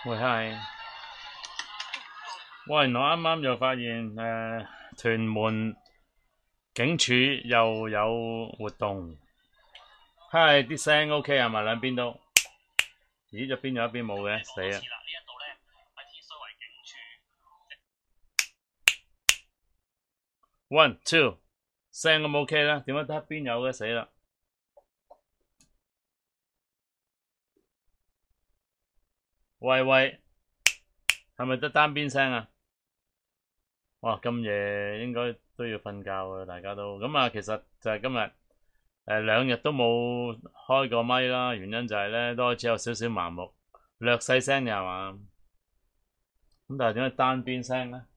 喂，係。喂，我啱啱就發現屯門警署又有活動。係啲聲 OK 係咪？兩邊都？咦，一邊有一邊冇嘅，死啦！One two，聲咁 OK 啦，點解得一邊有嘅？死啦！喂喂，係咪得單邊聲啊？哇，咁夜應該都要瞓覺啊，大家都咁啊。其實就係今日兩日都冇開過咪啦，原因就係咧都開始有少少麻木，略細聲嘅係嘛？咁但係點解單邊聲咧？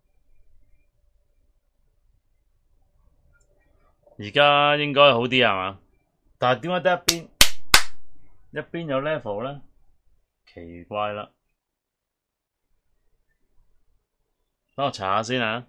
而家應該好啲係嘛？但係點解得一邊有 level 咧？奇怪啦，等我查下先啊。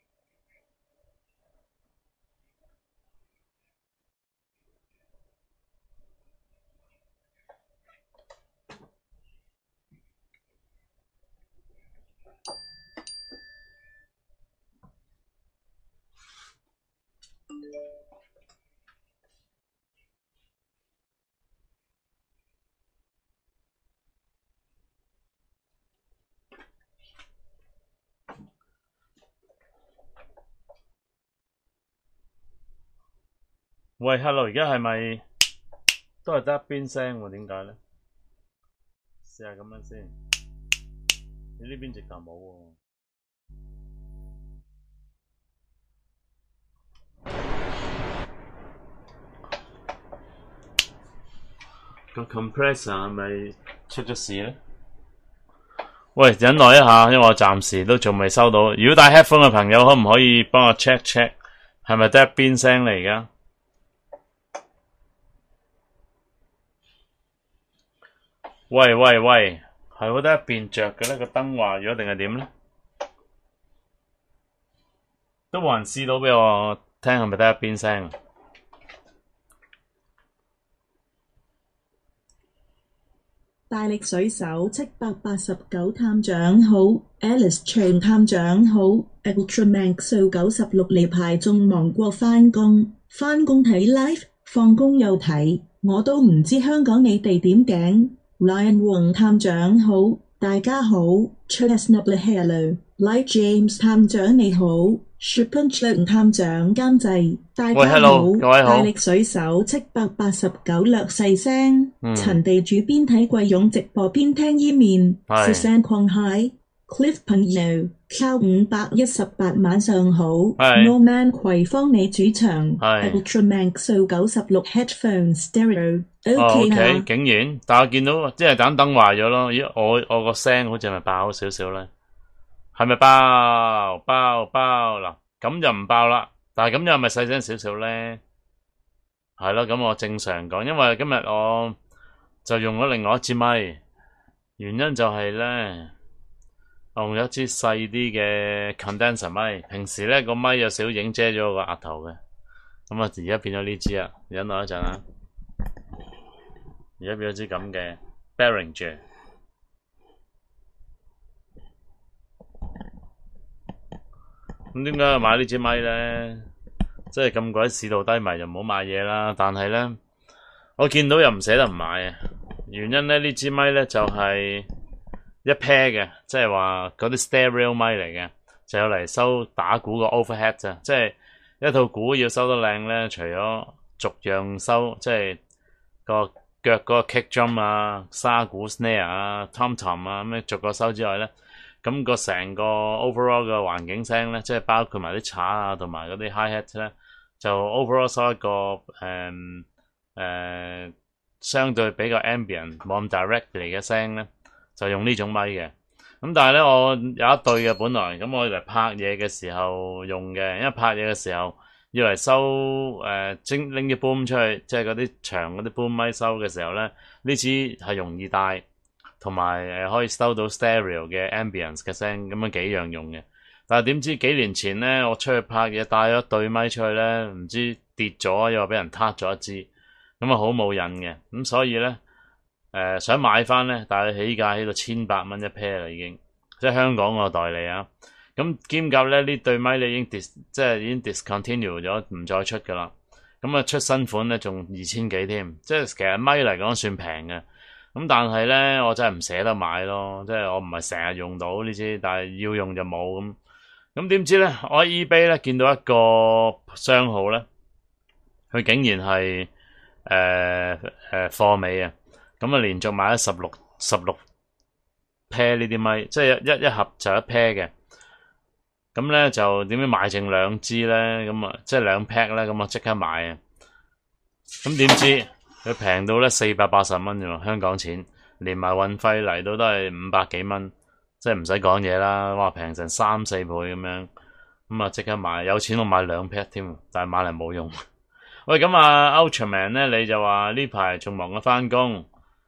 喂，hello，而家係咪都係得一邊聲喎？點解咧？試下咁樣先。你呢邊直頭冇喎。個 compressor 係咪出咗事咧？喂，忍耐一下，因為我暫時都仲未收到。如果戴 headphone 嘅朋友，可唔可以幫我 check 係咪得一邊聲嚟㗎？喂喂喂，係喎，得一邊着嘅咧，個燈壞咗定係點咧？都冇人試到俾我聽，係咪得一邊聲？ 大力水手789探長好 ，Alice 長探長好 ，Ultramax 數96你排仲忙過返工睇 live， 放工又睇，我都唔知香港你哋點頂。Ryan 黃探長好，大家好 ，Chestnut Hello， Light James 探長你好 ，Shippunch 探長監製，大家好， 各位好， 大力水手789略細聲，陳地主邊睇貴勇直播邊聽伊面，雪山礦蟹 ，Cliff 朋友，靠518晚上好 ，Norman 葵芳你主場 ，Ultramax 數96 Headphone Stereo。OK， 竟然，但我見到即係盞燈壞咗咯。咦，我個聲好似係咪爆少少咧？係咪爆嗱？咁就唔爆啦。但係咁又係咪細聲少少咧？係咯，咁我正常講，因為今日我就用咗另外一支咪，原因就係咧，我用咗一支細啲嘅 condenser 咪。平時咧個咪有少影遮咗個額頭嘅，咁啊而家變咗呢支啊，忍耐一陣啊。而家變咗支咁嘅 Behringer， 咁點解要買呢支咪咧？即係咁鬼市道低迷就唔好買嘢啦。但係咧，我見到又唔捨得唔買啊。原因咧呢支咪咧就係一 pair 嘅，即係話嗰啲 stereo 咪嚟嘅，就有嚟收打鼓個 overhead 咋。即係一套鼓要收得靚咧，除咗逐樣收，即係個腳嗰個 kick drum 啊、沙鼓 snare 啊、tom tom 啊咁樣逐個收之外咧，咁個成個 overall 嘅環境聲咧，即係包括埋啲镲啊同埋嗰啲 hi hat 咧，就 overall 收一個相對比較 ambient 冇咁 direct 嚟嘅聲咧，就用呢種咪嘅。咁但係咧，我有一對嘅本來，咁我嚟拍嘢嘅時候用嘅，因為拍嘢嘅時候要嚟收拎啲 boom 出去，即係嗰啲長嗰啲 boom 咪收嘅時候咧，呢支係容易帶，同埋可以收到 stereo 嘅 ambience 嘅聲，咁樣幾樣用嘅。但係點知幾年前咧，我出去拍嘢帶咗對咪出去咧，唔知跌咗又話俾人撻咗一支，咁啊好冇癮嘅。咁所以咧想買翻咧，但係起價起到1800蚊一 pair 啦，已經即係香港個代理啊。咁兼夾咧呢對咪你已經即係已經 discontinue 咗，唔再出噶啦。咁啊出新款咧仲2000幾添，即係其實咪嚟講算平嘅。咁但係咧我真係唔捨得買咯，即係我唔係成日用到呢支，但係要用就冇咁。咁點知咧我喺 eBay 咧見到一個商號咧，佢竟然係貨尾啊！咁啊連續買咗16 pair 呢啲咪，即係一盒就一 pair 嘅。咁咧就點樣買剩2支咧？咁啊即係2 pack 咧，咁我即刻買啊！咁點知佢平到咧480蚊啫喎，香港錢連埋運費嚟到都係500幾蚊，即係唔使講嘢啦！哇，平成3-4倍咁樣，咁啊即刻買，有錢我買2 pack 添，但係買嚟冇用。喂，咁啊 Ultraman 咧，你就話呢排仲忙緊返工，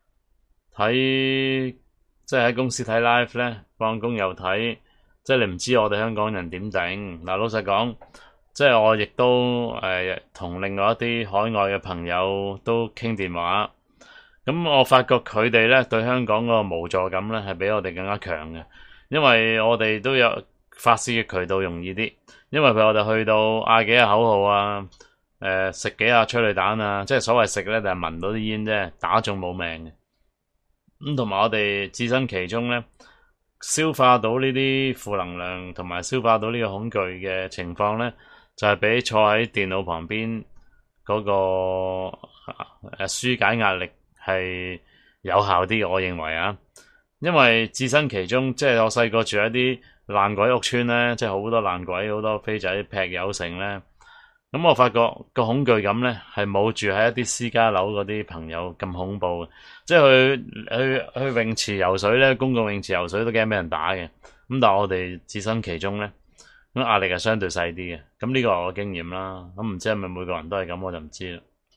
睇即係喺公司睇 live 咧，放工又睇。即係你唔知我哋香港人點頂嗱，老實講，即係我亦都同另外一啲海外嘅朋友都傾電話，咁我發覺佢哋咧對香港個無助感咧係比我哋更加強嘅，因為我哋都有發泄嘅渠道容易啲，因為我哋去到嗌幾下口號啊，食幾下催淚彈啊，即係所謂食咧就係聞到啲煙啫，打中冇命嘅，咁同埋我哋置身其中咧。消化到呢啲負能量同埋消化到呢個恐懼嘅情況呢，就係比坐喺電腦旁邊嗰個紓解壓力係有效啲，我認為啊，因為置身其中，即係我細個住喺啲爛鬼屋村呢，即係好多爛鬼，好多飛仔劈友成呢。咁我發覺個恐懼感咧係冇住喺一啲私家樓嗰啲朋友咁恐怖嘅，即係去泳池游水咧，公共泳池游水都驚俾人打嘅。咁但係我哋置身其中咧，咁壓力係相對細啲嘅。咁呢個係我經驗啦。咁唔知係咪每個人都係咁，我就唔知啦。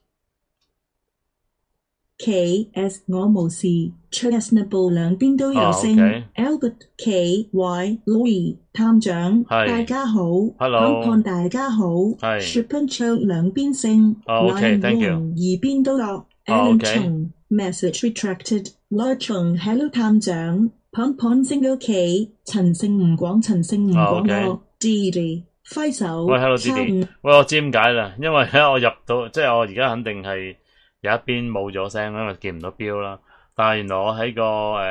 K.S. 我無事 ，Chestnut 兩邊都有聲。Albert K.Y. Louis 探長，大家好 ，Hello，大家好 ，Shipper 兩邊聲 ，Ryan 二邊都落 ，Alan 從 Message Retracted， 來從 Hello 探長 ，Pon Single K， 陳姓唔廣個 ，Didi 揮手， 喂 ，Hello Didi，喂，我知點解啦，因為咧我入到，即係我而家肯定係。有一邊冇咗聲，因為見唔到標啦。但係原來我喺個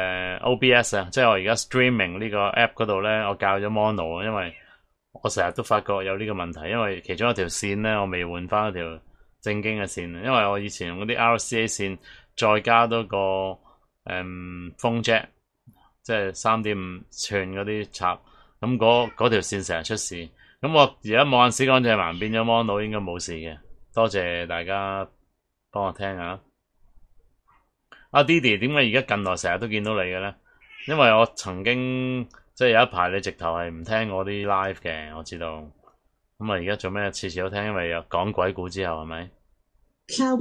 OBS 啊，即係我而家 streaming 呢個 app 嗰度咧，我校咗 mono，因為我成日都發覺有呢個問題，因為其中一條線咧，我未換翻一條正經嘅線，因為我以前用嗰啲 RCA 線，再加多個風 jack，即係3.5寸嗰啲插，咁嗰條線成日出事。咁我而家冇眼屎乾淨盲變咗 mono，應該冇事嘅。多謝大家。幫我聽下，阿 Didi 點解而家近來成日都見到你嘅咧？因為我曾經即係有一排你直頭係唔聽我啲 live 嘅，我知道。咁啊，而家做咩次次都聽？因為有講鬼故之後係咪？ 靠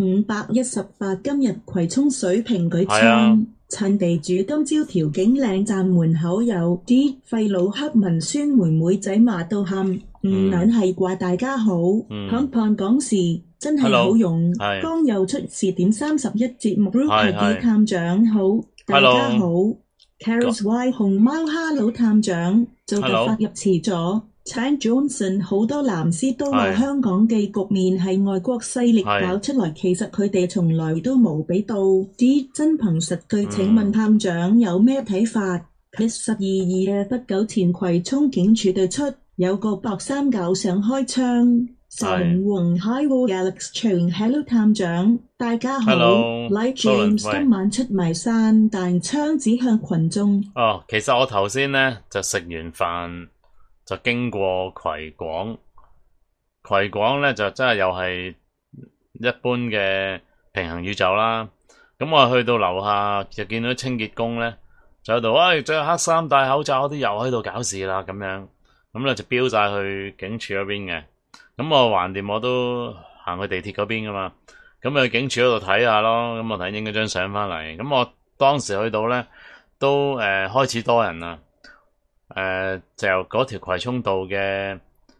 518今日葵涌水平舉槍，趁地主今朝調景嶺站門口有啲廢老黑文宣妹妹仔罵到喊，唔撚係啩？大家好，響旁講事。真係好用，剛又出視點31節目 Rookie 探長好，大家好 Carlos Y 熊貓 Hello 探長就突發入詞咗，請 Johnson 好多藍絲都話香港嘅局面係外國勢力搞出來，其實佢哋從來都冇俾到啲真憑實據，請問探長有咩睇法？12嘅不久前葵涌警署對出有個白衫狗想開槍。神宏 Hi Alex 長 Hello 探長，大家好 Like James 今晚出埋山，但槍指向群眾。 哦，其實我頭先咧就食完飯就經過葵廣咧就真係又係一般嘅平行宇宙啦。咁我去到樓下就見到清潔工咧就喺度，喂，着黑衫戴口罩嗰啲又喺度搞事啦咁樣，咁咧就飆晒去警署嗰邊嘅。咁我橫掂我都行去地鐵嗰邊噶嘛，咁去警署嗰度睇下咯，咁我睇影咗張相翻嚟。咁我當時去到咧都開始多人啦，就嗰條葵涌道嘅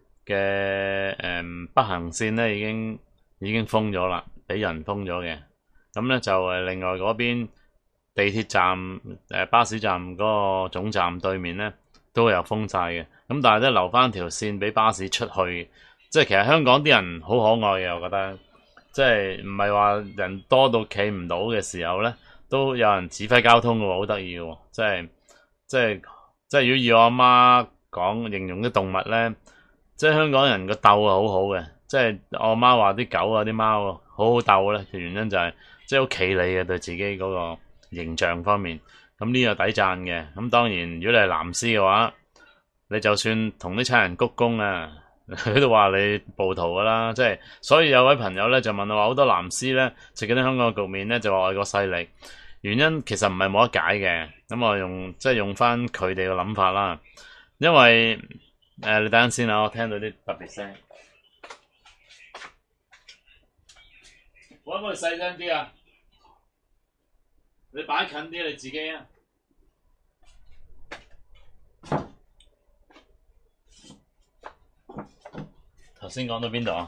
北行線咧已經封咗啦，俾人封咗嘅。咁咧就另外嗰邊地鐵站巴士站嗰個總站對面咧都有封晒嘅。咁但係咧留翻條線俾巴士出去，即係其實香港啲人好可愛嘅，我覺得，即係唔係話人多到企唔到嘅時候咧，都有人指揮交通嘅喎，好得意嘅喎，即係如果以我阿媽講形容啲動物咧，即係香港人個鬥係好好嘅，即係我阿媽話啲狗啊啲貓啊好好鬥咧，嘅原因就係即係好企理嘅對自己嗰個形象方面，咁呢個抵讚嘅。咁當然如果你係藍絲嘅話，你就算同啲差人鞠躬啊，佢都話你暴徒噶啦，即係所以有位朋友咧就問我話好多藍絲咧食緊啲香港嘅局面咧就話外國勢力，原因其實唔係冇得解嘅。咁我用翻佢哋嘅諗法啦，因為你等陣先啊，我聽到啲特別聲，可唔可以細聲啲啊？你擺近啲你自己啊！頭先講到邊度啊？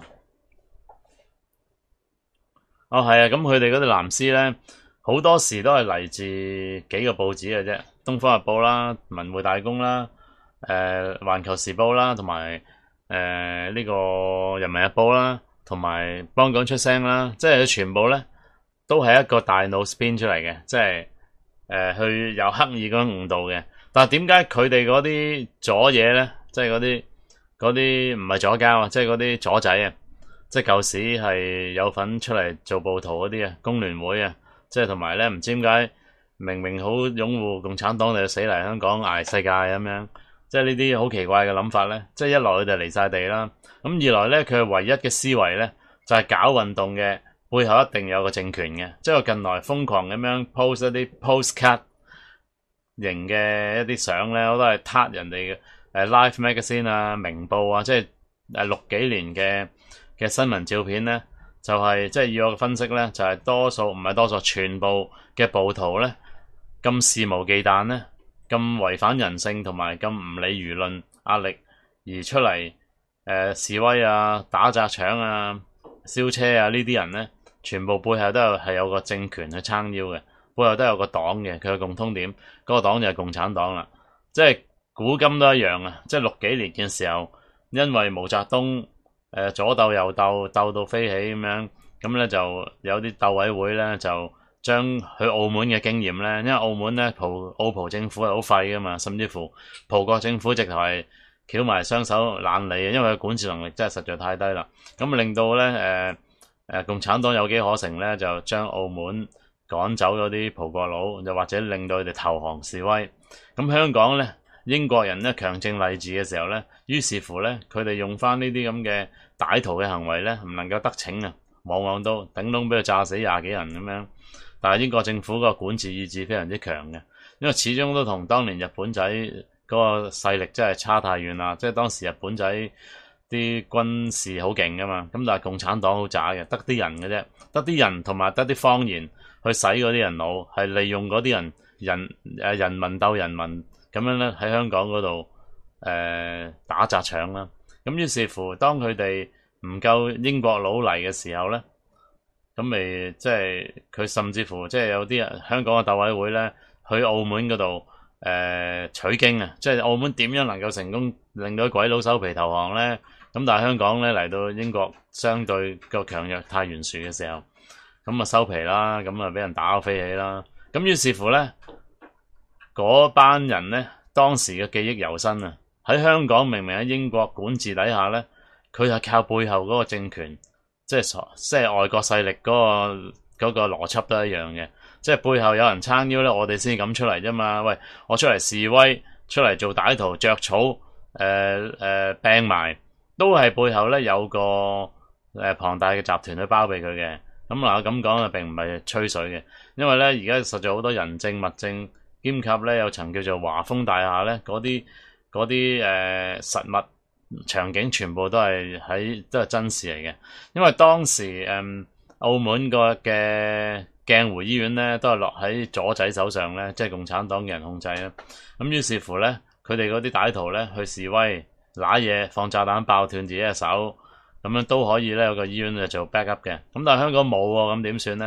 哦，係啊，咁佢哋嗰啲藍絲咧，好多時都係嚟自幾個報紙嘅啫，《東方日報》啦，《文匯大公》啦，《環球時報》啦，同埋呢個《人民日報》啦，同埋幫港出聲啦，即係佢全部咧都係一個大腦 spin 出嚟嘅，即係去有刻意咁樣誤導嘅。但係點解佢哋嗰啲左嘢咧，即係嗰啲唔係左膠啊，即係嗰啲左仔啊，即係舊時係有份出嚟做暴徒嗰啲啊，工聯會啊，即係同埋咧唔知點解明明好擁護共產黨，就死嚟香港捱世界咁樣，即係呢啲好奇怪嘅諗法咧。即係一來佢哋離晒地啦，咁二來咧佢係唯一嘅思維咧就係搞運動嘅背後一定有個政權嘅，即係我近來瘋狂咁樣 post 一啲 postcard 型嘅一啲相咧，我都係撻人哋嘅。Life Magazine 啊，明報啊，即係60幾年嘅新聞照片咧，就係即係以我嘅分析咧，就係多數唔係多數，全部嘅暴徒咧咁肆無忌憚咧，咁違反人性同埋咁唔理輿論壓力而出嚟示威啊、打砸搶啊、燒車啊呢啲人咧，全部背後都係有個政權去撐腰嘅，背後都有個黨嘅，佢嘅共通點，嗰個黨就係共產黨啦，即係。古今都一樣啊！即係60幾年嘅時候，因為毛澤東左鬥右鬥鬥到飛起咁樣，咁咧就有啲鬥委會咧就將去澳門嘅經驗咧，因為澳門咧澳葡政府係好廢噶嘛，甚至乎葡國政府直頭係翹埋雙手懶理嘅，因為佢管治能力真係實在太低啦。咁令到咧共產黨有機可乘咧，就將澳門趕走咗啲葡國佬，又或者令到佢哋投降示威。咁香港咧。英國人咧強政勵治嘅時候咧，於是乎咧，佢哋用翻呢啲咁嘅歹徒嘅行為咧，唔能夠得逞啊，往往都頂籠俾佢炸死20幾人咁樣。但係英國政府個管治意志非常之強嘅，因為始終都同當年日本仔嗰個勢力真係差太遠啦。即係當時日本仔啲軍事好勁噶嘛，咁但係共產黨好渣嘅，得啲人嘅啫，得啲人同埋得啲謊言去洗嗰啲人腦，係利用嗰啲人民鬥人民。咁樣咧喺香港嗰度打砸搶啦，咁於是乎當佢哋唔夠英國佬嚟嘅時候咧，咁咪即係佢甚至乎即係有啲香港嘅鬥委會咧去澳門嗰度取經啊，即係澳門點樣能夠成功令到啲鬼佬收皮投降咧？咁但係香港咧嚟到英國相對個強弱太懸殊嘅時候，咁啊收皮啦，咁啊俾人打到飛起啦，咁於是乎咧。嗰班人咧，當時嘅記憶猶新啊！喺香港明明喺英國管治底下咧，佢係靠背後嗰個政權，即係外國勢力嗰個邏輯都一樣嘅，即係背後有人撐腰咧，我哋先敢出嚟啫嘛！喂，我出嚟示威，出嚟做歹徒，着草，病埋，都係背後咧有個龐大嘅集團去包庇佢嘅。咁嗱，咁講啊，並唔係吹水嘅，因為咧而家實在好多人證物證。兼及咧有層叫做華豐大廈咧，嗰啲實物場景全部都係真事嚟嘅，因為當時澳門個嘅鏡湖醫院咧都係落喺左仔手上咧，即係共產黨嘅人控制啦。咁於是乎咧，佢哋嗰啲歹徒咧去示威揦嘢放炸彈爆斷自己嘅手，咁樣都可以咧有個醫院就做 backup 嘅。咁但係香港冇喎，咁點算咧？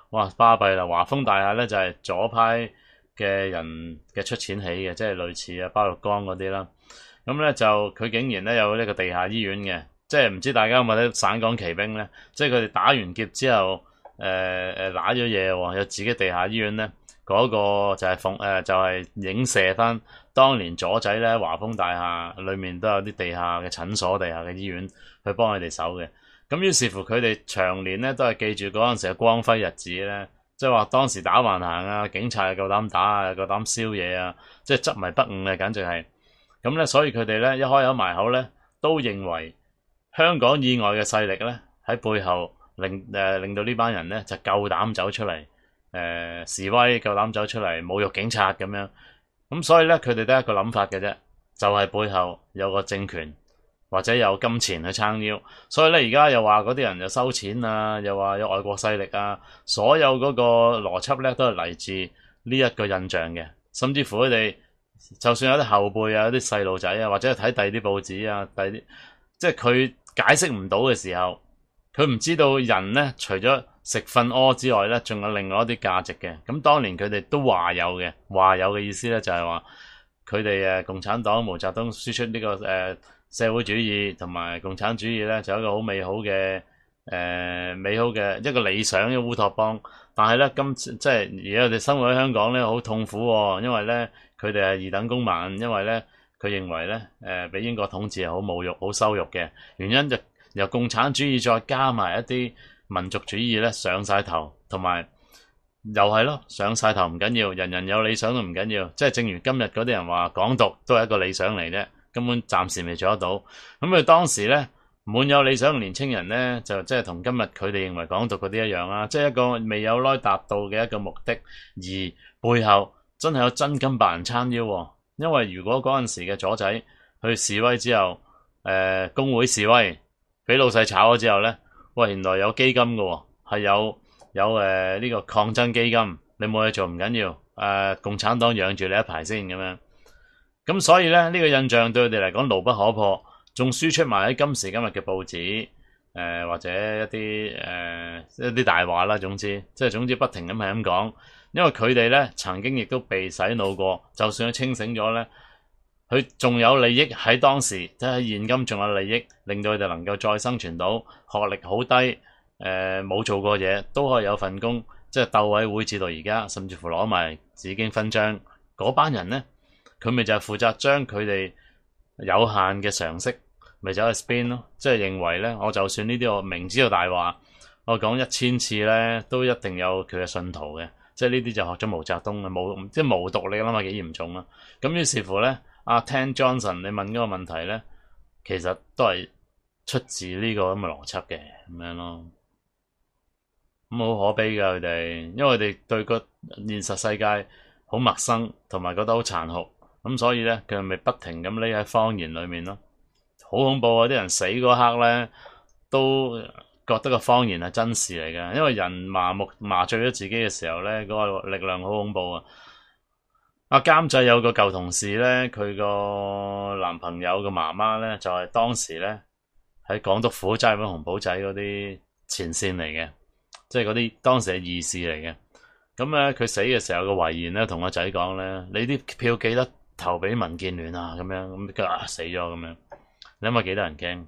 哇巴閉啦！華豐大廈咧就係左派嘅人嘅出錢起嘅，即係類似啊包玉剛嗰啲啦。咁咧就佢竟然咧有呢個地下醫院嘅，即係唔知大家有冇睇省港旗兵咧？即係佢哋打完劫之後，揦咗嘢喎，有自己地下醫院咧。嗰個就係就係影射翻當年左仔咧華豐大廈裏面都有啲地下嘅診所、地下嘅醫院去幫佢哋守嘅。咁於是乎佢哋長年咧都係記住嗰陣時嘅光輝日子咧，即係話當時打橫行啊，警察又夠膽打啊，夠膽燒嘢啊，即係執迷不悟嘅，簡直係。咁咧，所以佢哋咧一開口埋口咧，都認為香港以外嘅勢力咧喺背後令到呢班人咧就夠膽走出嚟示威，夠膽走出嚟侮辱警察咁樣。咁所以咧，佢哋得一個諗法嘅啫，就係背後有個政權或者有金錢去撐腰。所以咧，而家又話嗰啲人又收錢啊，又話有外國勢力啊，所有嗰個邏輯咧都係嚟自呢一個印象嘅，甚至乎佢哋。就算有啲後輩啊，有啲細路仔啊，或者係睇第二啲報紙啊，即係佢解釋唔到嘅時候，佢唔知道人咧除咗食瞓屙之外咧，仲有另外一啲價值嘅。咁當年佢哋都話有嘅，話有嘅意思咧就係話佢哋共產黨毛澤東輸出呢個社會主義同埋共產主義咧，就有一個好美好嘅一個理想嘅烏托邦。但係咧即係而家我哋生活喺香港咧，好痛苦喎，因為咧。佢哋係二等公民，因為咧佢認為咧俾英國統治係好侮辱、好羞辱嘅原因，就由共產主義再加埋一啲民族主義咧上晒頭，同埋又係咯上晒頭唔緊要，人人有理想都唔緊要，即係正如今日嗰啲人話港獨都係一個理想嚟啫，根本暫時未做得到。咁佢當時咧滿有理想嘅年青人咧，就即係同今日佢哋認為港獨嗰啲一樣啦，即係一個未有耐達到嘅一個目的，而背後。真係有真金白銀撐腰喎，因為如果嗰陣時嘅左仔去示威之後，工會示威俾老細炒咗之後咧，喂，原來有基金嘅喎，係有呢個抗爭基金，你冇嘢做唔緊要，共產黨養住你一排先咁樣。咁所以咧呢個印象對佢哋嚟講牢不可破，仲輸出埋喺今時今日嘅報紙，或者一啲大話啦，總之不停咁係咁講。因為佢哋咧曾經亦都被洗腦過，就算佢清醒咗咧，佢仲有利益喺當時，即係現今仲有利益，令到佢哋能夠再生存到，學歷好低，冇做過嘢，都可以有份工，即係鬥委會至到而家，甚至乎攞埋紫荊勳章。嗰班人咧，佢咪就係負責將佢哋有限嘅常識，咪走去 spin 咯，即係認為咧，我就算呢啲我明知道大話，我講1000次咧，都一定有佢嘅信徒嘅。即係呢啲就學咗毛澤東嘅即係無毒，你諗下幾嚴重啊！咁於是乎咧，阿 Tan Johnson 你問嗰個問題咧，其實都係出自呢個咁嘅邏輯嘅咁樣咯。咁好可悲㗎佢哋，因為佢哋對個現實世界好陌生，同埋覺得好殘酷，咁所以咧佢咪不停咁匿喺謊言裏面咯。好恐怖啊！啲人死嗰刻咧都覺得個謊言係真事嚟嘅，因為人麻醉咗自己嘅時候咧，嗰個力量好恐怖啊！阿監製有個舊同事咧，佢個男朋友嘅媽媽咧，就係當時咧喺港督府揸緊紅簿仔嗰啲前線嚟嘅，即係嗰啲當時係義士嚟嘅。咁咧佢死嘅時候個遺言咧，同個仔講咧：你啲票記得投俾民建聯啊！咁樣咁佢死咗咁樣，你諗下幾多人驚？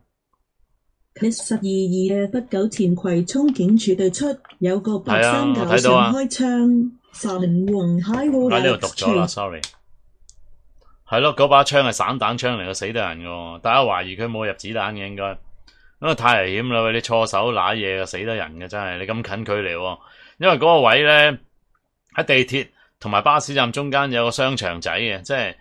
12日不久前葵涌警署對出有個白衫搞上開槍，殺人黃海湖喺呢度讀咗啦 ，sorry。係咯，嗰把槍係散彈槍嚟嘅，死得人嘅，大家懷疑佢冇入子彈嘅應該，因為太危險啦，你錯手揦嘢嘅死得人嘅真係，你咁近距離，因為嗰個位咧喺地鐵同埋巴士站中間有個商場仔嘅，即係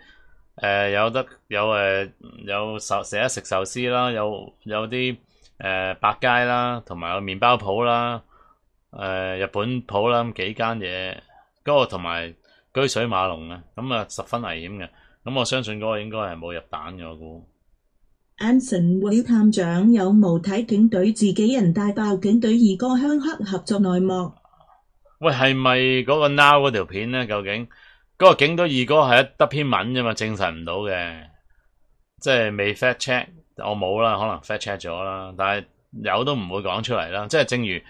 有成日食壽司啦，有啲。百佳啦，同埋個麵包鋪啦，日本鋪啦，咁幾間嘢，嗰個同埋居水馬龍啊，咁啊十分危險嘅，咁我相信嗰個應該係冇入彈嘅我估。 Anson 會探長有無睇警隊自己人帶爆警隊二哥香克合作內幕？ 喂，係咪嗰個 Now 嗰條片咧？究竟嗰個警隊二哥係得篇文啫嘛，證實唔到嘅，即係未 fact check。我冇啦，可能 fact check 咗啦，但係有都唔會講出嚟啦。即係正如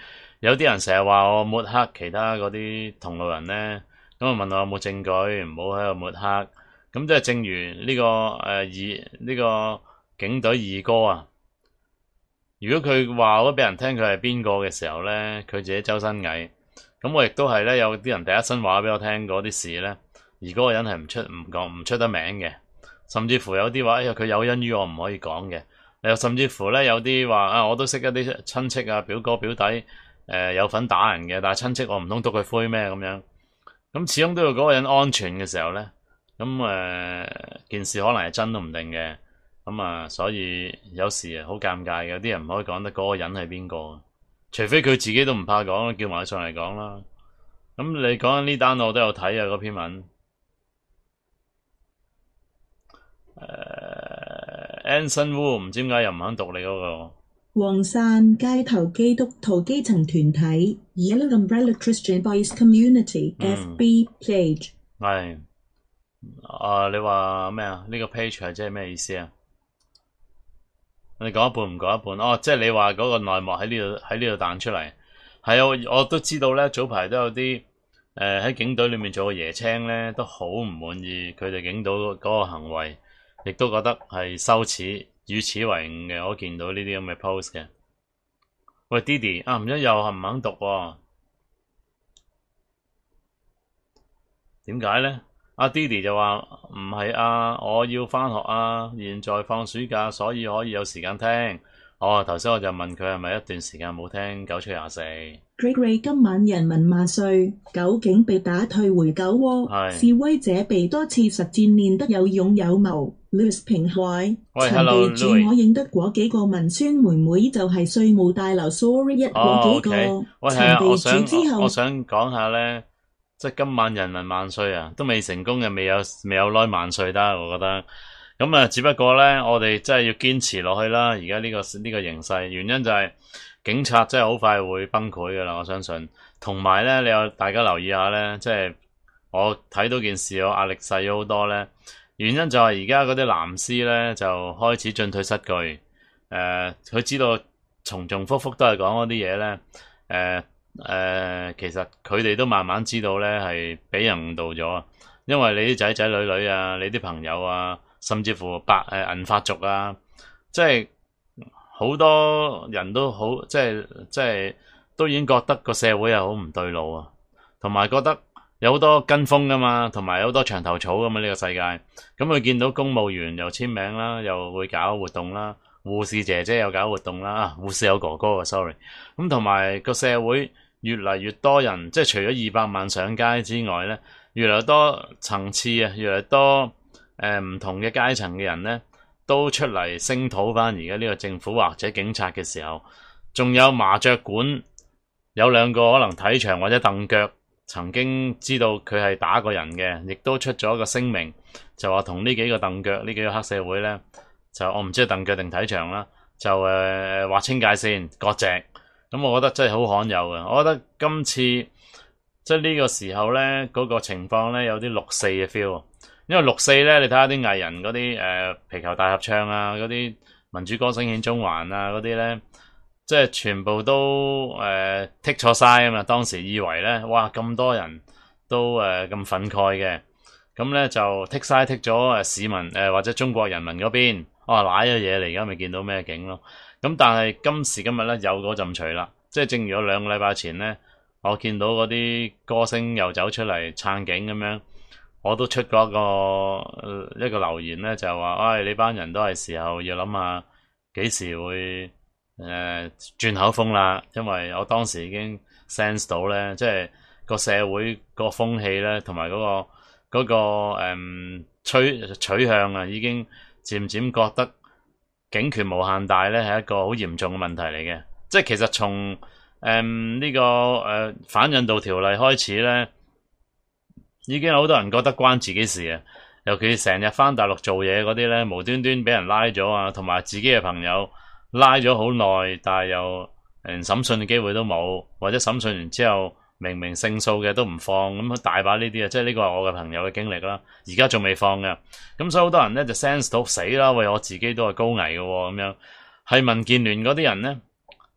有啲人成日話我抹黑其他嗰啲同路人咧，咁啊問我有冇證據，唔好喺度抹黑。咁即係正如呢個呢個警隊二哥啊，如果佢話咗俾人聽佢係邊個嘅時候咧，佢自己周身蟻。咁我亦都係咧，有啲人第一身話俾我聽嗰啲事咧，而嗰個人係唔出得名嘅，甚至乎有啲話，哎呀佢有恩於我唔可以講嘅，又甚至乎咧有啲話啊，我都識一啲親戚啊，表哥表弟有份打人嘅，但係親戚我唔通督佢灰咩咁樣？咁始終都要嗰個人安全嘅時候咧，咁件事可能係真都唔定嘅，咁所以有時好尷尬嘅，有啲人唔可以講得嗰個人係邊個。除非佢自己都唔怕講，叫埋佢上嚟講啦。咁你講緊呢單我都有睇啊，嗰篇文。Anson Wu 唔知點解又唔肯讀你嗰個。 黃傘街頭基督徒基層團體 Yellow Umbrella Christian Boys Community FB page。 係。你話咩啊？呢個 page 係即係咩意思啊？你講一半唔講一半哦，即係你話嗰個內幕喺呢度彈出嚟，係啊，我都知道咧，早排都有啲喺警隊裏面做嘅爺青咧，都好唔滿意佢哋警隊嗰個行為，亦都覺得係羞恥，與此為伍嘅。我見到呢啲咁嘅 post 嘅。喂 Didi 啊，唔知又唔肯讀喎？點解咧？阿 Didi 就話唔係啊，我要返學啊，現在放暑假，所以可以有時間聽。頭先我就問佢係咪一段時間冇聽9/24。 Gregory 今晚人民萬歲，九警被打退回九窩，示威者被多次實戰練得有勇有謀。Louis 平海，陳備注我認得嗰幾個文宣妹妹就係稅務大樓 sorry 一嗰幾個。陳備注之後， 我想講下咧。即係今晚人民萬歲啊，都未成功嘅，未有耐萬歲得，我覺得。咁只不過咧，我哋真係要堅持落去啦。而家呢個形勢，原因就係警察真係好快會崩潰噶啦，我相信。同埋咧，大家留意下咧，即係我睇到件事，我壓力細咗好多咧。原因就係而家嗰啲藍絲咧就開始進退失據。佢知道重複複都係講嗰啲嘢咧，其實佢哋都慢慢知道咧係俾人誤導咗，因為你啲仔仔女女啊，你啲朋友啊，甚至乎銀髮族啊，即係好多人都好，即係都已經覺得個社會係好唔對路啊，同埋覺得有好多跟風噶嘛，同埋有好多牆頭草噶嘛呢個世界。咁佢見到公務員又簽名啦，又會搞活動啦，護士姐姐又搞活動啦，護士有哥哥啊 sorry。咁同埋個社會越嚟越多人，即係除咗200萬上街之外咧，越嚟越多層次啊，越嚟越多唔同嘅階層嘅人咧，都出嚟聲討翻而家呢個政府或者警察嘅時候，仲有麻雀館有兩個可能睇場或者凳腳，曾經知道佢係打過人嘅，亦都出咗一個聲明，就話同呢幾個凳腳呢幾個黑社會咧，就我唔知係凳腳定睇場啦，就劃清界線割席。咁我覺得真係好罕有嘅。我覺得今次即係呢個時候咧，嗰個情況咧有啲6四嘅 feel。因為6四咧，你睇下啲藝人嗰啲皮球大合唱啊，嗰啲民主歌聲獻中環啊嗰啲咧，即係全部都剔錯晒啊嘛。當時以為咧，哇咁多人都咁憤慨嘅，咁咧就剔晒剔咗市民或者中國人民嗰邊，瀨咗嘢嚟，而家咪見到咩景咯。咁但係今時今日咧有嗰陣除啦，即係正如有2個禮拜前咧，我見到嗰啲歌星又走出嚟撐警咁樣，我都出過一個留言咧，就話，你班人都係時候要諗下幾時會轉口風啦，因為我當時已經 sense 到咧，即係個社會個風氣咧，同埋嗰個取向啊，已經漸漸覺得警權無限大咧，係一個好嚴重嘅問題嚟嘅。即係其實從呢個反引渡條例開始咧，已經好多人覺得關自己事啊。尤其成日返大陸做嘢嗰啲咧，無端端俾人拉咗啊，同埋自己嘅朋友拉咗好耐，但係又連審訊嘅機會都冇，或者審訊完之後明明勝訴嘅都唔放，咁大把呢啲啊。即係呢個係我嘅朋友嘅經歷啦，而家仲未放嘅。咁所以好多人咧就 sense 到死啦，喂，我自己都係高危嘅咁樣。係民建聯嗰啲人咧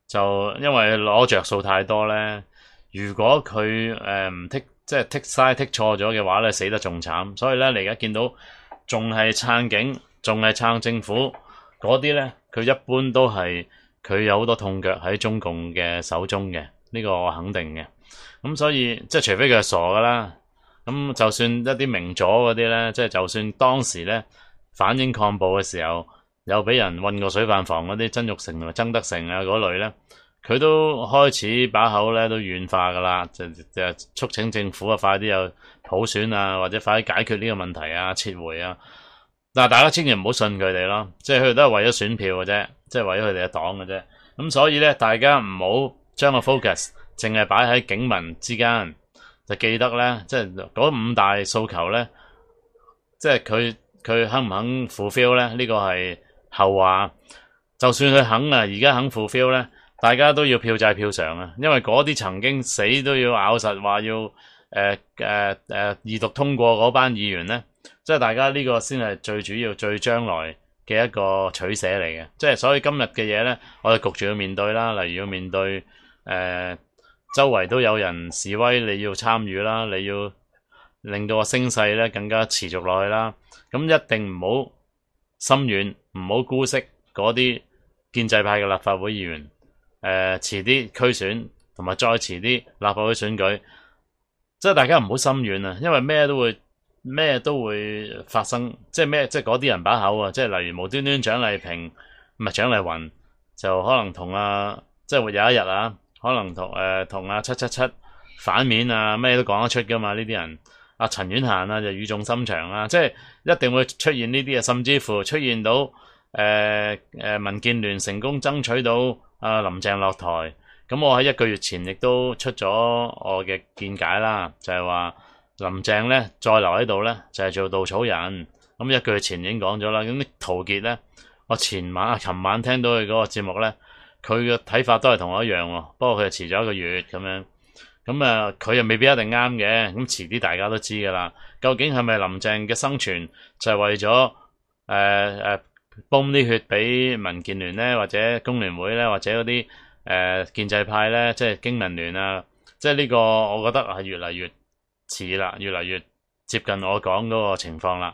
就因為攞着數太多咧，如果佢唔剔即係剔嘥剔錯咗嘅話咧，死得仲慘。所以咧，你而家見到仲係撐警，仲係撐政府嗰啲咧，佢一般都係佢有好多痛腳喺中共嘅手中嘅，呢個我肯定嘅。咁所以即係除非佢係傻噶啦，咁就算一啲明左嗰啲咧，即係就算當時咧反英抗暴嘅時候，有俾人運過水飯房嗰啲曾鈺成同埋曾德成啊嗰類咧，佢都開始把口咧都軟化噶啦，就促請政府啊快啲有普選啊，或者快啲解決呢個問題啊，撤回啊。但係大家千祈唔好信佢哋咯，即係佢哋都係為咗選票嘅啫，即係為咗佢哋嘅黨嘅啫。咁所以咧，大家唔好將個 focus 淨係擺喺警民之間，就記得咧，即係嗰五大訴求咧，即係佢肯唔肯 fulfill 咧？呢個係後話。就算佢肯啊，而家肯 fulfill 咧，大家都要票債票償啊，因為嗰啲曾經死都要咬實話要二讀通過嗰班議員咧，即係大家呢個先係最主要、最將來嘅一個取捨嚟嘅。即係所以今日嘅嘢咧，我哋焗住要面對啦，例如要面對周圍都有人示威，你要參與啦，你要令到個聲勢咧更加持續落去啦。咁一定唔好心軟，唔好姑息嗰啲建制派嘅立法會議員。遲啲區選同埋再遲啲立法會選舉，即係大家唔好心軟啊，因為咩都會發生，即係嗰啲人把口啊，即係例如無端端蔣麗萍唔係蔣麗芸就可能同即係會有一日啊，可能同777反面啊，咩都講得出噶嘛，呢啲人陳婉嫻就語重心長啊，即係一定會出現呢啲啊，甚至乎出現到民建聯成功爭取到林鄭落台，咁我喺1個月前亦都出咗我嘅見解啦，就係話林鄭咧再留喺度咧就係做稻草人，咁1個月前已經講咗啦。咁陶傑咧，我琴晚聽到佢嗰個節目咧，佢嘅睇法都係同我一樣喎，不過佢就遲咗1個月咁樣，咁佢又未必一定啱嘅，咁遲啲大家都知噶啦。究竟係咪林鄭嘅生存就係為咗泵啲血俾民建聯咧，或者工聯會咧，或者嗰啲建制派咧，即係經民聯啊，即係呢個我覺得係越嚟越似啦，越嚟越接近我講嗰個情況啦，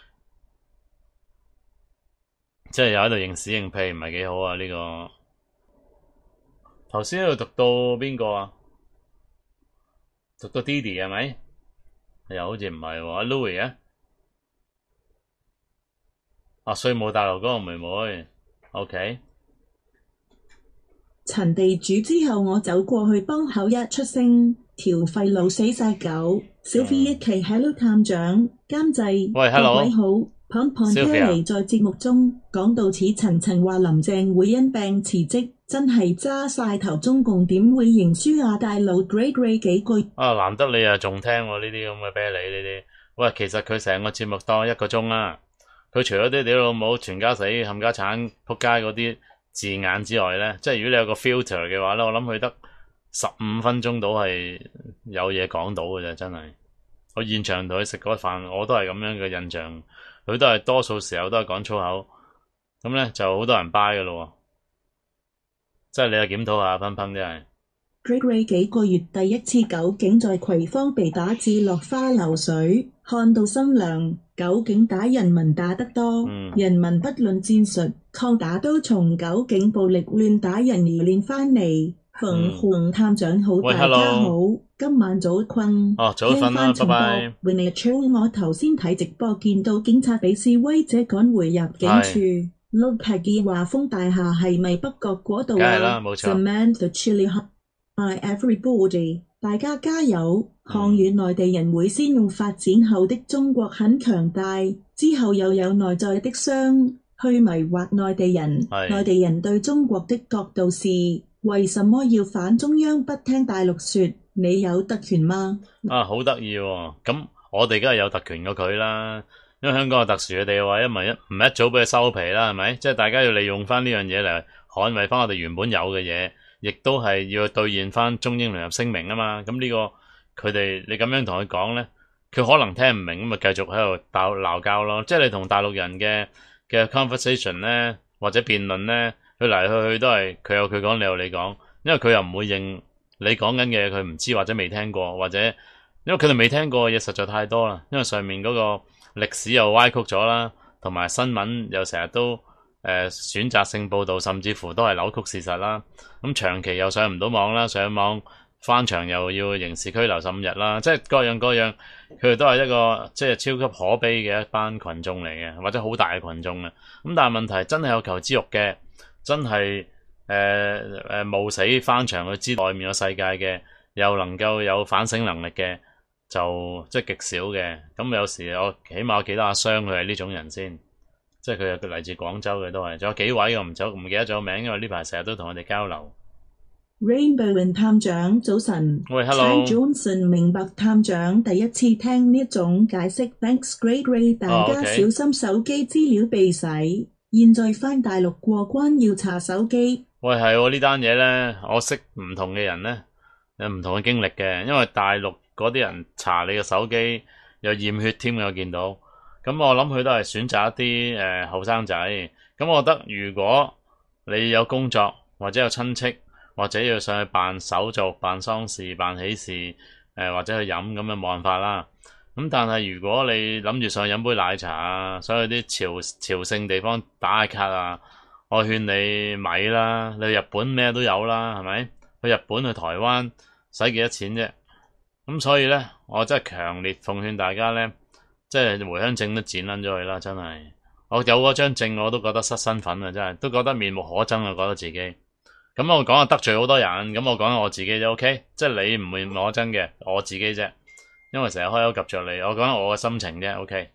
即係又喺度認屎認屁，唔係幾好啊！呢個頭先喺度讀到邊個啊？讀到 Didi 係咪？又好似唔係喎，阿 Louis 啊？稅務大樓嗰個妹妹 ，OK。 陳地主之後，我走過去幫口一出聲，條廢路死晒狗。小 V 一期 Hello 探長監製， 喂 Hello 各位好。胖胖 Terry 在節目中講到似層層話林鄭會因病辭職，真係揸晒頭。中共點會認輸啊？大佬 Grey 幾句難得你仲聽喎呢啲咁嘅啤梨呢啲。喂，其實佢成個節目當1個鐘啦。佢除咗啲屌老母全家死冚家鏟仆街嗰啲字眼之外咧，即係如果你有個 filter 嘅話咧，我諗佢得15分鐘到係有嘢講到嘅啫，真係。我現場同佢食嗰飯，我都係咁樣嘅印象。佢都係多數時候都係講粗口，咁咧就好多人 buy 嘅咯。即係你又檢討下，噴噴真係。 Grey 幾個月第一次狗警在葵芳被打至落花流水，看到心涼。狗警打人民打得多，人民不論戰術，抗打都從狗警暴力亂打人而練翻嚟。洪探長好，大家好，今晚早瞓， 早瞓啦，拜拜。 永利超，我頭先睇直播見到警察俾示威者趕回入境處。Look 係嘅華豐大廈係咪北角嗰度啊？冇錯。Samantha Chili Hi everybody， 大家加油！抗議內地人會先用發展後的中國很強大，之後又有內在的傷，去迷惑內地人。內地人對中國的角度是：為什麼要反中央？不聽大陸說，你有特權嗎？ 好得意喎！咁我哋梗係有特權過佢啦，因為香港有特殊嘅地位，唔係一早俾佢收皮啦，係咪？即係大家要利用翻呢樣嘢嚟捍衛翻我哋原本有嘅嘢。亦都係要兌現翻中英聯合聲明啊嘛，咁呢個佢哋你咁樣同佢講咧，佢可能聽唔明，咁咪繼續喺度鬧交咯。即係你同大陸人嘅 conversation 咧，或者辯論咧， 佢嚟去去都係佢有佢講，你有你講，因為佢又唔會認你講緊嘅嘢，佢唔知或者未聽過，或者因為佢哋未聽過嘅嘢實在太多啦，因為上面嗰個歷史又歪曲咗啦，同埋新聞又成日都選擇性報導，甚至乎都係扭曲事實啦。咁長期又上唔到網啦，上網翻牆又要刑事拘留15日啦，即係各樣各樣，佢哋都係一個即係超級可悲嘅一班群眾嚟嘅，或者好大嘅群眾啊。咁但係問題真係有求知欲嘅，真係冒死翻牆去知外面嘅世界嘅，又能夠有反省能力嘅，就即係極少嘅。咁有時我起碼我記得阿雙佢係呢種人先，即係佢係嚟自廣州嘅都係，仲有幾位我唔記得咗名，因為呢排成日都同我哋交流。 Rainbow and 探長早晨， 喂，hello Ty Johnson 明白探長第一次聽呢種解釋 ，Thanks Great Ray， 大家小心手機資料被洗。現在返大陸過關要查手機。 喂，係喎，呢單嘢咧，我識唔同嘅人咧，有唔同嘅經歷嘅，因為大陸嗰啲人查你嘅手機又驗血添，我見到。咁我諗佢都係選擇一啲後生仔。咁我覺得如果你有工作或者有親戚，或者要上去辦手續、辦喪事、辦喜事，或者去飲咁就冇辦法啦。咁但係如果你諗住上去飲杯奶茶啊，上去啲朝聖地方打下卡啊，我勸你咪啦。你去日本咩都有啦，係咪？去日本去台灣使幾多錢啫？咁所以咧，我真係強烈奉勸大家咧，即係回鄉證都剪撚咗佢啦，真係。我有嗰張證我都覺得失身份啊，真係都覺得面目可憎啊，覺得自己。咁我講啊得罪好多人，咁我講我自己啫 ，OK， 即係你唔會我真嘅，我自己啫，因為成日開口及着你，我講我嘅心情啫 ，OK。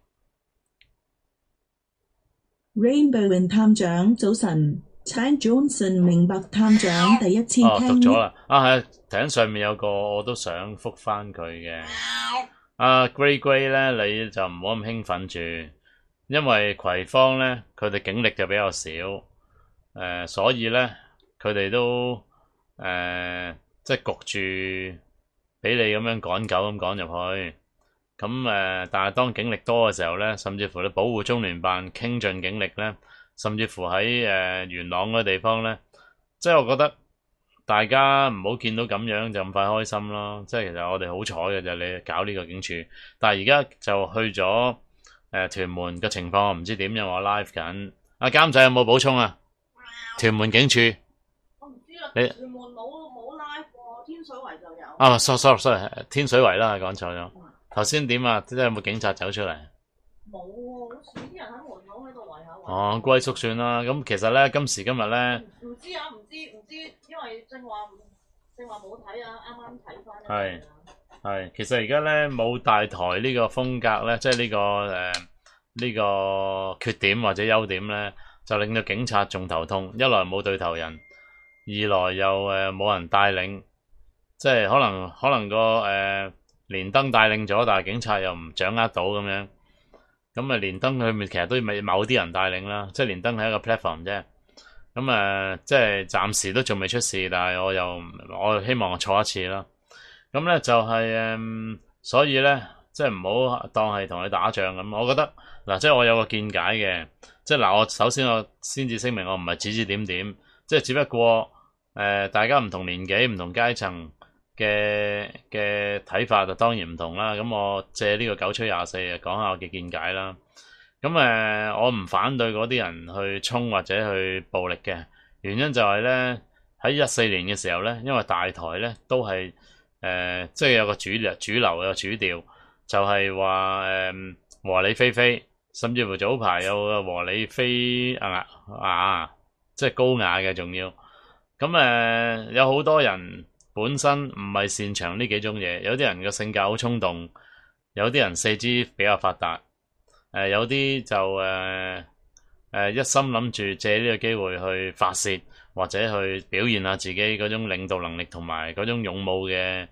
Rainbow and 探長早晨， Ty Johnson 明白探長第一次聽。 讀咗啦，係頂上面有個我都想覆返佢嘅。Gray 咧，你就唔好咁興奮住，因為葵芳咧佢哋警力就比較少，所以咧。佢哋都即係焗住俾你咁樣趕狗咁趕入去，咁但係當警力多嘅時候咧，甚至乎你保護中聯辦傾盡警力咧，甚至乎喺元朗嗰個地方咧，即係我覺得大家唔好見到咁樣就咁快開心咯。即係其實我哋好彩嘅就係你搞呢個警署，但係而家就去咗屯門嘅情況，我唔知點，因為我 live 緊。阿監仔有冇補充啊？屯門警署。你屯門冇 live 喎，天水圍就有。 啊 sorry， 天水圍啦，講錯咗。頭先點啊？即係有冇警察走出嚟？ 冇喎，好似啲人喺門口喺度圍下圍。 哦，歸宿算啦。咁其實咧，今時今日咧， 唔知啊，唔知，因為正話冇睇啊，啱啱睇翻。 係，其實而家咧冇大台呢個風格咧，即係呢個缺點或者優點咧，就令到警察仲頭痛。一來冇對頭人。二來又冇人帶領，即係可能個連登帶領咗，但係警察又唔掌握到咁樣。咁啊連登佢咪其實都要某啲人帶領啦，即係連登係一個 platform 啫。咁即係暫時都仲未出事，但係我希望我錯一次啦。咁咧就係所以咧即係唔好當係同佢打仗咁。我覺得嗱，即係我有個見解嘅，即係嗱，我首先我先至聲明，我唔係指點，即係只不過。大家唔同年紀、唔同階層嘅睇法就當然唔同啦。咁我借呢個9吹24講下我嘅見解啦。咁我唔反對嗰啲人去衝或者去暴力嘅原因就係咧喺14年嘅時候咧，因為大台咧都係即係有個主流有個主調，就係話和理非非，甚至乎早排有個和理非即係高雅嘅，仲要。咁有好多人本身唔係擅長呢幾種嘢，有啲人嘅性格好衝動，有啲人四肢比較發達，有啲就一心諗住借呢個機會去發洩或者去表現下自己嗰種領導能力同埋嗰種勇武嘅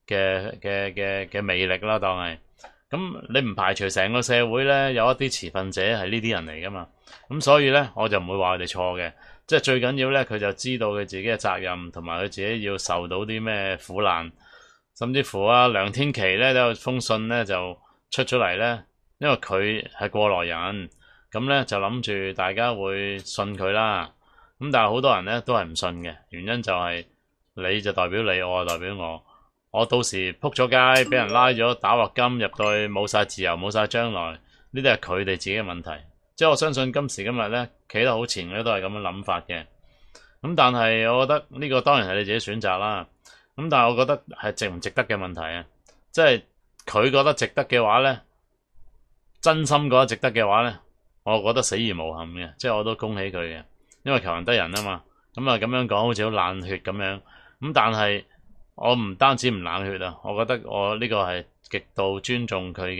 魅力啦，當係。咁你唔排除成個社會咧有一啲持份者係呢啲人嚟噶嘛，咁所以咧我就唔會話佢哋錯嘅。即係最緊要咧，佢就知道佢自己嘅責任，同埋佢自己要受到啲咩苦難，甚至乎梁天琦咧都有封信咧就出咗嚟咧，因為佢係過來人，咁咧就諗住大家會信佢啦， 咁但係好多人咧都係唔信嘅，原因就係你就代表你，我就代表我。我到時撲咗街，俾人拉咗打鑊金入到去，冇晒自由，冇晒將來，呢啲係佢哋自己嘅問題。即係我相信今時今日咧，企得好前咧都係咁樣諗法嘅。咁但係我覺得呢個當然係你自己選擇啦。咁但係我覺得係值唔值得嘅問題啊。即係佢覺得值得嘅話咧，真心覺得值得嘅話咧，我覺得死而無憾嘅。即係我都恭喜佢嘅，因為求人得人啊嘛。咁啊咁樣講好似好冷血咁樣。咁但係我唔單止唔冷血啊，我覺得我呢個係極度尊重佢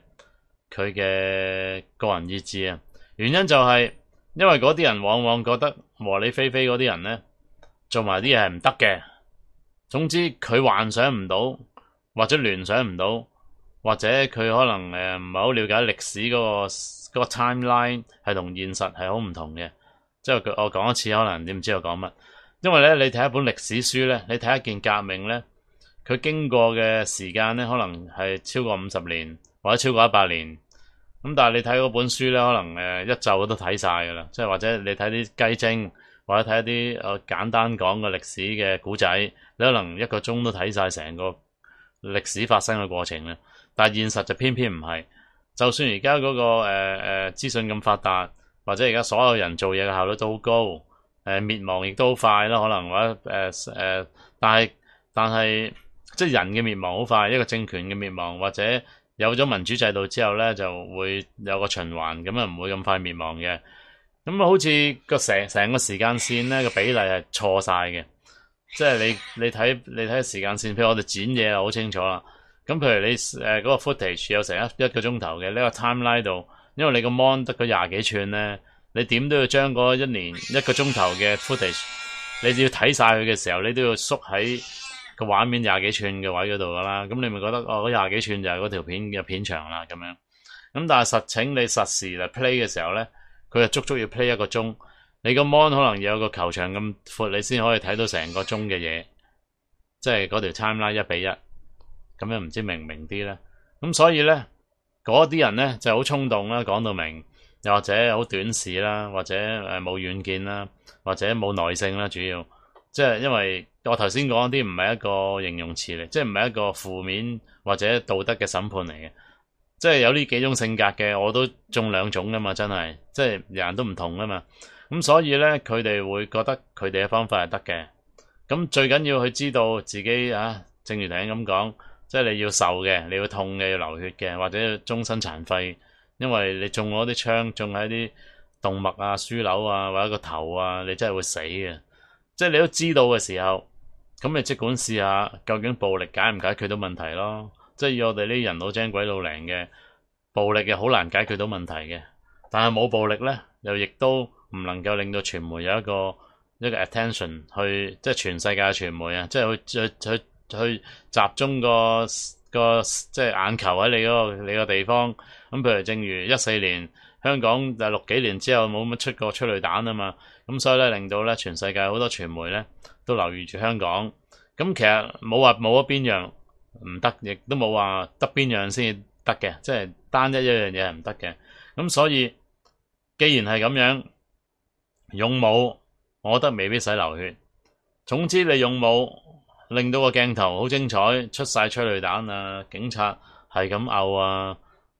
嘅個人意志啊。原因就係因為嗰啲人往往覺得和理非非嗰啲人咧做埋啲嘢係唔得嘅。總之佢幻想唔到，或者聯想唔到，或者佢可能唔係好了解歷史嗰個 timeline 係同現實係好唔同嘅。即係我講一次，可能你唔知我講乜。因為咧，你睇一本歷史書咧，你睇一件革命咧，佢經過嘅時間咧，可能係超過50年或者超過100年。咁但係你睇嗰本書咧，可能一晝都睇晒噶啦。即係或者你睇啲雞精，或者睇一啲簡單講嘅歷史嘅古仔，你可能1個鐘都睇晒成個歷史發生嘅過程咧。但係現實就偏偏唔係。就算而家嗰個資訊咁發達，或者而家所有人做嘢嘅效率都好高。滅亡亦都好快啦，可能或者但係即係人嘅滅亡好快，一個政權嘅滅亡或者有咗民主制度之後咧，就會有個循環，咁啊唔會咁快滅亡嘅。咁啊，好似個成個時間線咧個比例係錯晒嘅，即係你睇時間線，譬如我哋剪嘢就好清楚啦。咁譬如你嗰個 footage 有成一個鐘頭嘅呢個 timeline 度，因為你個 mon 得個廿幾寸咧。你點都要將嗰1個鐘頭嘅 footage，你要睇晒佢嘅時候，你都要縮喺個畫面廿幾寸嘅位嗰度噶啦。咁你咪覺得嗰廿幾寸就係嗰條片嘅片長啦咁樣。咁但係實情你實時嚟 play 嘅時候咧，佢就足足要 play 1個鐘。你個 mon 可能要有個球場咁闊，你先可以睇到成個鐘嘅嘢，即係嗰條 timeline 1:1。咁樣唔知明唔明啲咧？咁所以咧，嗰啲人咧就好衝動啦，講到明。又或者好短視啦，或者冇遠見啦，或者冇耐性啦，主要即係因為我頭先講啲唔係一個形容詞嚟，即係唔係一個負面或者道德嘅審判嚟嘅，即係有呢幾種性格嘅，我都中2種噶嘛，真係即係人人都唔同噶嘛，咁所以咧佢哋會覺得佢哋嘅方法係得嘅，咁最緊要去知道自己啊，正如頭先咁講，即係你要受嘅，你要痛嘅，要流血嘅，或者要終身殘廢。因為你中嗰啲槍，中喺啲動脈啊、樞紐啊，或者個頭啊，你真係會死嘅。即係你都知道嘅時候，咁你即管試下，究竟暴力解唔解決到問題咯？即係以我哋呢啲人老精鬼老靈嘅，暴力嘅好難解決到問題嘅。但係冇暴力咧，又亦都唔能夠令到傳媒有一個 attention 去，即係全世界嘅傳媒啊，即係去集中個即係眼球喺你個地方。咁譬如正如14年香港6幾年之後冇乜出過催淚彈啊嘛，咁所以咧令到咧全世界好多傳媒咧都留意住香港。咁其實冇話冇咗邊樣唔得，亦都冇話得邊樣先至得嘅，即係單一樣嘢係唔得嘅。咁所以既然係咁樣，勇武我覺得未必使流血。總之你勇武令到個鏡頭好精彩，出晒催淚彈啊，警察係咁嘔啊。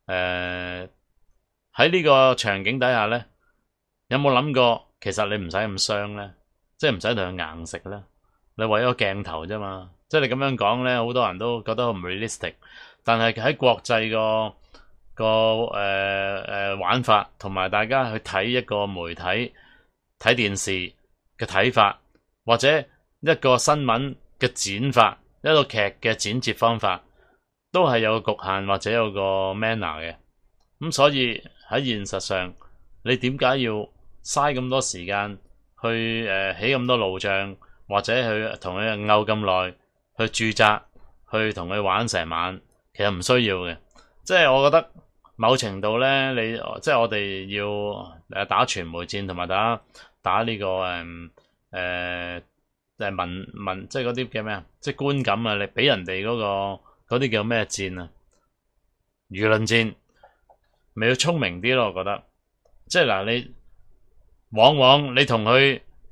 喺呢個場景底下咧，有冇諗過其實你唔使咁傷咧，即係唔使同佢硬食咧，你為咗鏡頭啫嘛。即係你咁樣講咧，好多人都覺得好唔 realistic。但係喺國際個玩法，同埋大家去睇一個媒體睇電視嘅睇法，或者一個新聞嘅剪法，一個劇嘅剪接方法，都係有個局限或者有個 manner 嘅。咁所以喺現實上，你點解要嘥咁多時間去起咁多路障，或者去同佢拗咁耐，去駐紮，去同佢玩成晚？其實唔需要嘅。即係我覺得某程度咧，即係我哋要打傳媒戰，同埋打呢個民即係嗰啲叫咩啊？即係觀感啊！你俾人哋嗰啲叫咩戰啊？輿論戰咪要聰明啲咯？我覺得即係嗱，你往往你同佢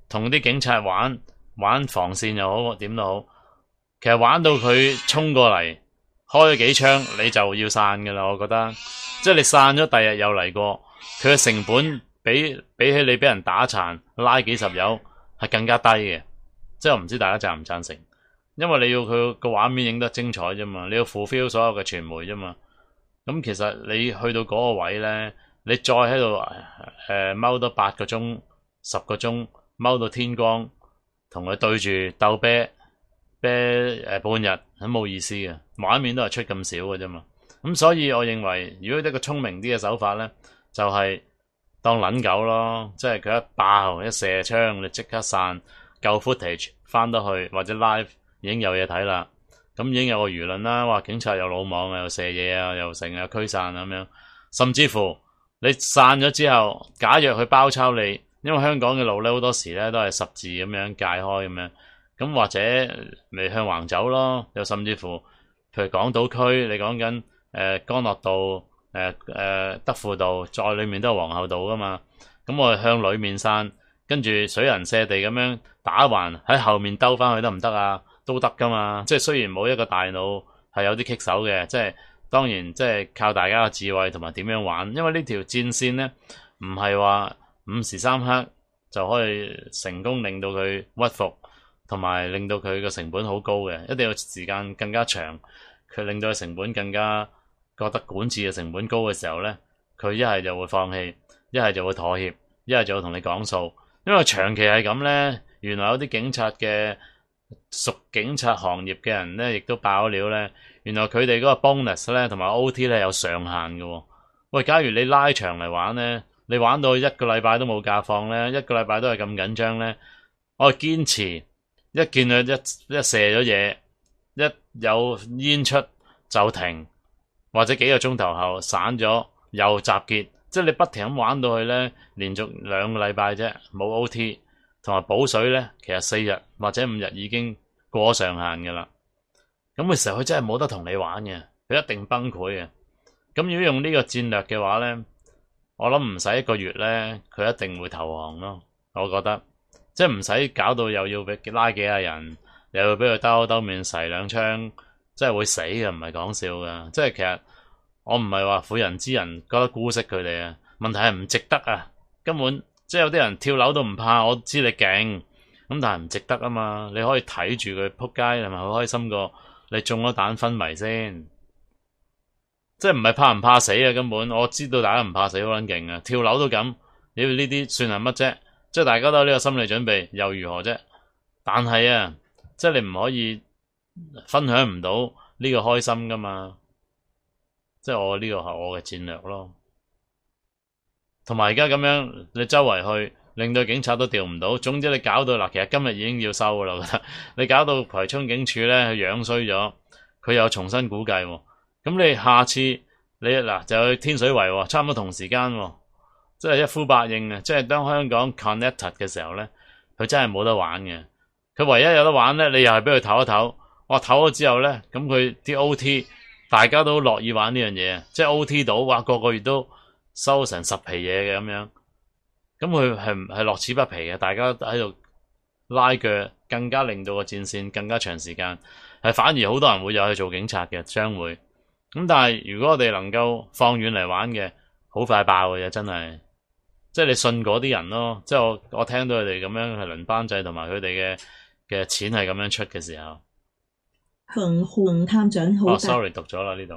同啲警察玩防線又好點都好，其實玩到佢衝過嚟開咗幾槍，你就要散噶啦。我覺得即係你散咗，第日又嚟過，佢嘅成本比起你俾人打殘拉幾十友係更加低嘅。即係我唔知大家贊唔贊成，因為你要佢個畫面影得精彩啫嘛，你要 fulfill 所有嘅傳媒啫嘛。咁其實你去到嗰個位咧，你再喺度踎多8個鐘、10個鐘，踎到天光，同佢對住鬥啤半日，都冇意思嘅。畫面都係出咁少嘅啫嘛。咁所以我認為，如果一個聰明啲嘅手法咧，就係當撚狗咯，即係佢一爆一射槍，你即刻散，夠 footage 翻得去或者 live 已經有嘢睇啦。咁已經有個輿論啦，話警察又魯莽啊，又射嘢啊，又成日驅散啊咁樣。甚至乎你散咗之後，假若佢包抄你，因為香港嘅路咧好多時咧都係十字咁樣界開咁樣，咁或者咪向橫走咯。又甚至乎，譬如港島區，你講緊干諾道、德輔道，再裏面都係皇后道噶嘛。咁我哋向裏面散，跟住水人瀉地咁樣打橫喺後面兜翻去得唔得啊？都得噶嘛，即係雖然冇一個大腦係有啲棘手嘅，即係當然即係靠大家嘅智慧同埋點樣玩，因為呢條戰線咧唔係話5時3刻就可以成功令到佢屈服，同埋令到佢個成本好高嘅，一定要時間更加長，佢令到佢成本更加覺得管治嘅成本高嘅時候咧，佢一係就會放棄，一係就會妥協，一係就會同你講數，因為長期係咁咧，原來有啲警察嘅屬警察行業嘅人咧，亦都爆料咧。原來佢哋嗰個 bonus 咧，同埋 OT 咧有上限嘅。喂，假如你拉長嚟玩咧，你玩到1個禮拜都冇假放咧，1個禮拜都係咁緊張咧，我堅持一見佢一射咗嘢，一有煙出就停，或者幾個鐘頭後散咗又集結，即係你不停咁玩到去咧，連續2個禮拜啫，冇 OT。同埋補水咧，其實4日或者5日已經過上限㗎啦。咁嘅時候，佢真係冇得同你玩嘅，佢一定崩潰嘅。咁如果用呢個戰略嘅話咧，我諗唔使1個月咧，佢一定會投降咯。我覺得即係唔使搞到又要俾拉幾廿人，又要俾佢兜面射2槍，真係會死嘅，唔係講笑㗎。即係其實我唔係話婦人之仁覺得姑息佢哋啊，問題係唔值得啊，根本。即係有啲人跳樓都唔怕，我知你勁，咁但係唔值得啊嘛！你可以睇住佢撲街，係咪好開心過你中咗彈昏迷先？即係唔係怕唔怕死啊？根本我知道大家唔怕死好撚勁啊！跳樓都咁，你呢啲算係乜啫？即係大家都有呢個心理準備，又如何啫？但係啊，即係你唔可以分享唔到呢個開心噶嘛？即係我呢個係我嘅戰略咯。同埋而家咁樣，你周圍去令到警察都調唔到。總之你搞到嗱，其實今日已經要收噶啦。我覺得你搞到葵涌警署咧，佢樣衰咗，佢又重新估計。咁你下次你嗱就去天水圍，差唔多同時間，即係一呼百應啊！即係當香港 connected 嘅時候咧，佢真係冇得玩嘅。佢唯一有得玩咧，你又係俾佢唞一唞。我唞咗之後咧，咁佢啲 OT 大家都樂意玩呢樣嘢，即係 OT 到，哇個個月都收成10皮嘢嘅咁樣，咁佢係樂此不疲嘅，大家喺度拉鋸，更加令到個戰線更加長時間，係反而好多人會有去做警察嘅，將會咁。但係如果我哋能夠放遠嚟玩嘅，好快爆嘅嘢，真係，即係你信嗰啲人咯，即係我聽到佢哋咁樣係輪班制，同埋佢哋嘅錢係咁樣出嘅時候， 洪探長好大。 sorry 讀咗啦呢度。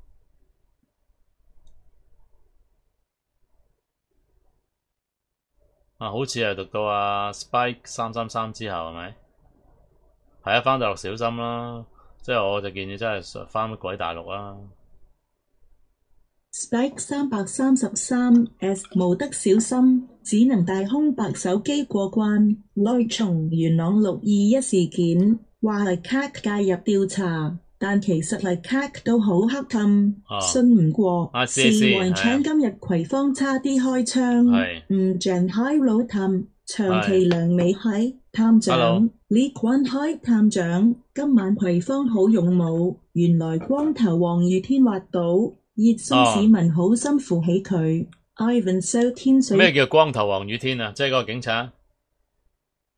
好似係讀到Spike 333之後係咪？係啊，返大陸小心啦！即係我就建議真係返乜鬼大陸啦。 Spike 333S 無得小心，只能帶空白手機過關。內從元朗621事件，話係 CAC 介入調查。但其實係 CAC 都好黑氹，信唔過。事環搶今日葵芳差啲開槍，唔正開老探，長期梁美喺探長，李冠開探長。今晚葵芳好勇武，原來光頭王雨天挖到，熱心市民好心扶起佢。Ivan 收天水。 咩叫光頭王雨天啊？即係嗰個警察。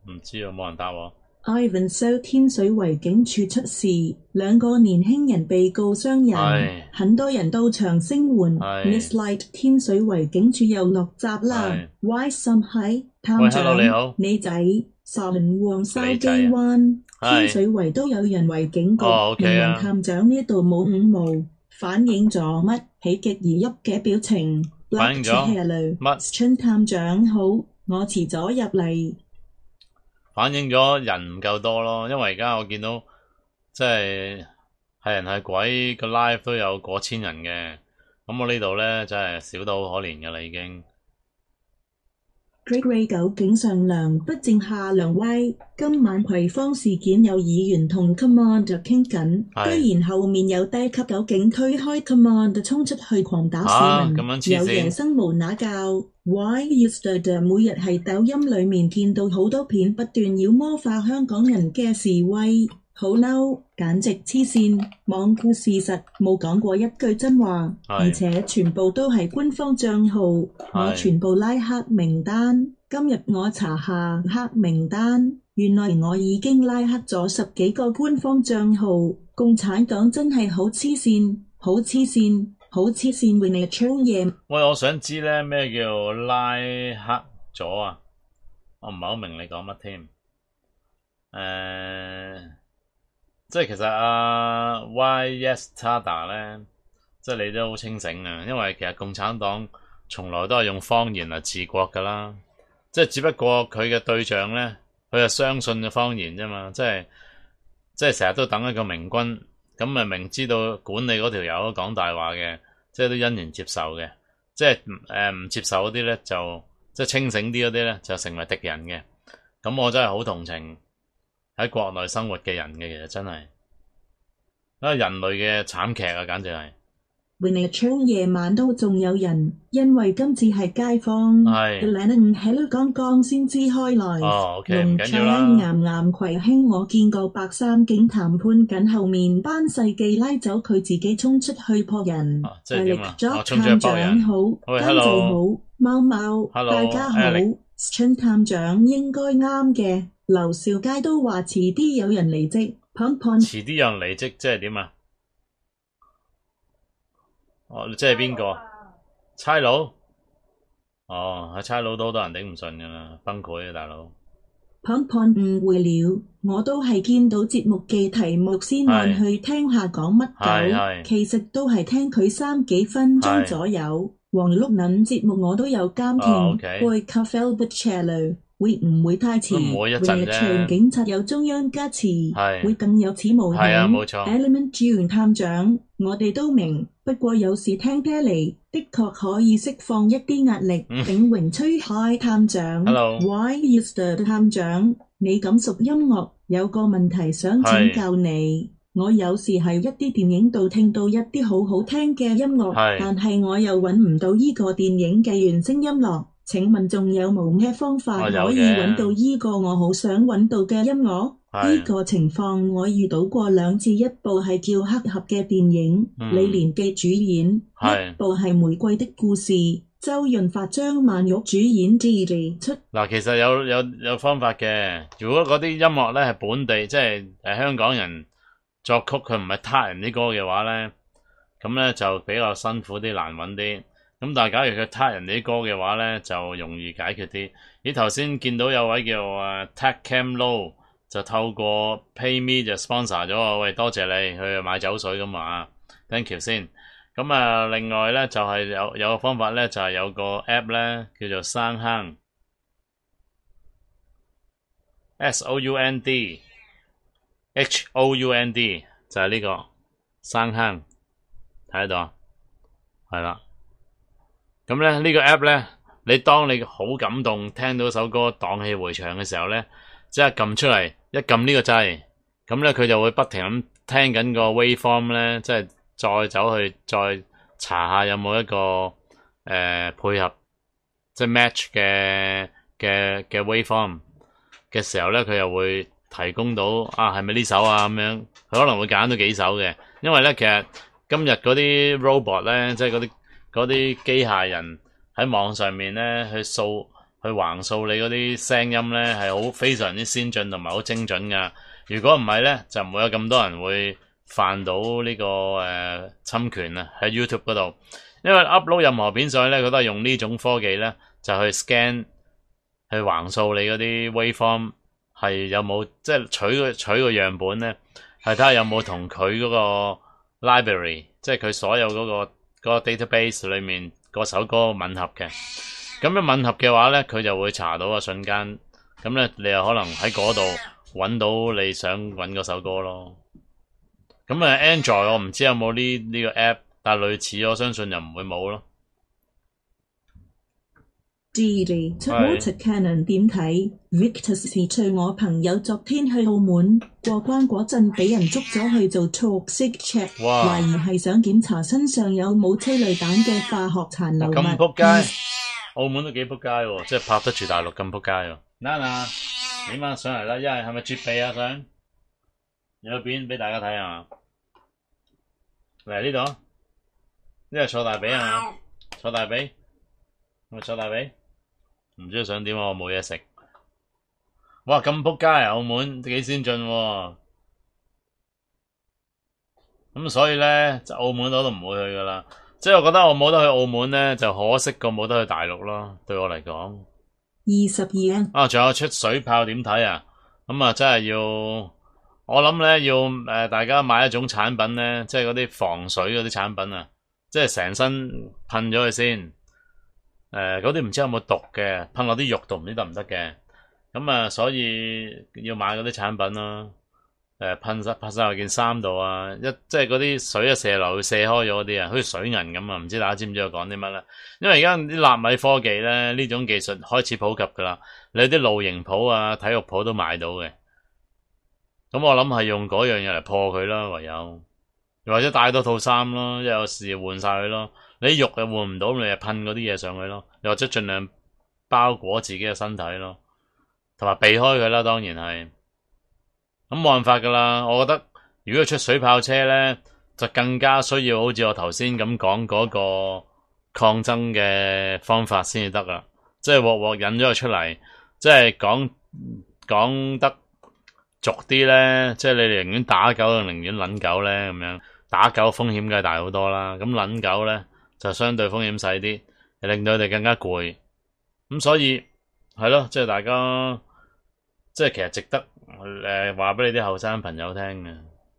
唔知啊，冇人答我。 Ivan So 天水圍警署出事，2個年輕人被告傷人， 唉很多人到場聲援。 唉 Miss Light 天水圍警署又落閘啦唉 ！Why some 係探喂長 ，hello，你好你仔，沙輪旺筲你仔啊箕灣係天水圍都有人圍警局， 哦，OK 啊明明探長呢度冇五毛，反映咗乜？喜極而泣嘅表情。 反映咗 Hello， 乜？ 春探長好，我遲咗入嚟。 反映咗人唔夠多咯，因為而家我見到即係人係鬼個 live 都有過千人嘅，咁我呢度咧真係少到好可憐㗎啦已經。 Gregory 究竟上梁不正下梁歪，今晚葵芳事件有議員同 Commander 傾緊， 係居然後面有低級警警推開 Commander 衝出去狂打市民， 咁樣黐線有夜生無那教。Why yesterday 每日係抖音裡面見到好多片不斷要魔化香港人嘅示威，好嬲，簡直黐線，罔顧事實，冇講過一句真話，而且全部都係官方帳號，我全部拉黑名單。今日我查下黑名單，原來我已經拉黑咗10幾個官方帳號。共產黨真係好黐線，好黐線，好黐線，會你搶嘢。 喂，我想知咧咩叫拉黑咗啊？我唔係好明你講乜添。即係其實YS Tada 咧，即係你都好清醒啊，因為其實共產黨從來都係用方言嚟治國噶啦，即係只不過佢嘅對象咧，佢係相信嘅方言啫嘛，即係成日都等一個明君，咁咪明知道管理嗰條友講大話嘅，即係都欣然接受嘅，即係唔接受嗰啲咧就即係清醒啲嗰啲咧就成為敵人嘅，咁我真係好同情喺國內生活嘅人嘅，其實真係啊人類嘅慘劇啊，簡直係。 會你搶夜晚都仲有人，因為今次係街坊， 係 2喺度剛剛先知開來。 哦，OK，唔龍緊要啦翔岩岩葵興，我見過白衫警談判緊，後面班世紀拉走佢自己衝出去撲人。 即係點啊？ Alex 衝出去探撲人長好， 喂監製 ，hello 好，貓貓 Hello， 大家好 Alex。 春探長應該啱嘅，劉兆佳都話遲啲有人離職，砰砰。 遲啲有人離職，即係點啊？哦，即係邊個？差佬？哦，係差佬都好多人頂唔順噶啦，崩潰啊大佬！ 砰砰誤會了，我都係見到節目嘅題目先按去聽下講乜狗，其實都係聽佢3幾分鐘左右。黃碌撚節目我都有監聽，會 Cafe Butcher 會唔會太遲？ 唔會一陣啫。 長警察有中央加持，會更有此無係啊，冇錯。 Element 主員探長，我哋都明，不過有時聽爹嚟，的確可以釋放一啲壓力。炳榮吹海探長 ，Hello，Why Easter 探長，你咁熟音樂，有個問題想請教你。我有時喺一啲電影度聽到一啲好好聽嘅音樂，但係我又揾唔到依個電影嘅原聲音樂。請問仲有冇咩方法可以揾到依個我好想揾到嘅音樂？呢個情況我遇到過2次，一部係叫《黑俠》嘅電影，李連杰主演；一部係《玫瑰的故事》，周潤發、張曼玉主演。 嗱，其實有方法嘅。如果嗰啲音樂咧係本地，即係香港人作曲，佢唔係他人啲歌嘅話咧，咁咧就比較辛苦啲，難揾啲。咁但係假如佢他人啲歌嘅話咧，就容易解決啲。咦，頭先見到有位叫Tech Cam Low 就透過 PayMe 就 sponsor 咗我，喂，多謝你去買酒水咁啊 ，thank you 先。咁另外咧就係有個方法咧，就係有個 app 咧叫做生坑 SOUND HOUND 就係呢個生坑，睇得到啊？係啦。咁咧呢個 app 咧，你當你好感動，聽到首歌蕩氣迴腸嘅時候咧，即係撳出嚟，一撳呢個掣，咁咧佢就會不停咁聽緊個 waveform 咧，即係再走去再查下有冇一個配合，即係 match 嘅 waveform 嘅時候咧，佢又會提供到係咪呢首啊咁樣，佢可能會揀到幾首嘅，因為咧其實今日嗰啲 robot 咧，即係嗰啲機械人喺網上面咧去掃去橫掃你嗰啲聲音咧係好非常之先進同埋好精準噶。如果唔係咧，就唔會有咁多人會犯到呢、個侵權啊喺 YouTube 嗰度。因為 upload 任何片上去咧，佢都係用呢種科技咧，就去 scan 去橫掃你嗰啲 waveform 係有冇，即係取個樣本咧，係睇下有冇同佢嗰個 library， 即係佢所有嗰個 database 裏面嗰首歌吻合嘅。咁樣吻合嘅話咧，佢就會查到啊，瞬間。咁咧，你又可能喺嗰度揾到你想揾嗰首歌咯。咁Android 我唔知有冇呢個 app， 但係類似我相信又唔會冇咯。 Didi Water Cannon 點睇 ？Victor 是隨我朋友昨天去澳門過關嗰陣，俾人捉咗去做 toxic check， 懷疑係想檢查身上有冇催淚彈嘅化學殘留物。 咁撲街，澳門都幾撲街喎，即係拍得住大陸咁撲街喎。Nana， 點啊上嚟啦？一係咪絕鼻啊？想有片俾大家睇啊？嚟呢度，一係坐大髀啊嘛？坐大髀，咪坐大髀。唔知佢想點啊？我冇嘢食。哇！咁撲街啊！澳門幾先進喎。咁所以咧，就澳門我都唔會去噶啦。即係我覺得我冇得去澳門咧，就可惜過冇得去大陸咯。對我嚟講。 22 啊！仲有出水炮點睇啊？咁啊，真係要我諗咧，要大家買一種產品咧，即係嗰啲防水嗰啲產品啊，即係成身噴咗佢先。嗰啲唔知有冇毒嘅，噴落啲肉度唔知得唔得嘅。咁啊，所以要買嗰啲產品咯。噴晒落件衫度啊，即係嗰啲水射流射開咗嗰啲啊，好似水銀咁啊。唔知大家知唔知我講啲乜咧？因為而家啲納米科技咧，呢種技術開始普及噶啦，你啲露營鋪啊、體育鋪都買到嘅。咁我諗係用嗰樣嘢嚟破佢啦，唯有又或者帶多套衫咯，有時換晒佢咯。你啲肉又換唔到，你就噴嗰啲嘢上去咯，又或者盡量包裹自己嘅身體咯，同埋避開佢啦，當然係。咁冇辦法噶啦，我覺得如果出水炮車咧，就更加需要好似我頭先咁講嗰個抗爭嘅方法先至得啦，即係鑊引咗佢出嚟，即係講得俗啲咧，即係你寧願打狗，寧願撚狗咧咁樣，打狗風險梗係大好多啦，咁撚狗咧就相對風險細啲，令到佢哋更加攰，咁所以係咯，即係大家即係其實值得話俾你啲後生朋友聽嘅。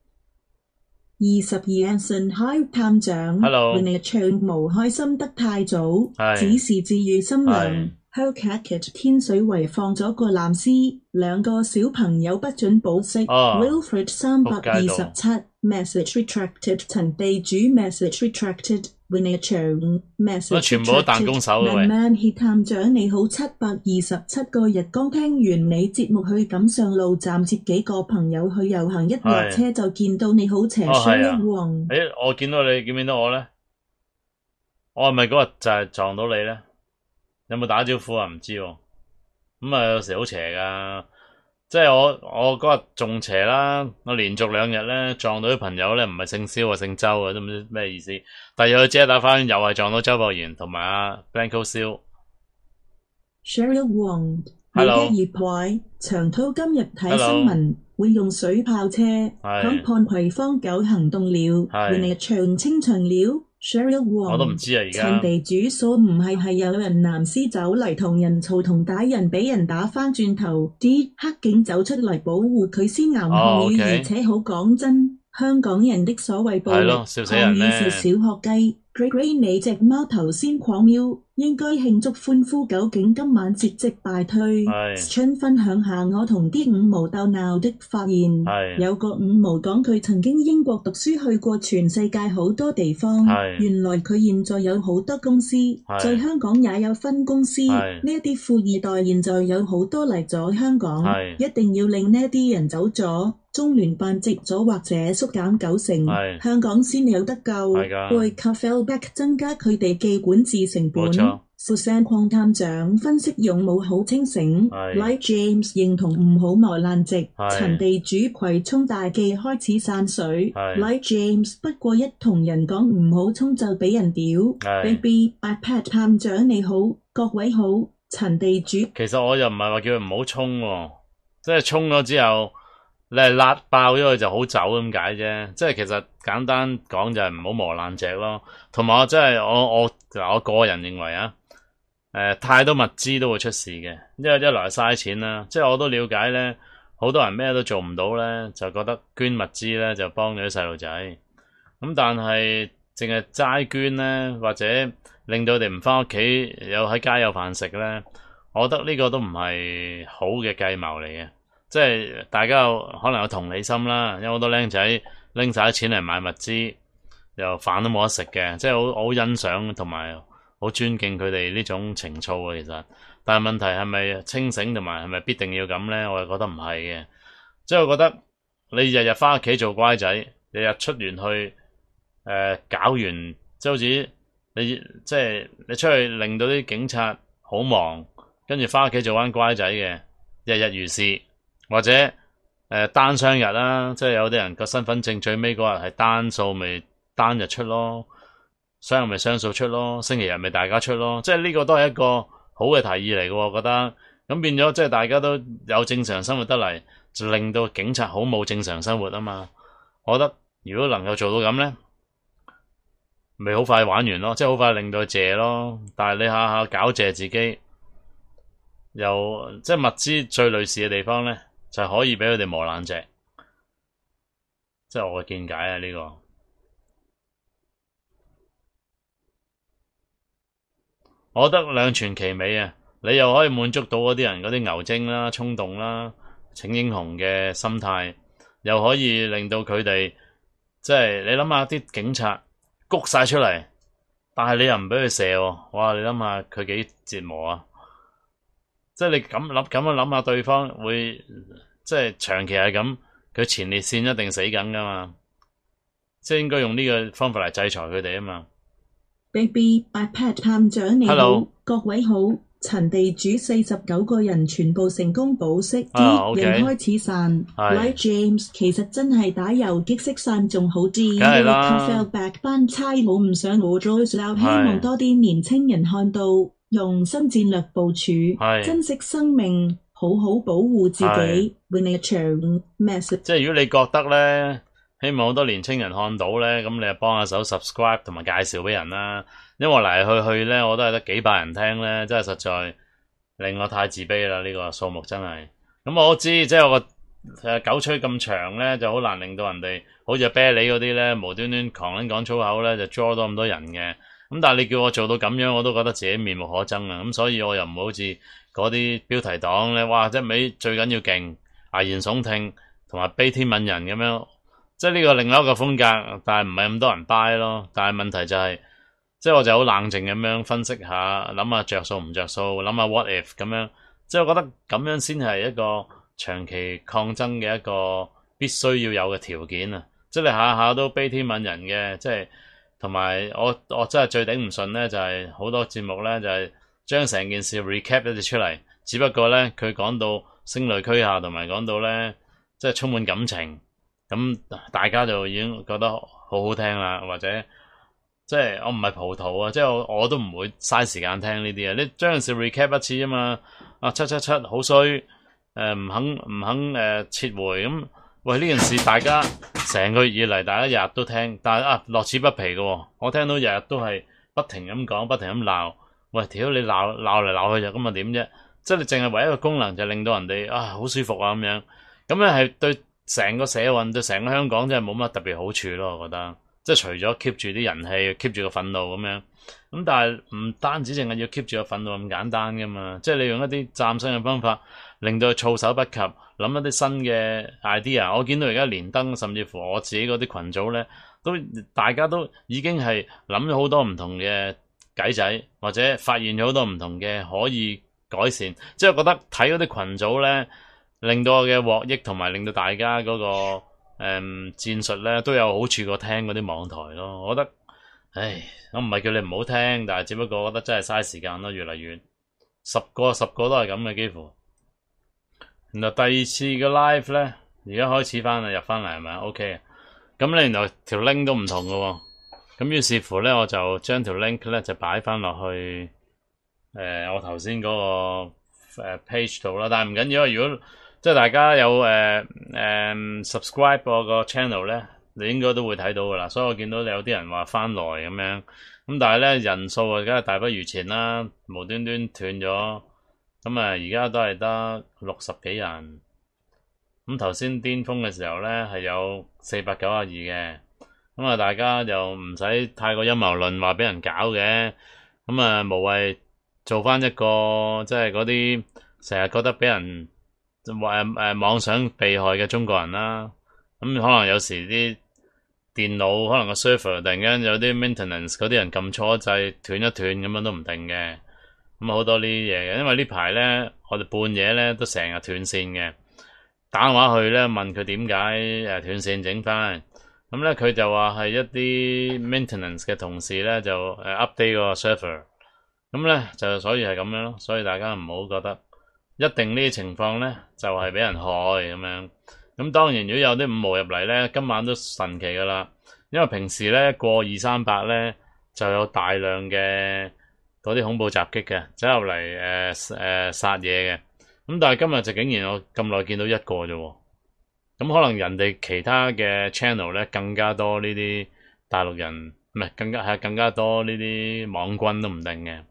22 Anson Hi 探長 Hello 為你唱無開心得太早，只是治愈心涼。Hellcat 天水圍放咗個藍絲，2個小朋友不准保釋。Wilfred 327 message retracted 陳地主 message retracted 為你唱 message 全部都彈弓手嘅。 Man He 探長你好，727個日剛聽完你節目去錦上路站接幾個朋友去遊行，一落車就見到你好邪衰王。 我見到你，見唔見到我咧？我係咪嗰日就係撞到你咧？有冇打招呼啊？唔知喎。咁啊，有時好邪噶，即係我嗰日仲邪啦。我連續2日咧撞到啲朋友咧，唔係姓蕭啊，姓周啊，都唔知咩意思。第二日去遮打翻，又係撞到周博賢同埋阿 Blanco 蕭。 Cheryl Wong， 你嘅熱壞長濤今日睇新聞會用水炮車響判葵坊9行動了，原嚟長清場了。Cheryl Wong， 我都唔知啊，而家趁地主所唔係有人藍絲走嚟同人嘈同打人，俾人打翻轉頭，啲黑警走出嚟保護佢先牛紅語，而且好講真，香港人的所謂暴力抗議是小學雞。Gregory 你隻貓頭先狂喵，應該慶祝歡呼，究竟今晚節績敗退。春分享下我同啲五毛鬥鬧的發現，有個五毛講佢曾經英國讀書，去過全世界好多地方，原來佢現在有好多公司，在香港也有分公司，呢一啲富二代現在有好多嚟咗香港，一定要令呢啲人走咗。中聯辦直咗或者縮減90%，香港先有得救。背 Cafellback 增加佢哋嘅管治成本。Susan 鄺探長分析勇武好清醒。Like James 認同唔好磨爛蓆。陳地主葵涌大記開始散水。Like James 不過一同人講唔好衝就俾人屌。Baby iPad 探長你好，各位好。 陳地主其實我又唔係話叫佢唔好衝喎，即係衝咗之後，你係辣爆咗佢就好走咁解啫。即係其實簡單講就係唔好磨爛隻咯。同埋我真係我個人認為啊，太多物資都會出事嘅，因為一來嘥錢啦。即係我都了解咧，好多人咩都做唔到咧，就覺得捐物資咧就幫咗啲細路仔。咁但係淨係齋捐咧，或者令到佢哋唔返屋企，有喺街有飯食咧，我覺得呢個都唔係好嘅計謀嚟嘅。即係大家可能有同理心啦，因為好多僆仔拎晒啲錢嚟買物資，又飯都冇得食嘅，即係好欣賞同埋好尊敬佢哋呢種情操啊。其實，但係問題係咪清醒同埋係咪必定要咁咧？我又覺得唔係嘅。即係我覺得你日日返屋企做乖仔，日日出完去搞完，即係好似你出去令到啲警察好忙，跟住返屋企做翻乖仔嘅，日日如是。或者單雙日啦，即係有啲人個身份證最尾嗰日係單數，咪單日出咯；雙日咪雙數出咯；星期日咪大家出咯。即係呢個都係一個好嘅提議嚟嘅，我覺得。咁變咗即係大家都有正常生活得嚟，就令到警察好冇正常生活啊嘛。我覺得如果能夠做到咁咧，咪好快玩完咯，即係好快令到佢謝咯。但係你下下搞謝自己，又即係物資最類似嘅地方咧，就可以俾佢哋磨爛隻，即係我嘅見解啊！呢個我覺得兩全其美啊！你又可以滿足到嗰啲人嗰啲牛精啦、衝動啦、請英雄嘅心態，又可以令到佢哋即係你諗下啲警察谷晒出嚟，但係你又唔俾佢射喎，哇！你諗下佢幾折磨啊！即係你咁樣諗下，對方會即係長期係咁，佢前列腺一定死緊噶嘛，即係應該用呢個方法嚟制裁佢哋啊嘛。 Baby iPad 探長你好 Hello 各位好，陳地主49個人全部成功保釋， OK 人開始散。 係 Like James 其實真係打遊擊式散仲好啲， 梗係啦 Fellback 班差佬唔想我 Joyce 希望多啲年青人看到用新戰略部署， 係珍惜生命，好好保護自己。永你長 message。 即係如果你覺得咧，希望好多年青人看到咧，咁你就幫下手 subscribe 同埋介紹俾人啦。因為嚟去咧，我都係得幾百人聽咧，真係實在令我太自卑啦！呢個數目真係。咁我知，即係我個狗吹咁長咧，就好難令到人哋好似啤梨嗰啲咧，無端端狂撚講粗口咧，就 draw 到咁多人嘅。咁但係你叫我做到咁樣，我都覺得自己面目可憎啊！咁所以我又唔好似嗰啲標題黨咧，哇！一味最緊要勁，危言聳聽同埋悲天憫人咁樣，即係呢個另外一個風格，但係唔係咁多人 buy 咯。但係問題就係，即係我就好冷靜咁樣分析下，諗下着數唔着數，諗下 what if 咁樣，即係我覺得咁樣先係一個長期抗爭嘅一個必須要有嘅條件啊！即係你下下都悲天憫人嘅，即係。同埋我真係最頂唔順咧，就係好多節目咧，就係將成件事 recap 一隻出嚟。只不過咧，佢講到聲淚俱下，同埋講到咧，即係充滿感情，咁大家就已經覺得好好聽啦。或者即係我唔係葡萄啊，即係我都唔會嘥時間聽呢啲啊。你將件事 recap 一次啫嘛。啊777好衰，唔肯撤回咁。喂，呢件事大家成個月以嚟，大家日日都聽，但係樂此不疲嘅喎。我聽到日日都係不停咁講，不停咁鬧。喂，屌你鬧嚟鬧去就咁啊點啫？即係你淨係唯一個功能就令到人哋好舒服啊咁樣。咁咧係對成個社運對成個香港真係冇乜特別好處咯，我覺得。即係除咗 keep 住啲人氣，keep 住個憤怒咁樣。咁但係唔單止淨係要 keep 住個憤怒咁簡單噶嘛，即係你用一啲嶄新嘅方法，令到佢措手不及，諗一啲新嘅 idea。我見到而家連登，甚至乎我自己嗰啲群組咧，大家都已經係諗咗好多唔同嘅計仔，或者發現咗好多唔同嘅可以改善。即係覺得睇嗰啲群組咧，令到我嘅獲益同埋令到大家嗰個戰術咧都有好處過聽嗰啲網台咯。我覺得，我唔係叫你唔好聽，但係只不過我覺得真係嘥時間咯，越嚟越十個都係咁嘅幾乎。然後第二次嘅 live 咧，而家開始翻啦，入翻嚟係咪 OK？咁咧原來條 link 都唔同嘅喎。咁於是乎咧，我就將條 link 咧就擺翻落去我頭先嗰個page 度啦，但係唔緊要啊。如果即係大家有subscribe 我個 channel 咧，你應該都會睇到噶啦。所以我見到有啲人話翻來咁樣，咁但係咧人數啊，梗係大不如前啦，無端端斷咗，咁啊而家都係得60幾人。咁頭先巔峰嘅時候咧係有492嘅，咁啊大家就唔使太過陰謀論話俾人搞嘅，咁啊無謂做翻一個即係嗰啲成日覺得俾人妄想被害嘅中國人啦。咁可能有時啲電腦可能個 server 突然間有啲 maintenance 嗰啲人撳錯掣斷一斷咁樣都唔定嘅，咁好多呢啲嘢嘅。因為呢排咧我哋半夜咧都成日斷線嘅，打電話去咧問佢點解斷線整翻，咁咧佢就話係一啲 maintenance 嘅同事咧就update 個 server， 咁咧就所以係咁樣咯。所以大家唔好覺得一定呢啲情況咧就係俾人害咁樣。咁當然如果有啲五毛入嚟咧，今晚都神奇噶啦，因為平時咧過200-300咧就有大量嘅嗰啲恐怖襲擊嘅走入嚟殺嘢嘅。咁但係今日就竟然我咁耐見到一個啫喎，咁可能人哋其他嘅 channel 咧更加多呢啲大陸人，唔係更加多呢啲網軍都唔定嘅。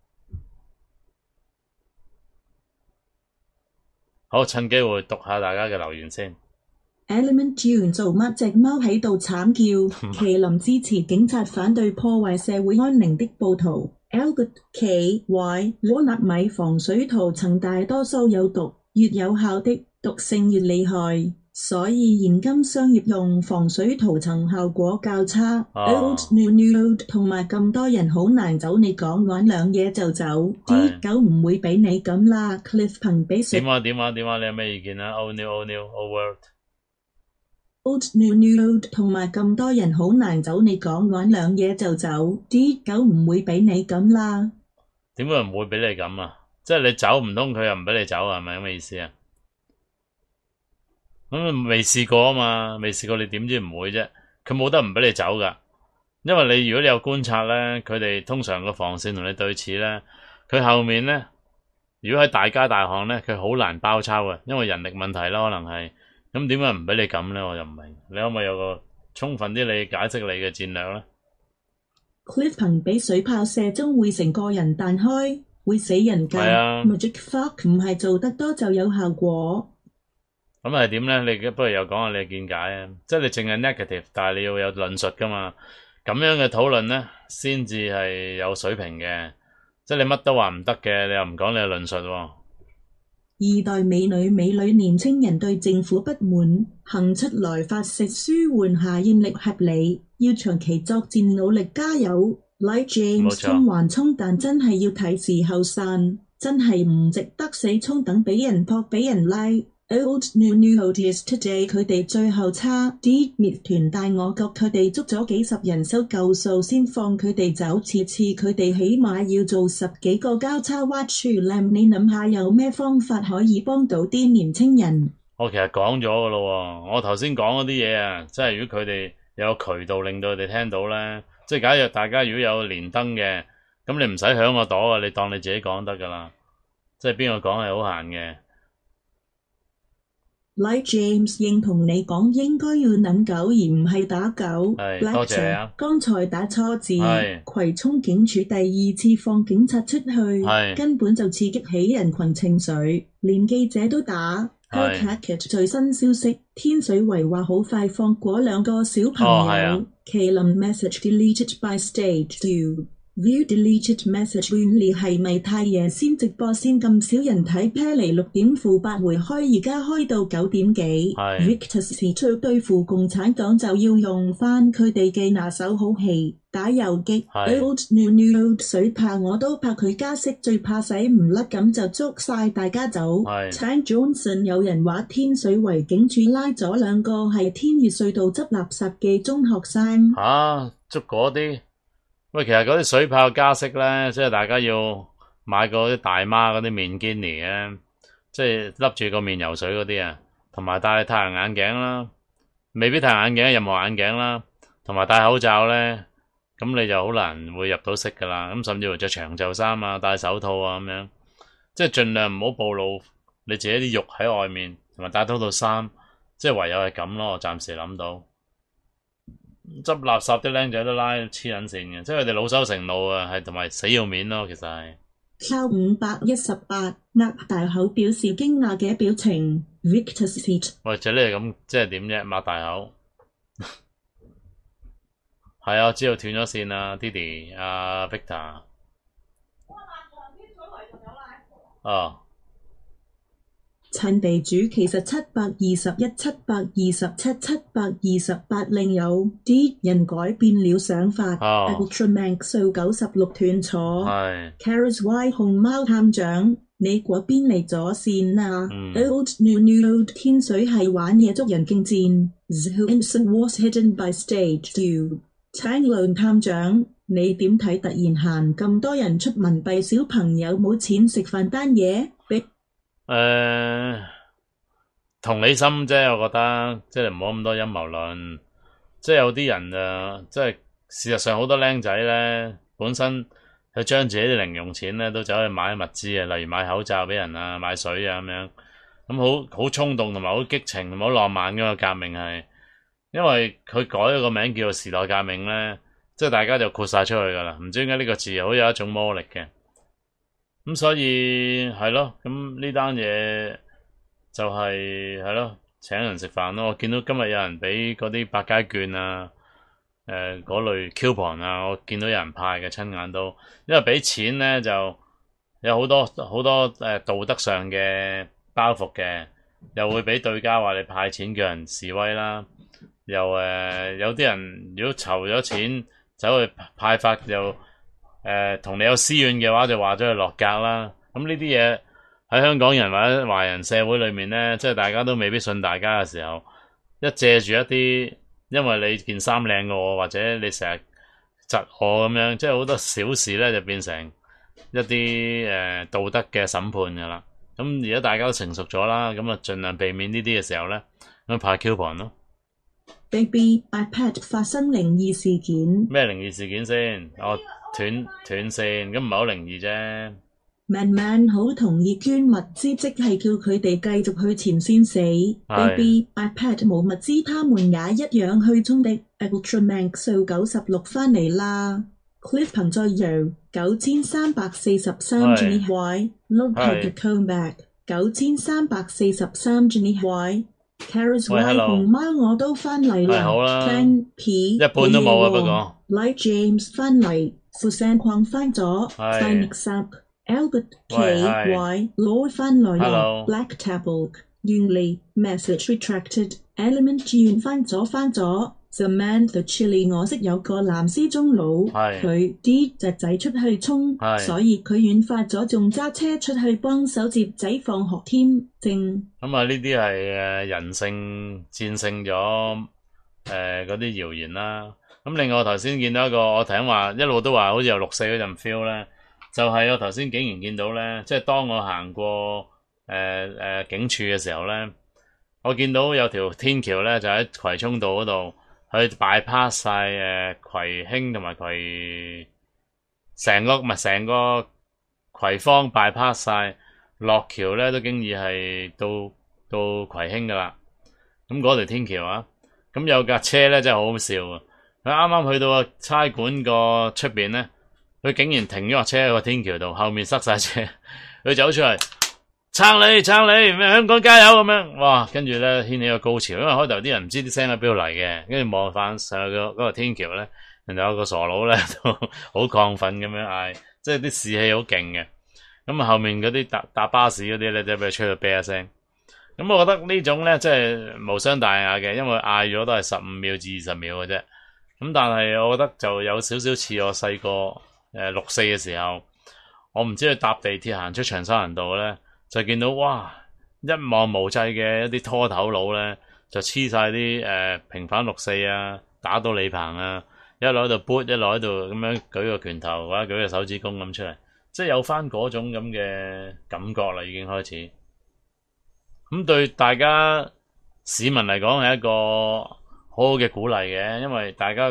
好，趁機會讀下大家嘅留言先。 Element June 做乜隻貓喺度慘叫？麒麟支持警察反對破壞社會安寧的暴徒。Elgood KY 攞納米防水塗層大多數有毒，越有效的毒性越厲害，所以現今商業用防水塗層效果較差。Old New Old 同埋咁多人好難走，你講玩兩嘢就走，啲狗唔會俾你咁啦。Cliff 憑俾水點啊？你有咩意見啊？Old New Old World。Old New Old 同埋咁多人好難走，你講玩兩嘢就走，啲狗唔會俾你咁啦。 點會唔會俾你咁啊？即係你走唔通佢又唔俾你走啊？係咪咁嘅意思啊？咁未試過啊嘛，未試過你點知唔會啫？佢冇得唔俾你走噶，因為如果你有觀察咧，佢哋通常個防線同你對峙咧，佢後面咧，如果喺大街大巷咧，佢好難包抄嘅，因為人力問題啦，可能係。咁點解唔俾你咁咧？我就唔明，你可唔可以有個充分啲你解釋你嘅戰略咧 ？Cliff 憑俾水炮射中會成個人彈開，會死人㗎。 係啊 Magic Fuck 唔係做得多就有效果。 咁係點咧？你不如又講下你嘅見解啊！即係你淨係 negative，但係你要有論述噶嘛？咁樣嘅討論咧，先至係有水平嘅。即係你乜都話唔得嘅，你又唔講你嘅論述喎。 二代美女年青人對政府不滿，行出來發洩舒緩下壓力合理，要長期作戰努力加油。Like James 衝還衝，但真係要睇時候散，真係唔值得死衝，等俾人撲俾人拉。Old New Old Yesterday 佢哋最後差啲滅團，但我覺佢哋捉咗幾十人收夠數先放佢哋走，次佢哋起碼要做10幾個交叉挖處。你諗下有咩方法可以幫到啲年青人？ 我其實講咗噶咯，我頭先講嗰啲嘢啊，即係如果佢哋有渠道令到佢哋聽到咧，即係假如大家如果有連登嘅，咁你唔使響我朵啊，你當你自己講得噶啦，即係邊個講係好閒嘅。 Like James 認同你講，應該要諗狗而唔係打狗。 多謝啊！ 剛才打錯字，葵涌警署第2次放警察出去，根本就刺激起人群情緒，連記者都打。最新消息，天水圍話好快放過2個小朋友。麒麟 message deleted by stage 2。View deleted message 亂列係咪太夜先直播先咁少人睇 Pele 6點8回開，而家開到9點幾。Victus 時出對付共產黨就要用返佢哋嘅拿手好戲，打游擊。Old New Old 水炮我都怕佢加息，最怕洗唔甩咁就捉晒大家走。請 Johnson 有人話天水圍警署拉咗2個係天悅隧道執垃圾嘅中學生。 捉嗰啲？喂，其實嗰啲水炮加息咧，即係大家要買嗰啲大媽嗰啲面堅尼嘅，即係笠住個面游水嗰啲啊，同埋戴太陽眼鏡啦，未必太陽眼鏡，任何眼鏡啦，同埋戴口罩咧， 咁你就好難會入到色噶啦。咁甚至乎着長袖衫啊、戴手套啊咁樣，即係盡量唔好暴露你自己啲肉喺外面，同埋戴多套衫，即係唯有係咁咯。我暫時諗到執垃圾啲僆仔都拉黐撚線嘅，即係佢哋老羞成怒啊，係同埋死要面咯。其實係抄518，擘大口表示驚訝嘅表情。Victor's feet。 或者你係咁，即係點啫？擘大口。係啊，我知道斷咗線啦，Didi，阿 Victor。哦。 趁地主其實721、727、728另有啲人改變了想法。Ultraman 數96斷錯。Karis Y 熊貓探長，你嗰邊嚟咗線啊？Old New 天水係玩嘢捉人競戰。Zoinson was hidden by stage 2。青龍探長，你點睇突然閒咁多人出文幣小朋友冇錢食飯單嘢？ 同理心啫，我覺得即係唔好咁多陰謀論。即係有啲人即係事實上好多僆仔咧，本身佢將自己啲零用錢咧都走去買物資啊，例如買口罩俾人啊，買水啊咁樣。咁好衝動同埋好激情同埋好浪漫嗰個革命係，因為佢改咗個名叫做時代革命咧，即係大家就豁晒出去噶啦。唔知點解呢個字好有一種魔力嘅。咁所以係咯，咁呢單嘢就係咯，請人食飯咯。我見到今日有人俾嗰啲百佳券啊，嗰類 coupon 啊，我見到有人派嘅，親眼都，因為俾錢咧就有好多道德上嘅包袱嘅，又會俾對家話你派錢叫人示威啦，又有啲人如果籌咗錢走去派發又同你有私怨嘅話就話咗佢落格啦。咁呢啲嘢喺香港人或者華人社會裏面咧，即係大家都未必信大家嘅時候，一借住一啲因為你件衫靚過我，或者你成日窒我咁樣，即係好多小事咧就變成一啲道德嘅審判噶啦。咁而家大家都成熟咗啦，咁啊盡量避免呢啲嘅時候咧，咁派 coupon 咯。 Baby iPad 發生靈異事件。 咩靈異事件先？我斷線，咁唔係好靈異啫。 Man 好同意捐物資，即係叫佢哋繼續去前線死。Baby iPad 冇物資，他們也一樣去衝的。Ultraman 數96返嚟啦。Cliff 憑在遊9343 Jenny Y Look at the comeback 9343 Jenny Y。Karis Y 熊貓我都返嚟啦。Plan P 一半都冇啊，不過。 Like James 返嚟，富山礦返咗。Phoenix Up。Albert K Y 攞返來啦 ，Black Table 原嚟 message retracted element 轉翻咗 The Man the Chili 我識有個藍絲中佬，佢啲隻仔出去衝，所以佢軟發咗，仲揸車出去幫手接仔放學添。正咁啊，呢啲係人性戰勝咗嗰啲謠言啦。咁另外我頭先見到一個，我頭先話一路都話好似有6、4嗰陣 feel 咧。就係我頭先竟然見到咧，即係當我行過警署嘅時候咧，我見到有條天橋咧，就喺葵涌道嗰度去bypass晒葵興同埋成個葵芳bypass晒落橋咧，都經已係到葵興噶啦。咁嗰條天橋啊，咁有架車咧真係好好笑啊！佢啱啱去到個差館個出邊咧。佢竟然停咗架車喺個天橋度，後面塞晒車，佢走出嚟撐你，香港加油咁樣，哇！跟住咧掀起個高潮，因為開頭啲人唔知啲聲喺邊度嚟嘅，跟住望翻上去嗰個天橋咧，人哋有個傻佬咧都好亢奮咁樣嗌，即係啲士氣好勁嘅。咁後面嗰啲搭巴士嗰啲咧，就俾佢吹到啤一聲。咁我覺得呢種咧，即係無傷大雅嘅，因為嗌咗都係15秒至20秒嘅啫。咁但係我覺得就有少少似我細個。6、4嘅時候，我唔知佢搭地鐵行出長沙灣道咧，就見到哇，一望無際嘅一啲拖頭佬咧，就黐晒啲平反6、4啊，打到李鵬啊，一路喺度 boot， 一路喺度咁樣舉個拳頭或者舉個手指公咁出嚟，即係有翻嗰種咁嘅感覺啦，已經開始。咁對大家市民嚟講係一個好好嘅鼓勵嘅，因為大家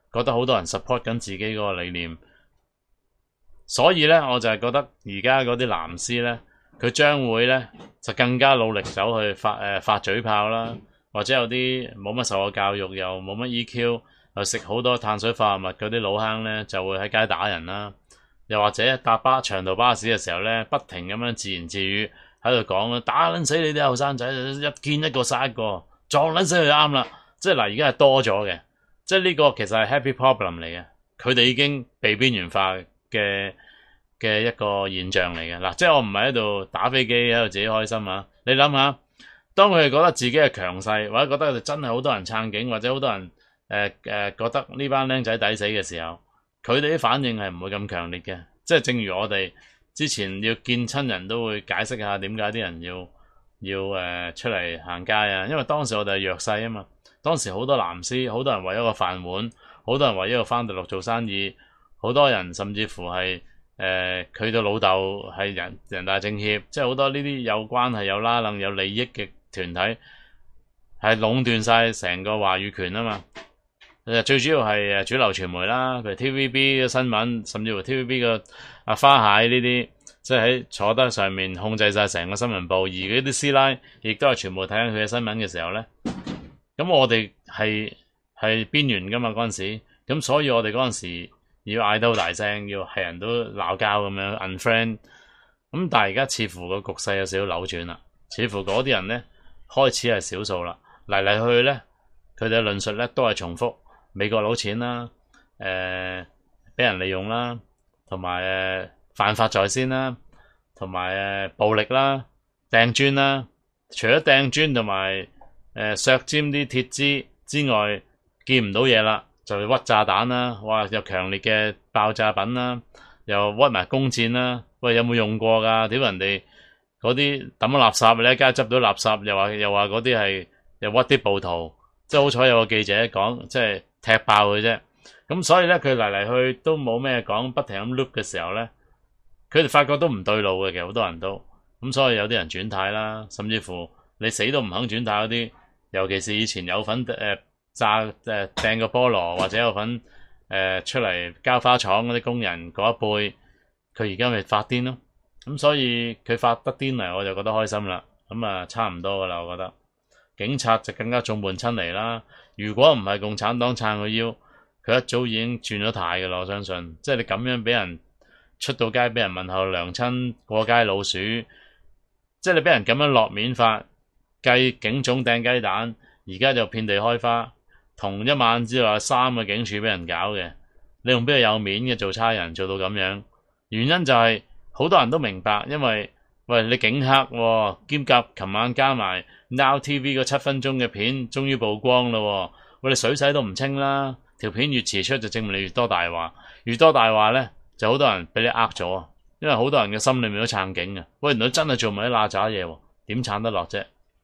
覺得好多人 support 緊自己嗰個理念，所以咧我就係覺得而家嗰啲藍絲咧，佢將會咧就更加努力走去發嘴炮啦，或者有啲冇乜受過教育又冇乜 EQ 又食好多碳水化合物嗰啲老坑咧，就會喺街打人啦，又或者搭長途巴士嘅時候咧，不停咁樣自言自語喺度講打撚死你啲後生仔，一見一個殺一個，撞撚死佢啱啦，即係嗱而家係多咗嘅。即係呢個其實係 happy problem 嚟嘅，佢哋已經被邊緣化嘅一個現象嚟嘅。嗱，即係我唔係喺度打飛機喺度自己開心啊！你諗下，當佢哋覺得自己係強勢，或者覺得佢哋真係好多人撐警，或者好多人覺得呢班僆仔抵死嘅時候，佢哋啲反應係唔會咁強烈嘅。即係正如我哋之前要見親人都會解釋下點解啲人要出嚟行街啊，因為當時我哋係弱勢啊嘛。當時好多藍絲，好多人為咗個飯碗，好多人為咗個返大陸做生意，好多人甚至乎係佢嘅老豆係人大政協，即係好多呢啲有關係、有拉楞、有利益嘅團體，係壟斷晒成個話語權啊嘛。最主要係主流傳媒啦，譬如 TVB 嘅新聞，甚至乎 TVB 嘅花蟹呢啲，即係喺坐得上面控制晒成個新聞部，而嗰啲師奶亦都係全部睇緊佢嘅新聞嘅時候咧。咁我哋係邊緣噶嘛嗰陣時，咁所以我哋嗰陣時要嗌得好大聲，要係人都鬧交咁樣 unfriend。咁但係而家似乎個局勢有少少扭轉啦，似乎嗰啲人咧開始係少數啦，嚟嚟去去咧，佢哋嘅論述咧都係重複美國佬錢啦，俾人利用啦，同埋犯法在先啦，同埋暴力啦、掟磚啦，除咗掟磚同埋削尖啲鐵枝之外，見唔到嘢啦，就屈炸彈啦，哇！有強烈嘅爆炸品啦，又屈埋弓箭啦，喂，有冇用過㗎？屌人哋嗰啲抌咗垃圾，你喺街執到垃圾，又話嗰啲係又屈啲暴徒，即係好彩有個記者講，即係踢爆佢啫。咁所以咧，佢嚟嚟去都冇咩講，不停咁 loop 嘅時候咧，佢哋發覺都唔對路嘅，其實好多人都咁，所以有啲人轉態啦，甚至乎你死都唔肯轉態嗰啲。尤其是以前有份掟個菠蘿，或者有份出嚟膠花廠嗰啲工人嗰一輩，佢而家咪發癲咯。咁所以佢發得癲嚟，我就覺得開心啦。咁啊，差唔多噶啦，我覺得警察就更加眾叛親離啦。如果唔係共產黨撐佢腰，佢一早已經轉咗態噶啦。我相信，即係你咁樣俾人出到街，俾人問候娘親過街老鼠，即係你俾人咁樣落面法。計警總掟雞蛋，而家就遍地開花。同一晚之內3個警署俾人搞嘅，你用邊個有面嘅做差人做到咁樣？原因就係好多人都明白，因為喂你警黑喎，兼夾琴晚加埋 Now TV 個7分鐘嘅片，終於曝光啦。喂，你水洗都唔清啦，條片越遲出就證明你越多大話，越多大話咧就好多人俾你呃咗，因為好多人嘅心裏面都撐警嘅。喂，原來真係做埋啲嗱喳嘢，點撐得落啫？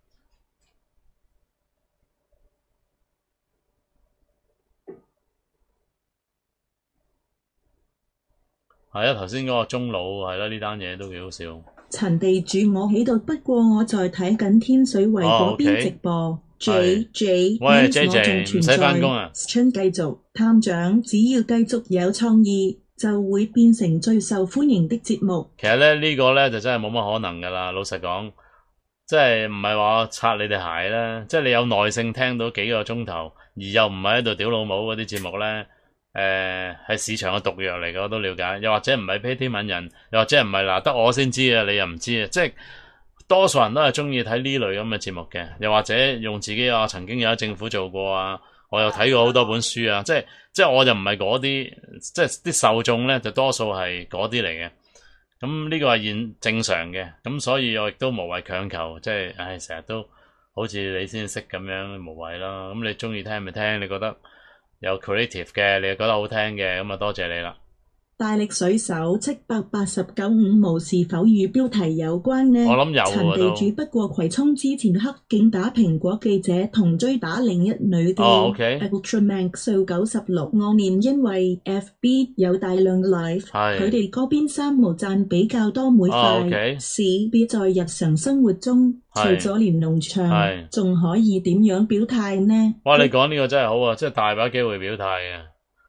係啊，頭先嗰個中佬係啦，呢單嘢都幾好笑。 陳地主，我喺度，不過我在睇緊天水圍嗰邊直播。J， 喂 J， 唔使返工啊！ 春繼續，探長只要繼續有創意，就會變成最受歡迎的節目。 其實咧呢個咧就真係冇乜可能噶啦，老實講，即係唔係話擦你哋鞋啦，即係你有耐性聽到幾個鐘頭，而又唔係喺度屌老母嗰啲節目咧。係市場嘅毒藥嚟嘅，我都了解。又或者唔係披天憫人，又或者唔係嗱得我先知啊，你又唔知啊。即係多數人都係中意睇呢類咁嘅節目嘅。又或者用自己曾經有喺政府做過啊，我又睇過好多本書啊。即係我就唔係嗰啲，即係啲受眾咧就多數係嗰啲嚟嘅。咁呢個係正常嘅。咁所以我亦都無謂強求，即係成日都好似你先識咁樣無謂啦。咁你中意聽咪聽，你覺得有 creative 嘅，你又覺得好聽嘅，咁啊多謝你啦。 大力水手789.5毛是否與標題有關呢？ 我諗有陳地主不過葵涌之前黑警打蘋果記者同追打另一女嘅 Ultraman 數96案念，因為 FB 有大量 live， 佢哋嗰邊3毛讚比較多每塊，是別在日常生活中，除咗連農場，仲可以點樣表態呢？ 哇！你講呢個真係好啊，即係大把機會表態嘅。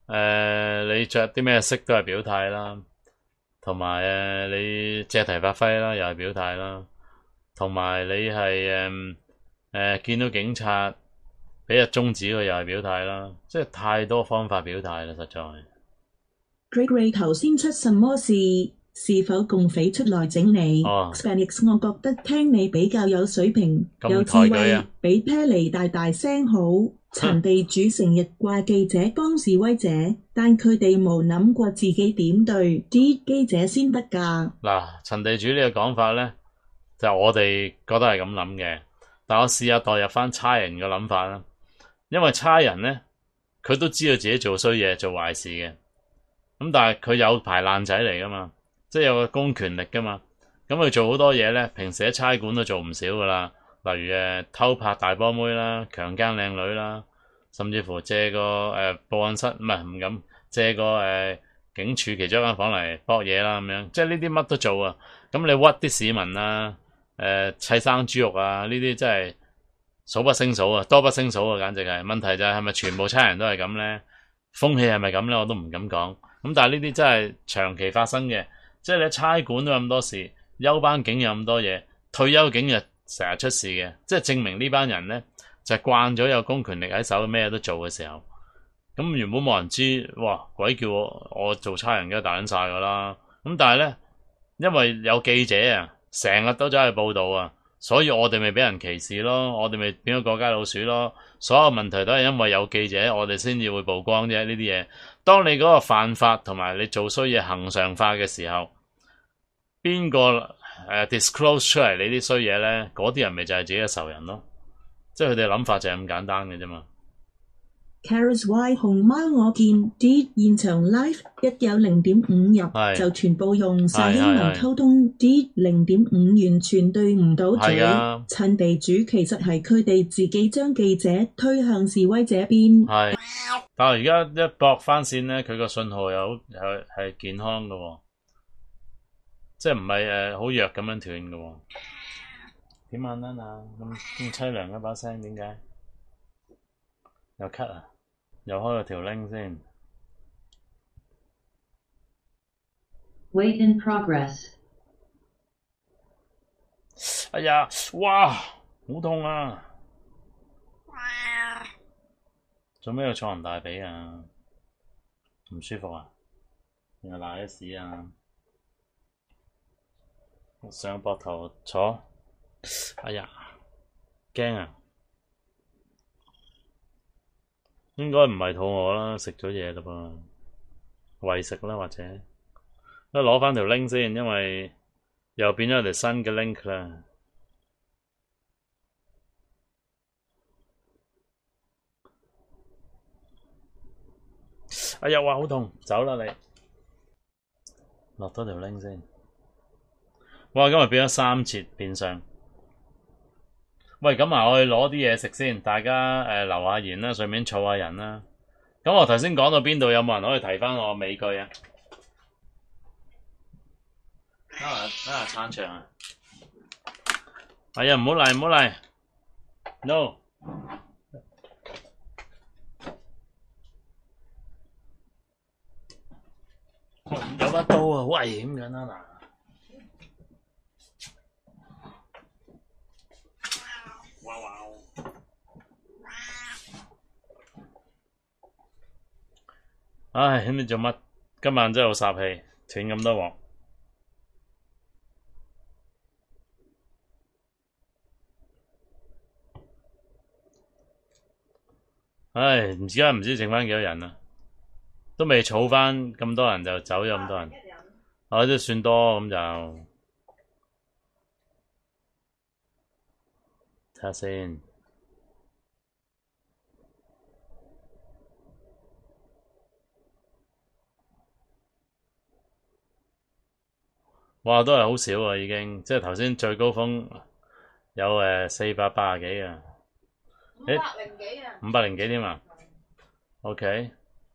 你着啲咩色都係表態啦，同埋你借題發揮啦，又係表態啦，同埋你係見到警察俾日中指佢又係表態啦，即係太多方法表態啦，實在。 Gregory 頭先出什麼事？是否共匪出來整你？ 哦 Spanix 我覺得聽你比較有水平， 咁有智抬舉慧啊， 比 Pelly 大聲好。陳地主成日怪記者幫示威者，但佢哋冇諗過自己點對啲記者先得㗎。 嗱，陳地主呢個講法咧，就我哋覺得係咁諗嘅，但我試下代入翻差人嘅諗法啦。因為差人咧，佢都知道自己做衰嘢、做壞事嘅，咁但係佢有排爛仔嚟噶嘛，即係有個公權力噶嘛，咁佢做好多嘢咧，平時喺差館都做唔少噶啦，例如偷拍大波妹啦、強姦靚女啦，甚至乎借個報案室唔敢借個警署其中一間房嚟搏嘢啦咁樣，即係呢啲乜都做啊！咁你屈啲市民啊，砌生豬肉啊，呢啲真係數不勝數啊，多不勝數啊，簡直係。問題就係咪全部差人都係咁咧？風氣係咪咁咧？我都唔敢講。咁但係呢啲真係長期發生嘅，即係你差館都有咁多事，休班警有咁多嘢，退休警又成日出事嘅，即係證明呢班人咧就係慣咗有公權力喺手，咩都做嘅時候。咁原本冇人知，哇！鬼叫我做差人梗係大撚晒噶啦。咁但係咧，因為有記者啊，成日都走去報導啊，所以我哋咪俾人歧視咯，我哋咪變咗過街老鼠咯。所有問題都係因為有記者，我哋先至會曝光啫。呢啲嘢，當你嗰個犯法同埋你做衰嘢恆常化嘅時候，邊個disclose 出嚟你啲衰嘢咧？嗰啲人咪就係自己嘅仇人咯。即係佢哋諗法就係咁簡單嘅啫嘛。 Carrots Y 熊貓我見啲現場 live 一有0.5入就全部用晒英文溝通，啲0.5完全對唔到嘴。趁地主其實係佢哋自己將記者推向示威者邊。 係，但係而家一駁翻線咧，佢個信號又係健康嘅喎，即係唔係好弱咁樣斷嘅喎。點啊，Nana咁凄涼一把聲，點解？又咳啊！又開個條 link 先。 Wait in progress。 哎呀，哇，好痛啊！做咩要坐人大髀啊？唔舒服啊？定係瀨咗屎啊？上膊頭坐。哎呀，驚啊！應該唔係肚餓啦，食咗嘢嘞噃，餵食啦或者，都攞返條 link 先，因為又變咗條新嘅 link 啦。哎呀，哇，好痛，走啦你，落多條 link 先。哇，今日變咗3節變相。喂，咁啊，我去攞啲嘢食先，大家留下言啦，順便儲下人啦。咁我頭先講到邊度，有冇人可以提翻我尾句啊？啊，撐場啊！係啊，唔好嚟，唔好嚟 ，no。有把刀啊，好危險㗎啦嗱。唉，你做乜？今晚真係好煞氣，斷咁多鑊。唉，而家唔知剩翻幾多人啦，都未儲翻咁多人就走咗咁多人，都算多咁就睇下先。哇，都係好少啊，已經，即係頭先最高峰有480幾啊 500幾啊 ，500幾添啊，OK。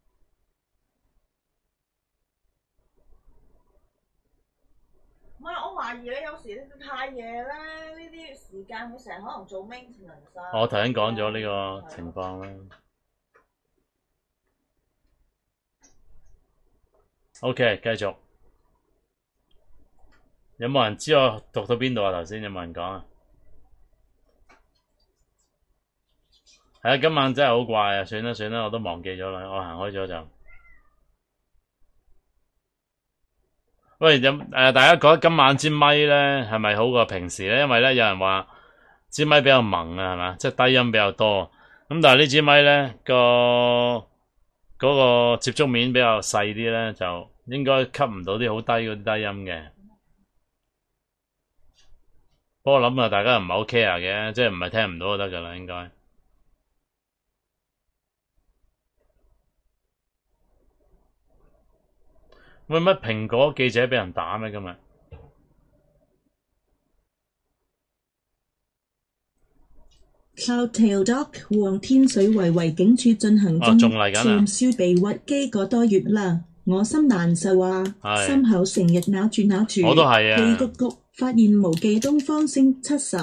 唔係，我懷疑你有時太夜咧，呢啲時間佢成日可能做 maintenance。 我頭先講咗呢個情況啦。 OK， 繼續。有冇人知我讀到邊度啊？頭先有冇人講啊？係啊，今晚真係好怪啊！算啦，我都忘記咗啦，我行開咗就。喂，大家覺得今晚支咪咧係咪好過平時咧？因為咧有人話支咪比較萌啊，係嘛，即係低音比較多。咁但係呢支咪咧嗰個接觸面比較細啲咧，就應該吸唔到啲好低嗰啲低音嘅。不過我諗啊，大家唔係好 care 嘅，即係唔係聽唔到就得噶啦，應該。喂，乜蘋果記者俾人打咩今日？ Cloudtail Dog 往天水圍圍警署進行中， 仲嚟緊啊！ 臉書被屈機個多月啦，我心難受啊，心口成日咬住， 我都係啊。 氣谷谷發現無記東方星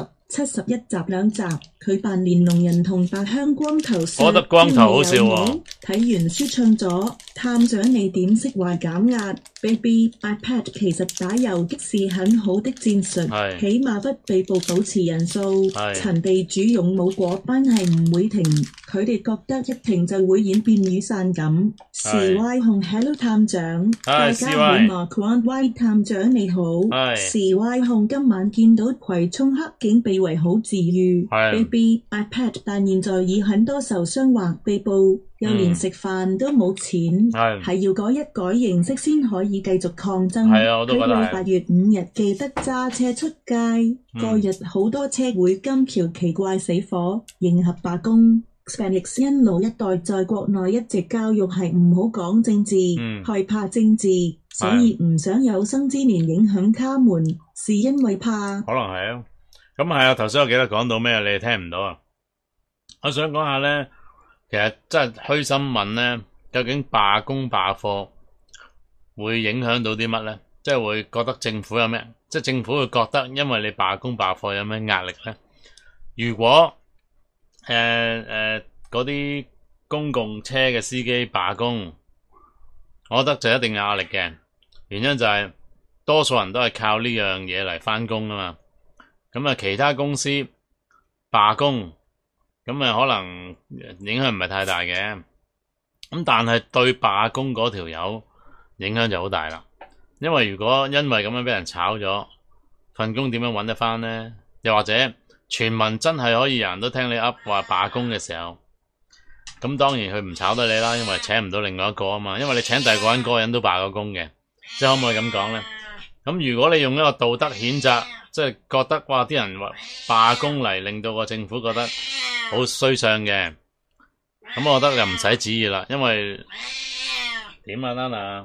71集2集，佢扮連龍人同白香光頭， 我覺得光頭好笑喎。 睇完書唱咗，探長你點識話減壓 ？Baby iPad 其實打遊擊是很好的戰術，起碼不被捕保持人數。陳地主勇武果班係唔會停，佢哋覺得一停就會演變雨傘咁。CY 紅 Hello 探長，大家好 Mark Y 探長你好。CY 紅今晚見到葵涌黑警被圍好治癒 ，Baby iPad 但現在已很多受傷或被捕。又連食飯都冇錢，係要改一改形式先可以繼續抗爭。喺8月5日記得揸車出街，嗰日好多車會金橋奇怪死火，迎合罷工。Spanix 因老一代在國內一直教育係唔好講政治，害怕政治，所以唔想有生之年影響他們，是因為怕。可能係啊，咁係啊，頭先我記得講到咩，你哋聽唔到啊？我想講下咧。其實真係虛新聞咧，究竟罷工罷課會影響到啲乜咧？即係會覺得政府有咩？即係政府會覺得因為你罷工罷課有咩壓力咧？如果嗰啲公共車嘅司機罷工，我覺得就一定有壓力嘅。原因就係多數人都係靠呢樣嘢嚟返工啊嘛。咁啊，其他公司罷工。咁啊，可能影響唔係太大嘅，咁但係對罷工嗰條友影響就好大啦。因為如果因為咁樣俾人炒咗，份工點樣搵得返呢？又或者全民真係可以人都聽你噏話罷工嘅時候，咁當然佢唔炒得你啦，因為請唔到另外一個啊嘛。因為你請第二個人，嗰個人都罷過工嘅，即係可唔可以咁講呢？咁如果你用一個道德譴責，即係覺得哇啲人話罷工嚟令到個政府覺得好衰相嘅，咁我覺得就唔使旨意啦，因為點啊 Nana，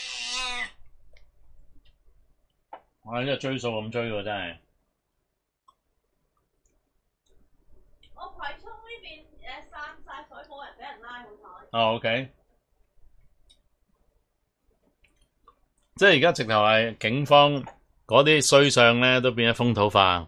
哇呢個追數咁追喎真係。 我葵涌呢邊散晒水，冇人俾人拉好彩。 哦 OK， 即係而家直頭係警方嗰啲衰相咧都變咗風土化。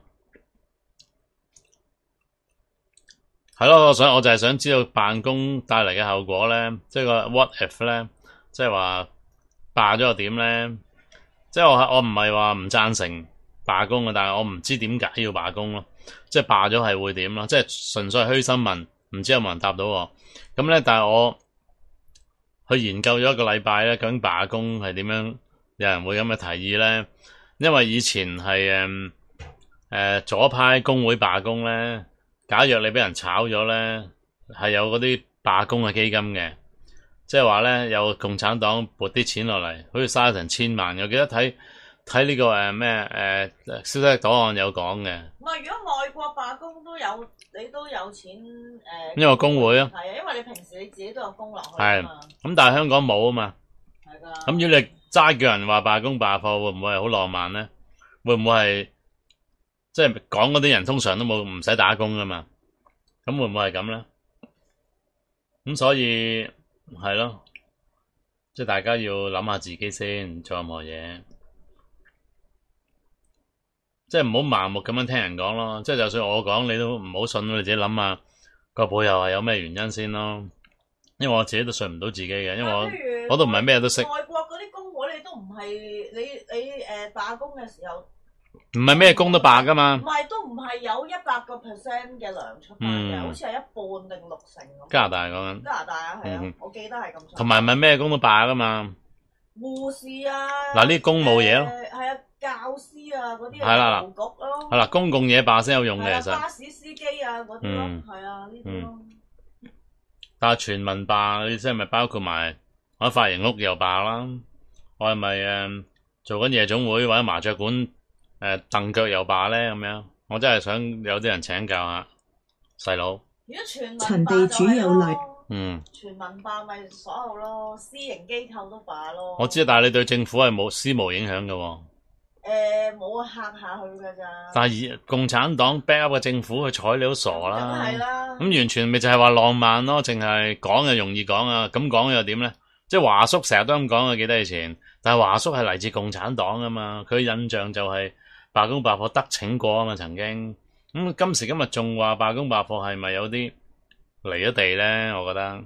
係咯，我就係想知道罷工帶嚟嘅後果咧，即係個 what if 咧，即係話罷咗又點咧？即係我唔係話唔贊成罷工嘅，但係我唔知點解要罷工咯。即係罷咗係會點咯？即係純粹係虛新聞，唔知有冇人答到我。咁咧，但係我去研究咗一個禮拜咧，究竟罷工係點樣？有人會咁嘅提議咧？因為以前係左派工會罷工咧。假若你俾人炒咗咧，係有嗰啲罷工嘅基金嘅，即係話咧有共產黨撥啲錢落嚟，好似嘥成千萬。我記得睇呢個消息檔案有講嘅。 唔係，如果外國罷工都有，你都有錢因為工會啊。 係啊，因為你平時你自己都有供落去啊嘛。咁但係香港冇啊嘛。係㗎。咁如果你齋叫人話罷工罷課，會唔會係好浪漫咧？會唔會係？即係講嗰啲人通常都唔使打工噶嘛，咁會唔會係咁咧？咁所以係咯，即係大家要諗下自己先做任何嘢，即係唔好盲目咁樣聽人講咯。即係就算我講，你都唔好信，你自己諗下個背後係有咩原因先咯。 因為我自己都信唔到自己嘅，因為譬如我都唔係咩都識， 外國嗰啲工會你都唔係你罷工嘅時候， 唔係咩工都罷噶嘛唔。係都唔係有100%嘅糧出翻嘅，好似係一半定60%咁。 加拿大講緊， 加拿大啊，係啊嗯， 我記得係咁。 同埋唔係咩工都罷噶嘛。 護士啊， 嗱呢啲公務嘢咯， 係啊，教師啊嗰啲係啦勞局咯， 係啦，公共嘢罷先有用係啊， 嘅其實。 巴士司機啊嗰啲咯，係啊呢啲咯。 但係全民罷，你即係咪包括埋我髮型屋又罷啦？我係咪做緊夜總會或者麻雀館蹬腳又罷咧？咁樣我真係想有啲人請教下細佬。 如果全民陳地罷就係主有例咯，全民罷咪所有咯，私營機構都罷咯。 我知，但係你對政府係冇絲無影響嘅喎。 冇嚇下去㗎咋。 但係共產黨 back up 嘅政府，佢睬你都傻梗啦。 係啦。 咁完全咪就係話浪漫咯，淨係講就容易講啊，咁講又點咧？即係華叔成日都咁講啊，記得以前。但係華叔係嚟自共產黨啊嘛，佢印象就係罷工罷課得逞過啊嘛，曾經。今時今日仲話罷工罷課係咪有啲離咗地咧？我覺得。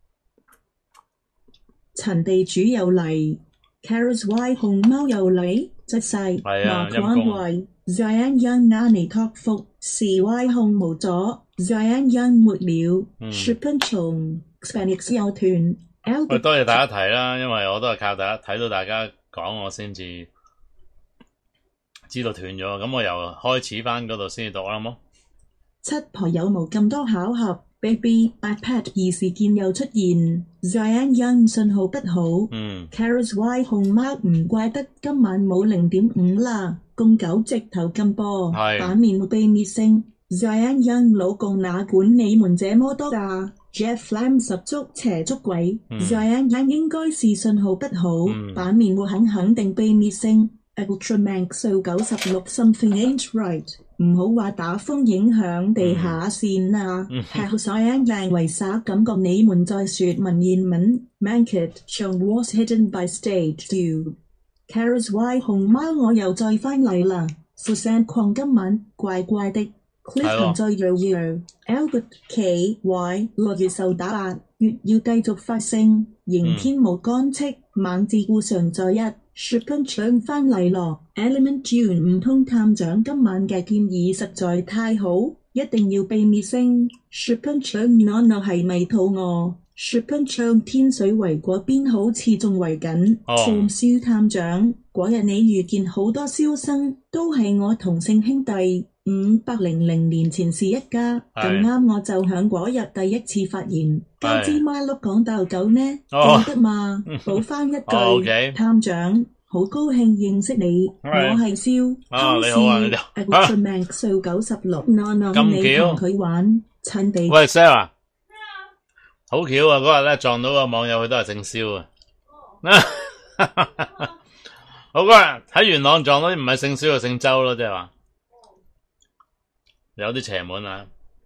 陳地主有例 ，Carrots Y 熊貓有例，即勢係啊馬關懷 Zion Young 亞尼托福是 Y 熊無阻 Zion Young 沒了 Shippen 蟲 Spanish 有團 L 喂，多謝大家睇啦，因為我都係靠大家睇到大家講我先至知道斷咗，咁我由開始翻嗰度先至讀啦，好冇？ 七婆有無咁多巧合 ？Baby iPad 二事件又出現 ，Zion Young 信號不好。Carrots Y 熊貓唔怪得今晚冇0.5啦，公狗直頭禁播，版面會被滅聲。Zion Young 老共哪管你們這麼多㗎 ？Jeff Lam 十足邪足鬼。Zion Young 應該是信號不好，版面會肯定被滅聲。Ultramax 數96 something ain't right。唔好話打風影響地下線啊！係好所以靚為啥感覺你們在説文言文 ？Mankit show was hidden by stage two。Carrots Y 熊貓我又再翻嚟啦 ！Susan 礦今晚怪怪的 ，Cliff 再搖搖 ，Albert K Y 6月受打壓，月要繼續發聲，刑天無干戚，猛自顧常在一。Shippen 搶翻嚟咯 ，Element June 唔通探長今晚嘅建議實在太好，一定要被滅聲。Shippen 搶 Nono 係咪肚餓 ？Shippen 搶天水圍嗰邊好似仲圍緊。傳書探長，嗰日你遇見好多燒生，都係我同姓兄弟。500年前是一家，咁啱我就響嗰日第一次發言。交支馬碌講到狗呢，記得嘛？補翻一句，探長，好高興認識你，我係蕭，康士，Ultramax 數96，你同佢玩，趁地。 喂 Sarah， 好巧啊！嗰日咧撞到個網友，佢都係姓蕭啊。好嗰日喺元朗撞到啲唔係姓蕭就姓周咯，即係話。有啲邪門啊！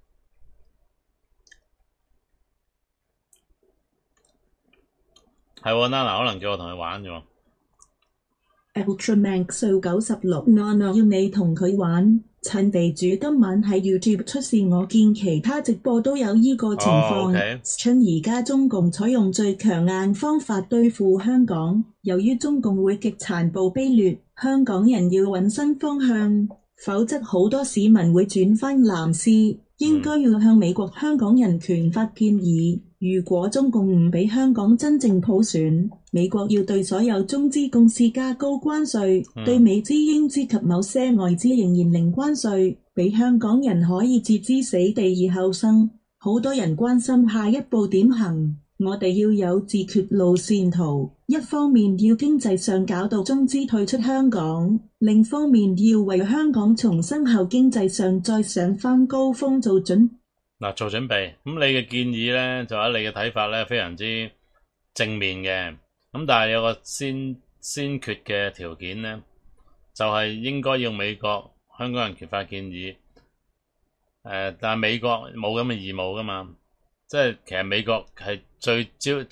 係喎 ，Nana 可能叫我同佢玩啫喎。 Ultramax 數96，Nana 要你同佢玩。陳地主今晚喺 YouTube 出事，我見其他直播都有依個情況。趁而家中共採用最強硬方法對付香港，由於中共會極殘暴卑劣，香港人要揾新方向。否則好多市民會轉翻藍絲，應該要向美國香港人權法建議，如果中共唔俾香港真正普選，美國要對所有中資公司加高關稅，對美資英資及某些外資仍然零關稅，俾香港人可以置之死地而後生。好多人關心下一步點行。我哋要有自決路線圖，一方面要經濟上搞到中資退出香港，另一方面要為香港重生後經濟上再上翻高峰做準備。咁你嘅建議呢，就喺你嘅睇法呢，非常之正面嘅。咁但係有個先決嘅條件呢，就係應該要美國香港人權法建議。但係美國冇咁嘅義務噶嘛。即係其實美國係最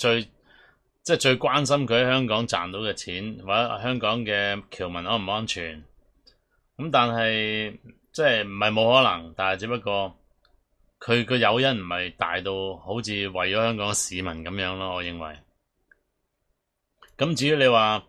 關心佢喺香港賺到嘅錢，或者香港嘅僑民安唔安全。咁但係即係唔係冇可能，但係只不過佢個誘因唔係大到好似為咗香港市民咁樣咯，我認為。咁至於你話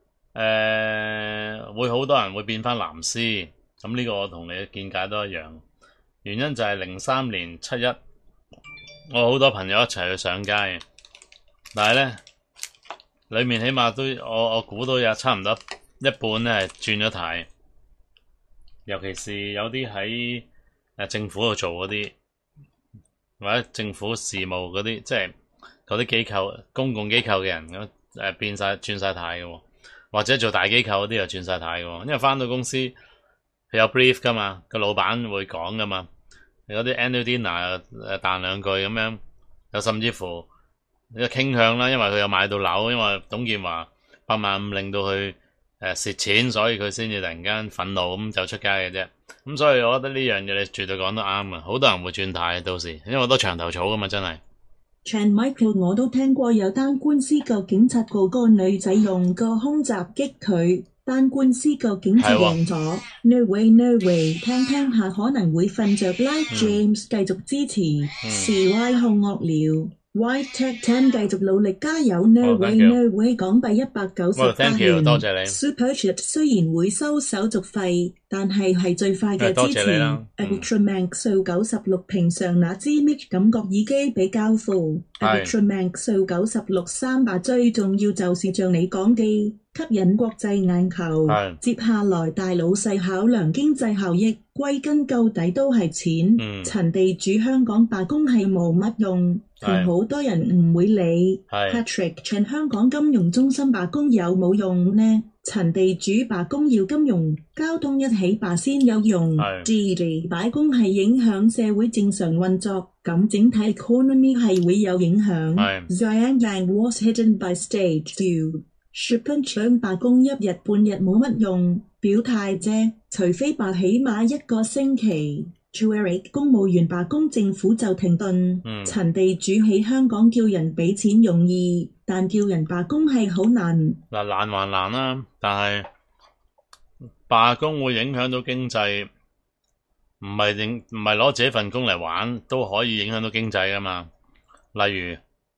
會好多人會變翻藍絲，咁呢個我同你嘅見解都一樣。原因就係03年7·1，我好多朋友一齊去上街，但係咧裡面起碼都我估到有差唔多一半咧係轉咗軚，尤其是有啲喺政府度做嗰啲，或者政府事務嗰啲，即係嗰啲機構、公共機構嘅人咁轉晒軚嘅，或者做大機構嗰啲又轉晒軚嘅，因為翻到公司佢有 brief 噶嘛，個老闆會講噶嘛。有啲 annual dinner 彈兩句咁樣，又甚至乎有傾向啦，因為佢有買到樓，因為董建華8.5萬令到佢蝕錢，所以佢先至突然間憤怒咁就出街嘅啫。咁所以我覺得呢樣嘢你絕對講得啱啊！好多人會轉軚到時，因為好多牆頭草噶嘛，真係。 Chan Michael 我都聽過有單官司，個警察告個女仔用個胸襲擊佢。單官司個警察贏咗 ，no way no way， 聽下可能會瞓着 Like James 繼續支持，示威好惡聊 ，White Tech 10繼續努力加油 ，no way no way， 港幣198元， 多謝你 Super Chat 雖然會收手續費，但係最快嘅支持 ，Ultraman 數96，平常那支 mic 感覺耳機比較負 ，Ultraman 數96 3把最重要就是像你講嘅。吸引國際眼球，接下來大老細考量經濟效益，歸根究底都係錢。陳地主香港罷工係冇乜用，同好多人唔會理。Patrick 唱香港金融中心罷工有冇用呢？陳地主罷工要金融交通一起罷先有用。Gigi 罷工係影響社會正常運作，咁整體 economy 係會有影響。Zion Yang was hidden by stage 2。Shipper 搶罷工1日半日冇乜用，表態啫，除非罷起碼1個星期。Eric 公務員罷工政府就停頓。陳地主喺香港叫人俾錢容易，但叫人罷工係好難。 難還難啦，但係罷工會影響到經濟，唔係攞自己份工嚟玩都可以影響到經濟噶嘛。例如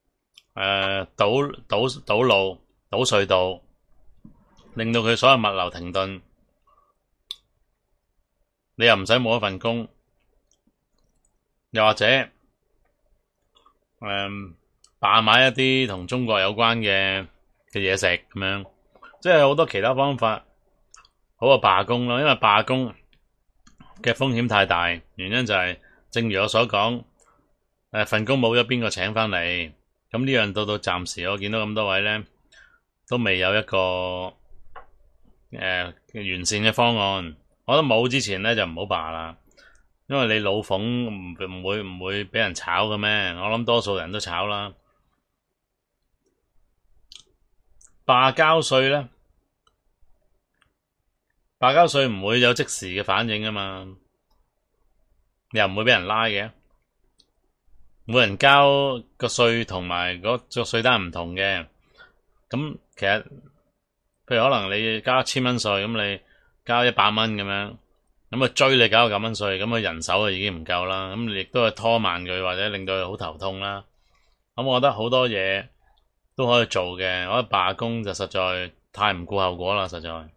堵路。堵隧道，令到佢所有物流停頓，你又唔使冇一份工，又或者罷買一啲同中國有關嘅嘢食咁樣，即係好多其他方法好過罷工咯。因為罷工嘅風險太大，原因就係正如我所講，份工冇咗邊個請返嚟，咁呢樣到暫時我見到咁多位咧。都未有一個完善嘅方案，我覺得冇之前咧就唔好罷啦，因為你老馮唔會俾人炒嘅咩？我諗多數人都炒啦。罷交稅咧，罷交稅唔會有即時嘅反應啊嘛，又唔會俾人拉嘅，每人交個稅同埋個稅單唔同嘅。咁其實，譬如可能你交1000蚊稅，咁你交100蚊咁樣，咁追你交9蚊稅，咁人手就已經唔夠啦，咁你亦都係拖慢佢或者令到佢好頭痛啦。咁我覺得好多嘢都可以做嘅，我覺得罷工就實在太唔顧後果啦，實在，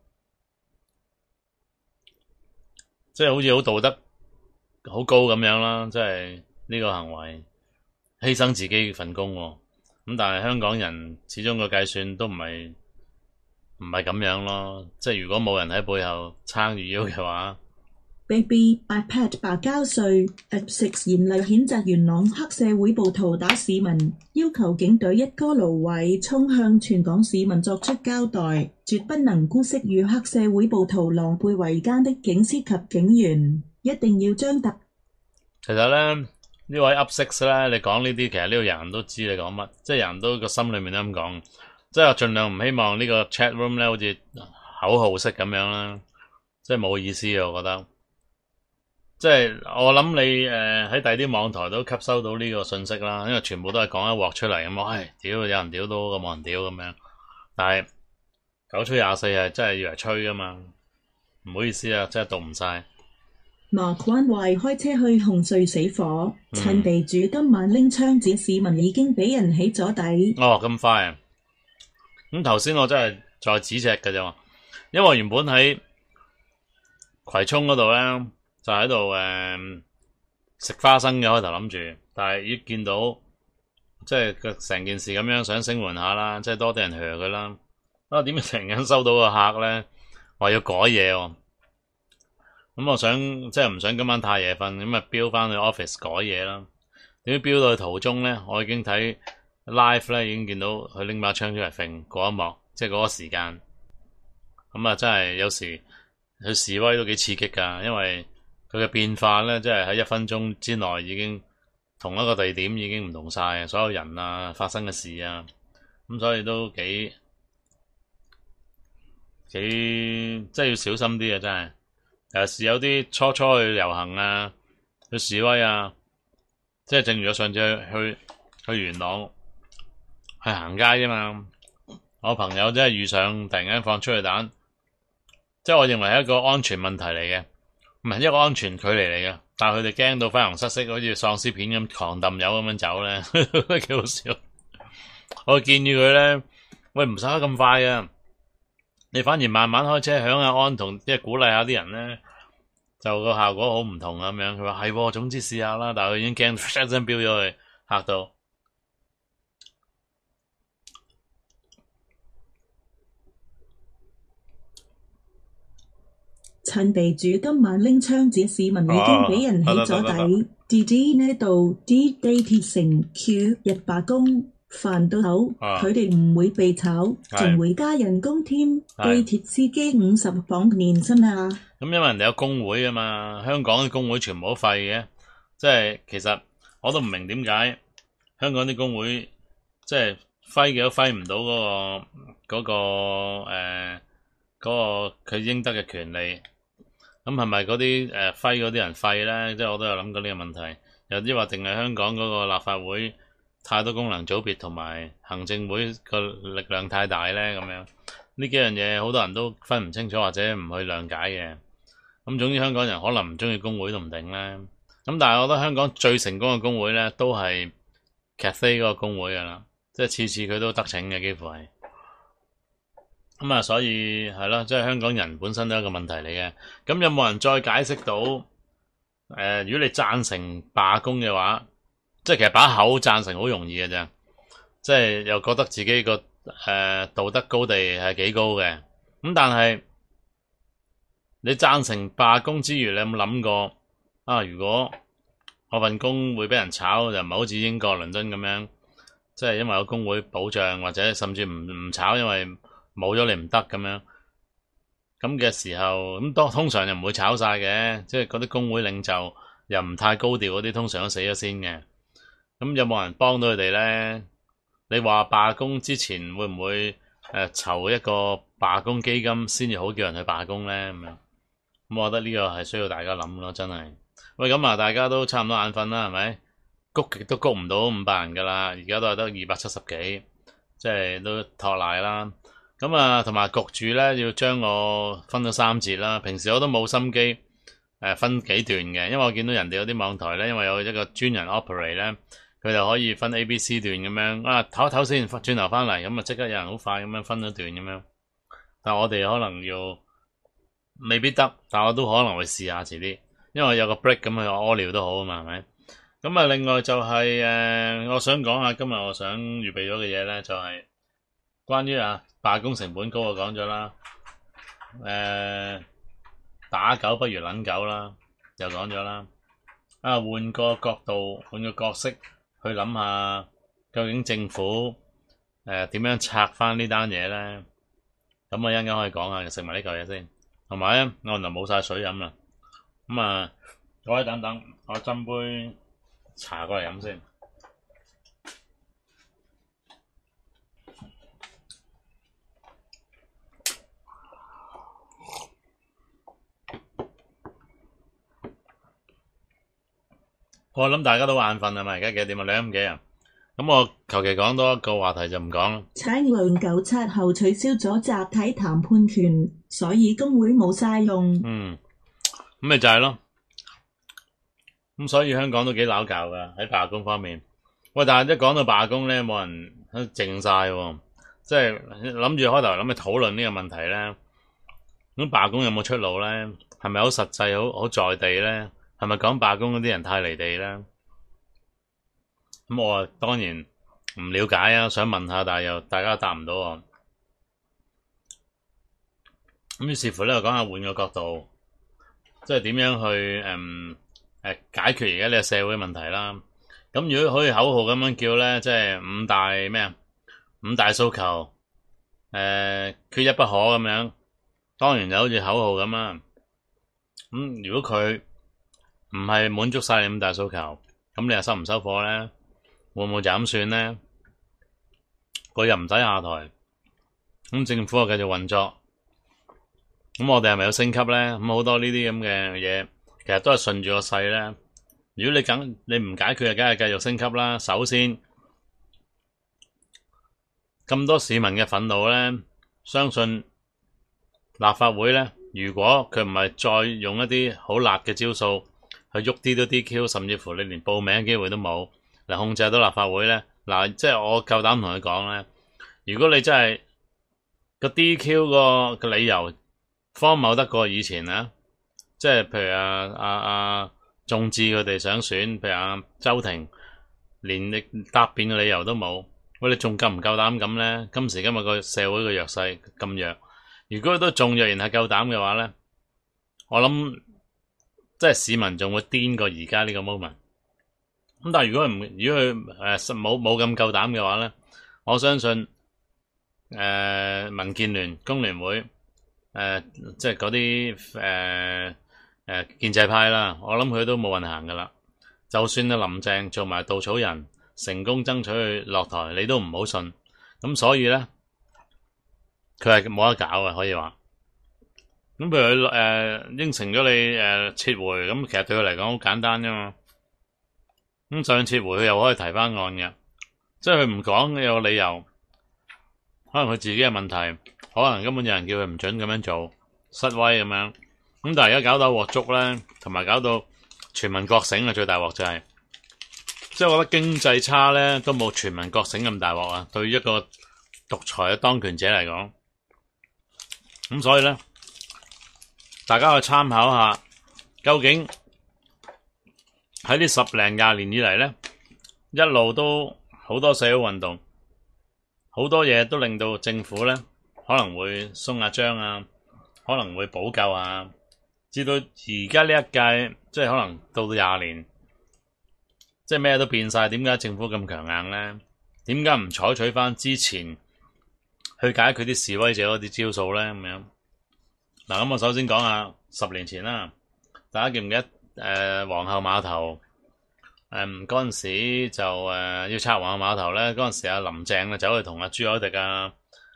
即係好似好道德好高咁樣啦，即係呢個行為犧牲自己份工喎。咁但係香港人始終個計算都唔係咁樣咯，即係如果冇人喺背後撐住腰嘅話 ，Baby iPad 罷交稅 ，F6 嚴厲譴責元朗黑社會暴徒打市民，要求警隊一哥蘆葦涌向全港市民作出交代，絕不能姑息與黑社會暴徒狼狽為奸的警司及警員，一定要將特。 其實咧。呢位 Up6 咧，你講呢啲，其實呢個人都知你講乜，即係人都個心裏面都咁講，即係我盡量唔希望呢個 chat room 咧，好似口號式咁樣啦，即係冇意思啊！我覺得，即係我諗你喺第啲網台都吸收到呢個信息啦，因為全部都係講一鑊出嚟咁，唉，屌有人屌到個冇人屌咁樣，但係9吹24係真係以為吹噶嘛，唔好意思啊，真係讀唔晒。 麻關懷開車去紅隧死火，趁地主今晚拎槍指市民已經俾人起咗底。 哦，咁快啊！咁頭先我真係在咫尺嘅啫，因為我原本喺葵涌嗰度咧，就喺度食花生嘅，開頭諗住，但係一見到即係成件事咁樣，想聲援下啦，即係多啲人學佢啦。啊，點解突然間收到個客咧，話要改嘢喎？咁我想即係唔想今晚太夜瞓，咁啊飆翻去 office 改嘢啦。點知飆到去途中咧，我已經睇 live 咧，已經見到佢拎把槍出嚟揈嗰一幕，即係嗰個時間。咁啊，真係有時佢示威都幾刺激㗎，因為佢嘅變化咧，即係喺1分鐘之內已經同一個地點已經唔同晒，所有人啊發生嘅事啊，咁所以都幾即係要小心啲啊！真係。尤其是有啲初去遊行啊，去示威啊，即係正如我上次去元朗去行街啫嘛，我朋友真係遇上突然間放催淚彈，即係我認為係一個安全問題嚟嘅，唔係一個安全距離嚟嘅，但係佢哋驚到花容失色，好似喪屍片咁狂抌油咁樣走咧，幾好笑。我建議佢咧，喂，唔使得咁快啊！你反而慢慢開車響下安同，即係鼓勵下啲人咧，就個效果好唔同咁樣。佢話係，總之試下啦。但係佢已經驚一聲飆咗去，嚇到。 趁地主今晚拎槍指市民已經俾人起咗底。D 呢度 D 地鐵城 Q 日罷工。煩到口，佢哋唔會被炒，仲會加人工添。地鐵司機50磅年薪啊！ 咁因為人哋有工會啊嘛，香港啲工會全部都廢嘅，即係其實我都唔明點解香港啲工會即係揮嘅都揮唔到嗰個佢應得嘅權利。咁係咪嗰啲揮嗰啲人廢咧？即係我都有諗過呢個問題。有啲話定係香港嗰個立法會太多功能組別同埋行政會個力量太大咧，咁樣呢幾樣嘢好多人都分唔清楚或者唔去諒解嘅。咁總之香港人可能唔中意工會都唔定咧。咁但係我覺得香港最成功嘅工會咧，都係 Cathay 嗰個工會噶啦，即係次次佢都得逞嘅，幾乎係。咁啊，所以係咯，即係香港人本身都係一個問題嚟嘅。咁有冇人再解釋到？如果你贊成罷工嘅話，即係其實把口贊成好容易嘅啫，即係又覺得自己個道德高地係幾高嘅。咁但係你贊成罷工之餘，你有冇諗過啊？如果我份工會俾人炒，就唔係好似英國倫敦咁樣，即係因為有工會保障，或者甚至唔炒，因為冇咗你唔得咁樣。咁嘅時候，咁通常就唔會炒晒嘅，即係嗰啲工會領袖又唔太高調嗰啲，通常都死咗先嘅。咁有冇人幫到佢哋咧？你話罷工之前會唔會籌一個罷工基金先至好叫人去罷工咧？咁樣，咁我覺得呢個係需要大家諗咯，真係。喂，咁啊，大家都差唔多眼瞓啦，係咪？谷極都谷唔到500人噶啦，而家都係得270幾，即係都托賴啦。咁啊，同埋焗住咧，要將我分咗3節啦。平時我都冇心機分幾段嘅，因為我見到人哋有啲網台咧，因為有一個專人 operate 咧。佢就可以分 A、B、C 段咁樣啊，唞一唞先，轉頭翻嚟，咁啊即刻有人好快咁樣分咗段咁樣。但係我哋可能要未必得，但我都可能會試下遲啲，因為有個 break 咁去屙尿都好啊嘛，係咪？咁啊，另外就係我想講下今日我想預備咗嘅嘢咧，就係關於罷工成本高我講咗啦，打狗不如撚狗啦，又講咗啦，換個角度，換個角色。去諗下究竟政府點樣拆翻呢單嘢咧？咁我一陣間可以講下，食埋呢嚿嘢先。同埋咧，我原來冇晒水飲啦。咁啊，各位等等，我斟杯茶過嚟飲先。我諗大家都眼瞓係咪？而家幾點啊？2點幾啊？咁我求其講多一個話題就唔講啦。 產量97後取消咗集體談判權，所以工會冇晒用。 咁咪就係咯。 咁所以香港都幾鬧交噶喺罷工方面。喂，但係一講到罷工咧，冇人靜晒喎，即係諗住開頭諗住討論呢個問題咧。咁罷工有冇出路咧？係咪好實際、好在地咧？係咪講罷工嗰啲人太離地咧？咁我啊當然唔了解啊，想問下，但係又大家答唔到我。咁於是乎咧，就講下換個角度，即係點樣去解決而家呢個社會問題啦。咁如果可以口號咁樣叫咧，即係五大訴求，缺一不可咁樣。當然就好似口號咁啦。咁如果佢唔係滿足晒你五大訴求，咁你又收唔收貨咧？會唔會就咁算咧？佢又唔使下台，咁政府又繼續運作。咁我哋係咪要升級咧？咁好多呢啲咁嘅嘢，其實都係順住個勢咧。如果你唔解決，就梗係繼續升級啦。首先，咁多市民嘅憤怒咧，相信立法會咧，如果佢唔係再用一啲好辣嘅招數去喐啲都 DQ， 甚至乎你連報名嘅機會都冇嚟控制到立法會咧。嗱，即係我夠膽同佢講咧，如果你真係個 DQ 個理由荒謬得過以前啊，即係譬如眾志佢哋想選，譬如周庭，連你答辯嘅理由都冇，喂，你仲夠唔夠膽咁咧？今時今日個社會嘅弱勢咁弱，如果都仲若然係夠膽嘅話咧，我諗即係市民仲會癲過而家呢個 moment。咁但係如果佢冇咁夠膽嘅話咧，我相信民建聯、工聯會即係嗰啲建制派啦，我諗佢都冇運行噶啦。就算林鄭做埋稻草人，成功爭取佢落台，你都唔好信。咁所以咧，佢係冇得搞嘅，可以話。咁譬如佢應承咗你撤回，咁其實對佢嚟講好簡單啫嘛。咁上撤回佢又可以提翻案嘅，即係佢唔講有個理由，可能佢自己嘅問題，可能根本有人叫佢唔准咁樣做，失威咁樣。咁但係而家搞到鑊粥咧，同埋搞到全民覺醒啊！最大鑊就係，即係我覺得經濟差咧都冇全民覺醒咁大鑊啊！對於一個獨裁嘅當權者嚟講，咁所以咧，大家去參考下，究竟喺呢10零20年以嚟咧，一路都好多社會運動，好多嘢都令到政府咧可能會鬆下章啊，可能會補救啊。至到而家呢一屆，即係可能到20年，即係咩都變晒。點解政府咁強硬咧？點解唔採取翻之前去解決啲示威者嗰啲招數咧？咁樣嗱，咁我首先講下10年前啦，大家記唔記得皇后碼頭嗰陣時就要拆皇后碼頭咧？嗰陣時阿林鄭走去同阿朱凱廸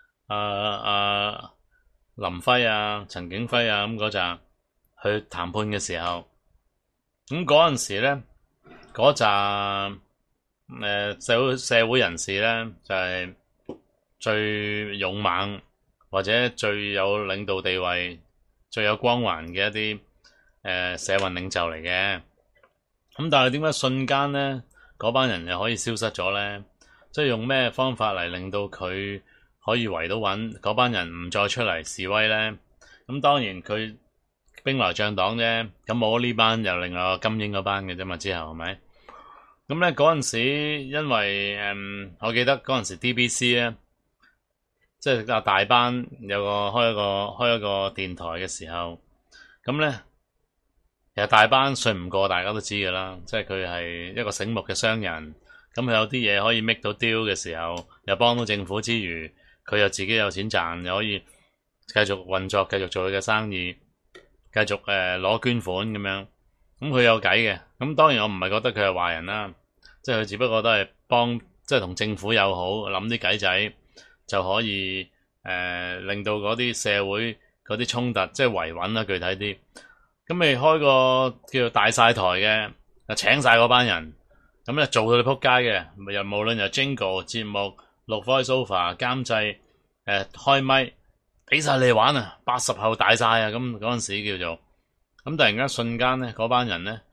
林輝啊、陳景輝啊咁嗰陣去談判嘅時候，咁嗰陣時咧，嗰紮社會人士咧就係最勇猛或者最有領導地位、最有光環嘅一啲社運領袖嚟嘅。咁但係點解瞬間咧嗰班人又可以消失咗咧？即係用咩方法嚟令到佢可以圍到穩嗰班人唔再出嚟示威咧？咁當然佢兵來將擋啫，咁冇呢班又另外個金英嗰班嘅啫嘛，之後係咪？咁咧嗰陣時，因為我記得嗰陣時 DBC 咧，即係大班有開一個電台嘅時候，咁咧其實大班信唔過，大家都知㗎啦，即係佢係一個醒目嘅商人，咁佢有啲嘢可以 make 到 deal 嘅時候，又幫到政府之餘，佢又自己有錢賺，又可以繼續運作，繼續做佢嘅生意。繼續攞捐款咁樣，咁佢有計嘅。咁當然我唔係覺得佢係壞人啦，即係佢只不過都係幫，即係同政府友好，諗啲計仔就可以令到嗰啲社會嗰啲衝突即係維穩啦。具體啲，咁你開個叫做大晒台嘅，就請晒嗰班人，咁咧做到你撲街嘅，又無論由 Jingle 節目、錄 voiceover 監製、開咪。俾晒你玩啊！80後大晒啊！咁嗰陣時叫做咁，突然間瞬間咧，嗰班人咧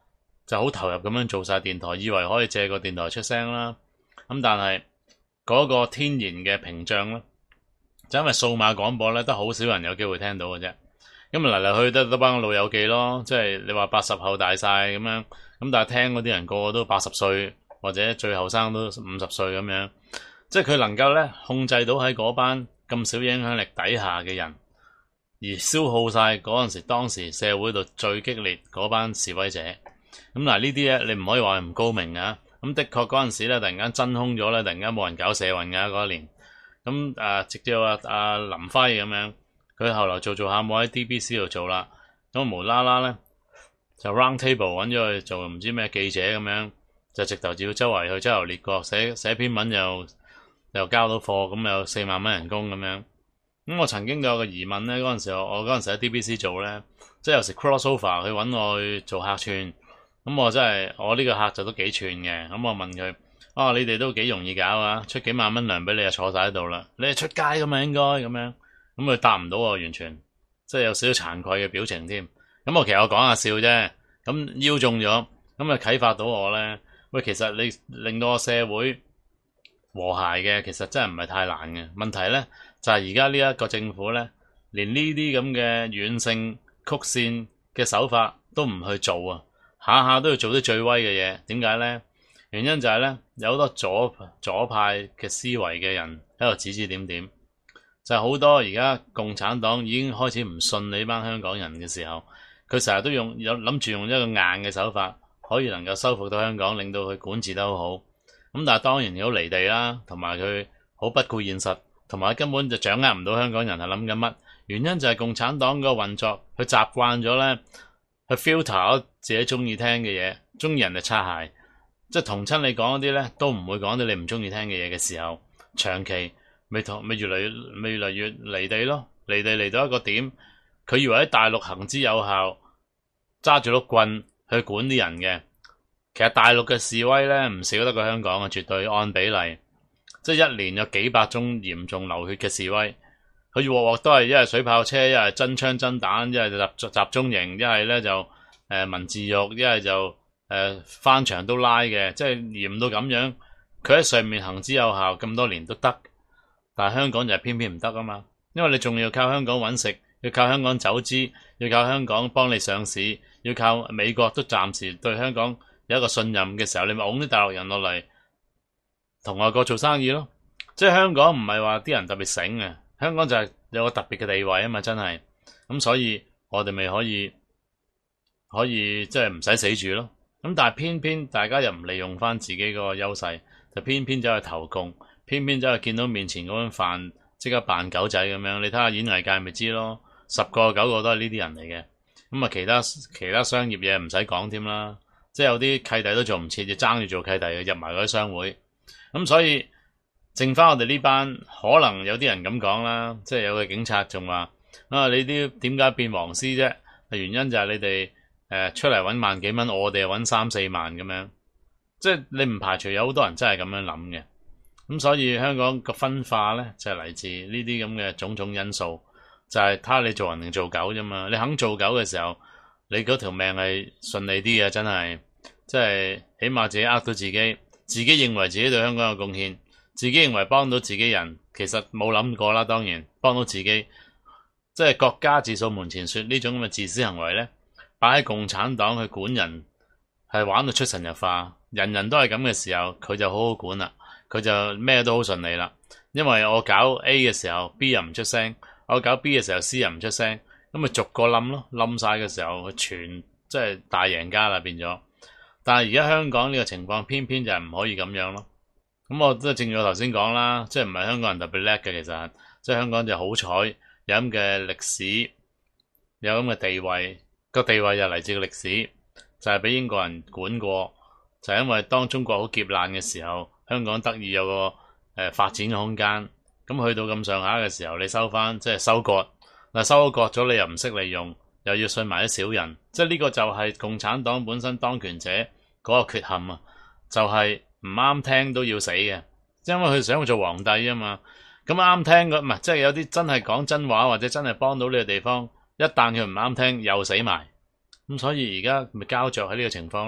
就好投入咁樣做晒電台，以為可以借個電台出聲啦。咁但係嗰個天然嘅屏障咧，就因為數碼廣播咧，得好少人有機會聽到嘅啫。咁嚟嚟去得班老友記咯，即係你話80後大晒咁樣，咁但係聽嗰啲人個個都80歲，或者最後生都50歲咁樣，即係佢能夠咧控制到喺嗰班咁少影響力底下嘅人，而消耗晒嗰陣時當時社會度最激烈嗰班示威者。咁嗱呢啲咧，你唔可以話唔高明啊。咁的確嗰陣時咧，突然間真空咗咧，突然間冇人搞社運㗎嗰一年。咁直接話阿林輝咁樣，佢後來做下冇喺 DBC 度做啦。咁無啦啦咧就 round table 揾咗去做唔知咩記者咁樣，就直頭要周圍去周遊列國寫篇文又交到貨，咁有4萬蚊人工咁樣。咁我曾經有個疑問咧，嗰陣時我嗰陣時喺 DBC 做咧，即係有時 crossover 佢揾我去做客串。咁我真係我呢個客就都幾串嘅。咁我問佢：你哋都幾容易搞啊？出幾萬蚊糧俾你就坐晒喺度啦。你係出街㗎嘛應該咁樣。咁佢答唔到我，完全即係有少少慚愧嘅表情添。咁其實我講下笑啫。咁邀中咗，咁啟發到我咧。喂，其實你令到個社會和諧嘅，其實真係唔係太難嘅。問題咧就係而家呢一個政府咧，連呢啲咁嘅軟性曲線嘅手法都唔去做啊！下下都要做啲最威嘅嘢。點解咧？原因就係咧有好多左派嘅思維嘅人喺度指指點點，就係好多而家共產黨已經開始唔信你班香港人嘅時候，佢成日都諗住用一個硬嘅手法，可以能夠收復到香港，令到佢管治得好好。咁但係當然好離地啦，同埋佢好不顧現實，同埋根本就掌握唔到香港人係諗緊乜。原因就係共產黨個運作，佢習慣咗咧去 filter 自己中意聽嘅嘢，中意人就擦鞋，即係同親你講嗰啲咧都唔會講到你唔中意聽嘅嘢嘅時候，長期咪越嚟越離地咯。離地嚟到一個點，佢以為喺大陸行之有效，揸住碌棍去管啲人嘅。其實大陸嘅示威咧唔少得過香港啊，絕對按比例，即係一年有幾百宗嚴重流血嘅示威，佢鑊鑊都係一係水炮車，一係真槍真彈，一係就集中營，一係咧就文字獄，一係就翻牆都拉嘅，即係嚴到咁樣。佢喺上面行之有效咁多年都得，但係香港就係偏偏唔得啊嘛，因為你仲要靠香港揾食，要靠香港走資，要靠香港幫你上市，要靠美國都暫時對香港有一個信任嘅時候，你咪拱啲大陸人落嚟同外國做生意咯。即係香港唔係話啲人特別醒嘅，香港就係有個特別嘅地位啊嘛，真係。咁所以我哋咪可以即係唔使死住咯。咁但係偏偏大家又唔利用翻自己個優勢，就偏偏走去投共，偏偏走去見到面前嗰碗飯即刻扮狗仔咁樣。你睇下演藝界咪知咯，10個9個都係呢啲人嚟嘅。咁啊其他商業嘢唔使講添啦。即係有啲契弟都做唔切，就爭住做契弟入埋嗰啲商會。咁所以剩翻我哋呢班，可能有啲人咁講啦，即係有個警察仲話你啲點解變黃絲啫？原因就係你哋出嚟揾萬幾蚊，我哋揾3、4萬咁樣。即係你唔排除有好多人真係咁樣諗嘅。咁所以香港個分化咧就係嚟自呢啲咁嘅種種因素，就係睇下你做人定做狗啫嘛。你肯做狗嘅時候，你嗰條命係順利啲嘅，真係，即係起碼自己呃到自己，自己認為自己對香港有貢獻，自己認為幫到自己人，其實冇諗過啦。當然幫到自己，即係國家自掃門前雪呢種咁嘅自私行為咧，擺喺共產黨去管人，係玩到出神入化，人人都係咁嘅時候，佢就好好管啦，佢就咩都好順利啦。因為我搞 A 嘅時候 B 又唔出聲，我搞 B 嘅時候 C 又唔出聲。咁咪逐個冧咯，冧晒嘅時候，佢全即係大贏家啦變咗。但係而家香港呢個情況，偏偏就係唔可以咁樣咯。咁我都正如我頭先講啦，即係唔係香港人特別叻嘅，其實即係香港就好彩有咁嘅歷史，有咁嘅地位，個地位就嚟自個歷史，就係俾英國人管過，就係因為當中國好劫難嘅時候，香港得以有個發展嘅空間。咁去到咁上下嘅時候，你收翻即係收割。嗱，收割咗你又唔識利用，又要信埋啲小人，即係呢個就係共產黨本身當權者嗰個缺陷啊！就係唔啱聽都要死嘅，因為佢想做皇帝啊嘛。咁啱聽嘅唔係，即係有啲真係講真話或者真係幫到你嘅地方，一旦佢唔啱聽又死埋。咁所以而家咪膠着喺呢個情況咯。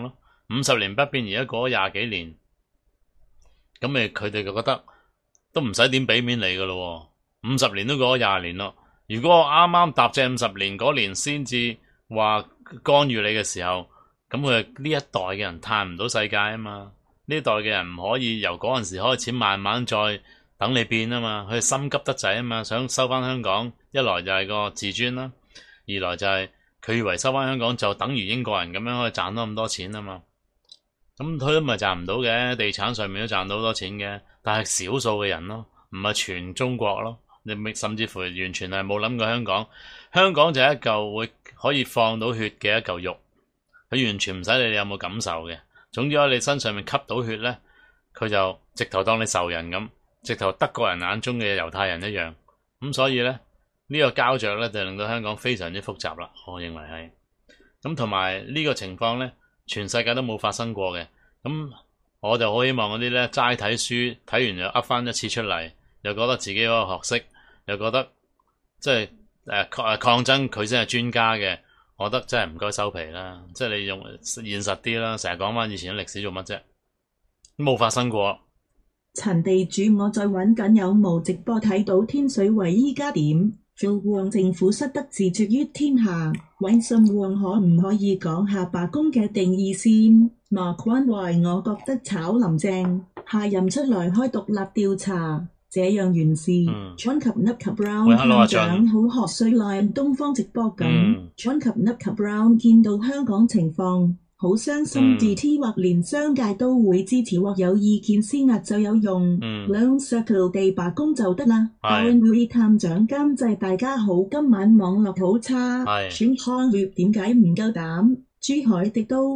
50年不變，而家過咗廿幾年，咁咪佢哋就覺得都唔使點俾面你噶咯，50年都過咗廿年咯。如果我啱啱踏正50年嗰年先至話干預你嘅時候，咁佢呢一代嘅人嘆唔到世界啊嘛，呢一代嘅人唔可以由嗰陣時開始慢慢再等你變啊嘛，佢心急得滯啊嘛，想收翻香港，一來就係個自尊啦，二來就係佢以為收翻香港就等於英國人咁樣可以賺到咁多錢啊嘛，咁佢都咪賺唔到嘅，地產上面都賺到好多錢嘅，但係少數嘅人咯，唔係全中國咯，你甚至乎完全係冇諗過香港，香港就係一嚿會可以放到血嘅一嚿肉，佢完全唔使你有冇感受嘅，總之喺你身上面吸到血咧，佢就直頭當你仇人咁，直頭德國人眼中嘅猶太人一樣，咁所以咧呢個膠着咧就令到香港非常之複雜啦，我認為係，咁同埋呢個情況咧，全世界都冇發生過嘅，咁我就好希望嗰啲咧齋睇書睇完就噏翻一次出嚟，又覺得自己嗰個學識，又覺得即係抗爭佢先係專家嘅，我覺得真係唔該收皮啦，即係你用現實啲啦，成日講翻以前嘅歷史做乜啫？冇發生過。 陳地主，我再揾緊有無直播睇到天水圍依家點？做旺政府失德自絕於天下，揾信旺可唔可以講下罷工嘅定義先？莫關懷，我覺得炒林鄭下任出來開獨立調查，這樣完事。John 及 Nuck 及 Brown 探長好學瑞來東方直播咁。John 及 Nuck 及 Brown 見到香港情況，好傷心，DT 或連商界都會支持或有意見施壓就有用，兩 circle 地罷工就得啦。Owen 探長監製，大家好，今晚網絡好差，選康烈點解唔夠膽？朱凱迪都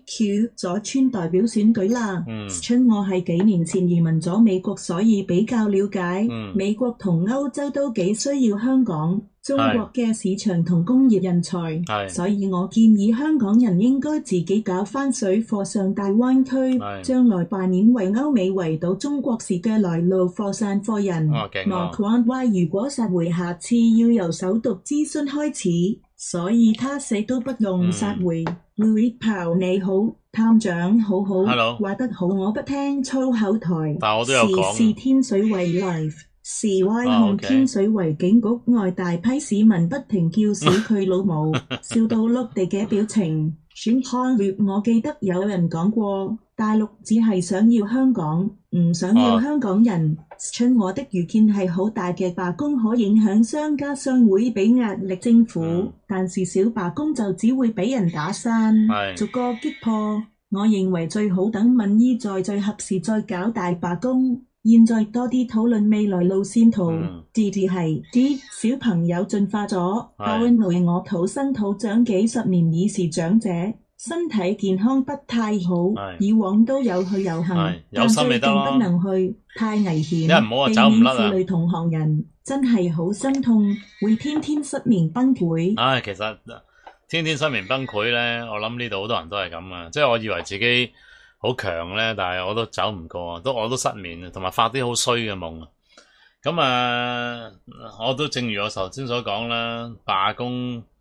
DQ 咗村代表選舉啦。春我係幾年前移民咗美國，所以比較了解。美國同歐洲都幾需要香港。中國嘅市場同工業人才，所以我建議香港人應該自己搞翻水貨上大灣區，將來扮演為歐美圍堵中國時嘅來路貨散貨人。莫關歪，如果殺回，下次要由首讀諮詢開始，所以他死都不用殺回。Louis Pow 你好，探長好好，話得好，我不聽粗口台， 但我都有講。 是天水圍 live。示威控天水圍警局外大批市民不停叫死佢老母，笑到碌地嘅表情。選康烈，我記得有人講過，大陸只係想要香港，唔想要香港人。春我的預見係好大嘅罷工可影響商家商會，俾壓力政府，但是小罷工就只會俾人打散，逐個擊破。我認為最好等民意在最合時再搞大罷工。現在多啲討論未來路線圖。DT 係啲小朋友進化咗。Owen 為我土生土長幾十年已是長者，身體健康不太好。以往都有去遊行，但最近不能去，太危險。避免婦女同行人真係好心痛，會天天失眠崩潰。 其實天天失眠崩潰咧，我諗呢度好多人都係咁啊，即係我以為自己好強咧，但係我都走唔過，我都失眠，同埋發啲好衰嘅夢。咁我都正如我頭先所講啦，罷工唔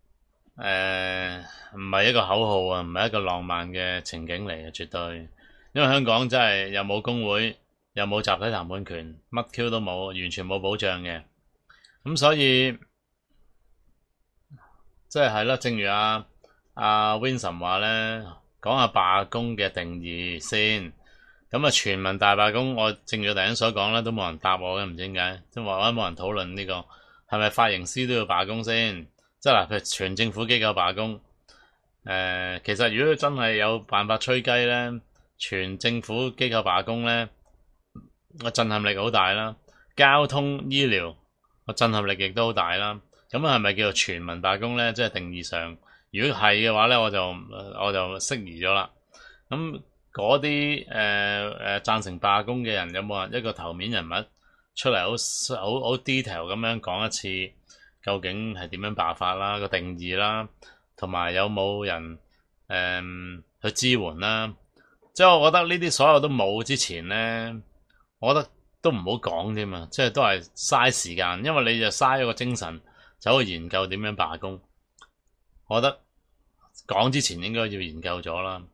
係一個口號啊，唔係一個浪漫嘅情景嚟嘅，絕對。因為香港真係又冇工會，又冇集體談判權，乜 Q 都冇，完全冇保障嘅。咁所以即係啦，正如阿 Vincent 話咧。講下罷工嘅定義先，咁全民大罷工，我正如我頭先所講啦，都冇人答我嘅，唔知點解，即係話冇人討論呢個係咪髮型師都要罷工先，即係嗱，譬如全政府機構罷工，其實如果真係有辦法吹雞咧，全政府機構罷工咧，個震撼力好大啦，交通醫療個震撼力亦都好大啦，咁係咪叫做全民罷工咧？即係定義上。如果係嘅話咧，我就適宜咗啦。咁嗰啲贊成罷工嘅人，有冇人一個頭面人物出嚟好 detail 咁樣講一次，究竟係點樣罷法啦？個定義啦，同埋有冇人去支援啦？即係我覺得呢啲所有都冇之前咧，我覺得都唔好講添啊！即係都係嘥時間，因為你就嘥咗個精神走去研究點樣罷工。我覺得講之前應該要研究咗啦，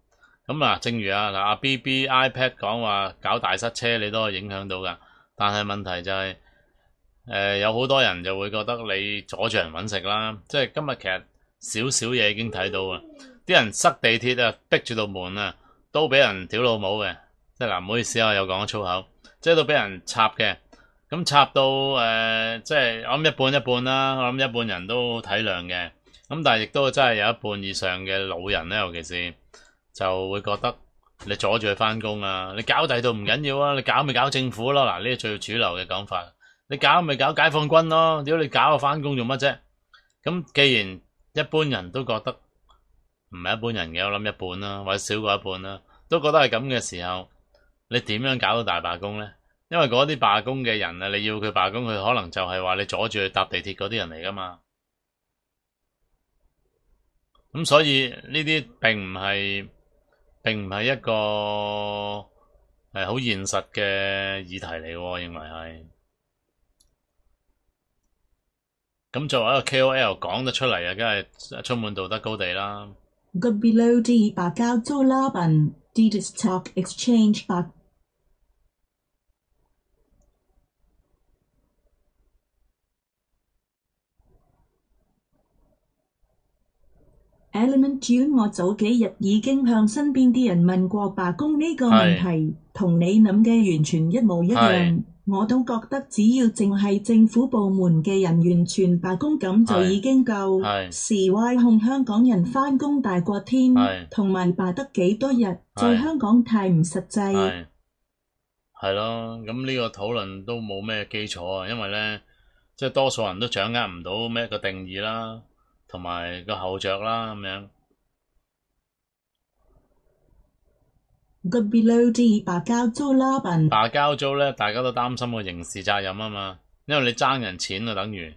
咁啊，正如阿 BB iPad 講話搞大塞車，你都可以影響到㗎。但係問題就係、有好多人就會覺得你阻住人揾食啦。即係今日其實少少嘢已經睇到啊！啲人塞地鐵啊，逼住道門啊，都俾人屌老母嘅。即係嗱，唔好意思啊，又講咗粗口，即係都俾人插嘅。咁插到即係我諗一半一半啦。我諗一半人都體諒嘅。咁但係亦都真係有一半以上嘅老人咧，尤其是就會覺得你阻住佢翻工啊，你搞第度唔緊要啊，你搞咪搞政府咯。嗱，呢個最主流嘅講法，你搞咪搞解放軍咯。屌你搞我翻工做乜啫？咁既然一般人都覺得唔係一般人嘅，我諗一半啦，或者少過一半啦，都覺得係咁嘅時候，你點樣搞到大罷工呢？因為嗰啲罷工嘅人啊，你要佢罷工，佢可能就係話你阻住佢搭地鐵嗰啲人嚟噶嘛。咁所以呢啲並唔係一個好現實嘅議題嚟，我認為係。咁作為一個 KOL 講得出嚟啊，梗係充滿道德高地啦。 個 below 啲罷交租啦笨啲 stock exchange 罷。Element June 我早幾日已經向身邊啲人問過罷工呢個問題，同你諗嘅完全一模一樣。我都覺得只要淨係政府部門嘅人完全罷工咁就已經夠。示威控香港人返工大過天，同埋罷得幾多日，在香港太唔實際。 係咯，咁呢個討論都冇咩基礎啊，因為呢，即係多數人都掌握唔到咩個定義啦，同埋個後着啦咁樣。 個 below 啲罷交租啦笨。 罷交租咧，大家都擔心個刑事責任啊嘛，因為你爭人錢啊，等於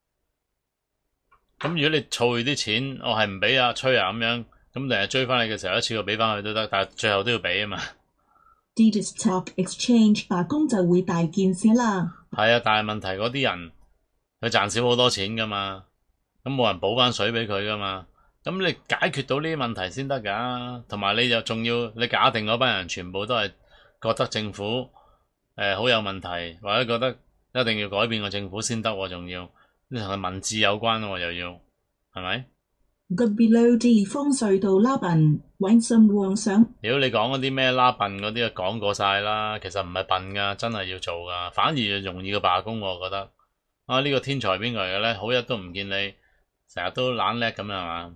咁。如果你儲啲錢，我係唔俾阿吹啊咁樣，咁第日追翻你嘅時候，一次過俾翻佢都得，但係最後都要俾啊嘛。 啲 stock exchange 罷工就會大件事啦。 係啊，但係問題嗰啲人佢賺少好多錢噶嘛，咁冇人補翻水俾佢噶嘛。咁你解決到呢啲問題先得㗎，同埋你就仲要你假定嗰班人全部都係覺得政府好有問題，或者覺得一定要改變個政府先得喎，仲要呢同佢民智有關喎，又要係咪？ 個 below 啲風隧道啦笨，揾心妄想。 如果你講嗰啲咩啦笨嗰啲，講過晒啦，其實唔係笨㗎，真係要做㗎，反而容易過罷工，我覺得啊呢個天才邊個嚟嘅咧？好日都唔見你，成日都懶叻咁係嘛？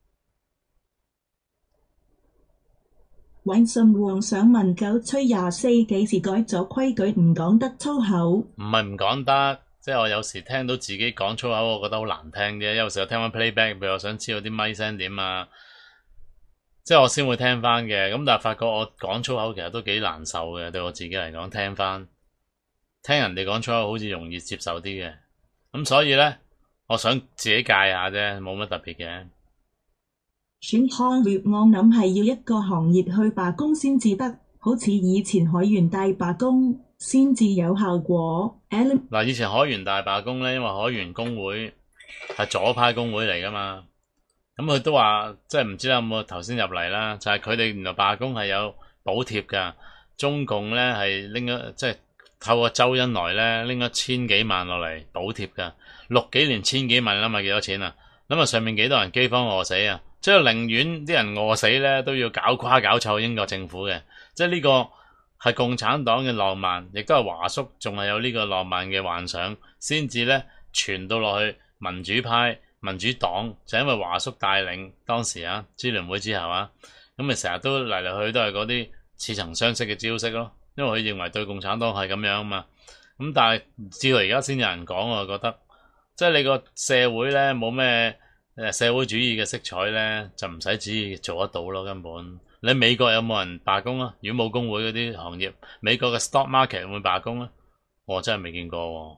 揾心妄想問九吹24幾時改咗規矩唔講得粗口？ 唔係唔講得，即係我有時聽到自己講粗口，我覺得好難聽啫。有時我聽翻 playback，譬如我想知道啲咪聲點啊，即係我先會聽翻嘅。咁但係發覺我講粗口其實都幾難受嘅，對我自己嚟講，聽人哋講粗口好似容易接受啲嘅。咁所以咧，我想自己戒下啫，冇乜特別嘅。 選行業我諗係要一個行業去罷工先至得，好似以前海員大罷工先至有效果。 嗱，以前海員大罷工咧，因為海員工會係左派工會嚟噶嘛，咁佢都話即係唔知有冇頭先入嚟啦，就係佢哋原來罷工係有補貼噶，中共咧係拎咗即係透過周恩來咧拎咗千幾萬落嚟補貼噶，6幾年千幾萬，你諗下幾多錢啊？諗下上面幾多人饑荒餓死啊？即係寧願啲人餓死咧，都要搞垮搞臭英國政府嘅。即係呢個係共產黨嘅浪漫，亦都係華叔仲係有呢個浪漫嘅幻想，先至咧傳到落去民主派、民主黨，就因為華叔帶領當時啊，支聯會之後啊，咁咪成日都嚟嚟去都係嗰啲似曾相識嘅招式咯。因為佢認為對共產黨係咁樣啊嘛。咁但係至到而家先有人講，我覺得即係你個社會咧冇咩社會主義嘅色彩咧，就唔使旨意做得到咯。根本你美國有冇人罷工啊？如果冇工會嗰啲行業，美國嘅 stock market 會唔會罷工啊？我真係未見過。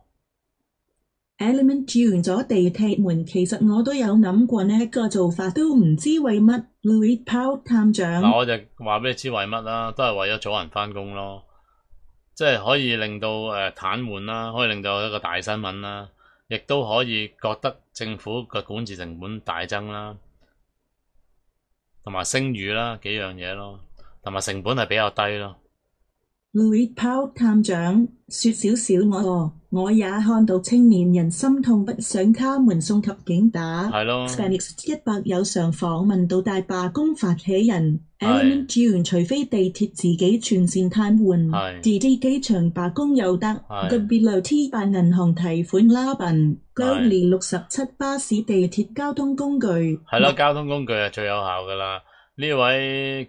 Element 住完咗地鐵門，其實我都有諗過呢個做法，都唔知為乜。Louis Powell 探長嗱，我就話俾你知為乜啦，都係為咗阻人返工咯，即係可以令到癱瘓啦，可以令到一個大新聞啦。亦都可以覺得政府嘅管治成本大增啦。 同埋聲譽啦，幾樣嘢咯，同埋成本係比較低咯。 Louis Paul 探長說少少我也看到青年人心痛，不想他們送及警打。 係咯 Spanish 100有上訪問到大罷工發起人 Element 係 June， 除非地鐵自己全線癱瘓， 係自啲機場罷工又得。 係 Gabilotti 辦銀行提款拉笨。 係 Gurney 67巴士地鐵交通工具。 係咯，交通工具係最有效噶啦。呢位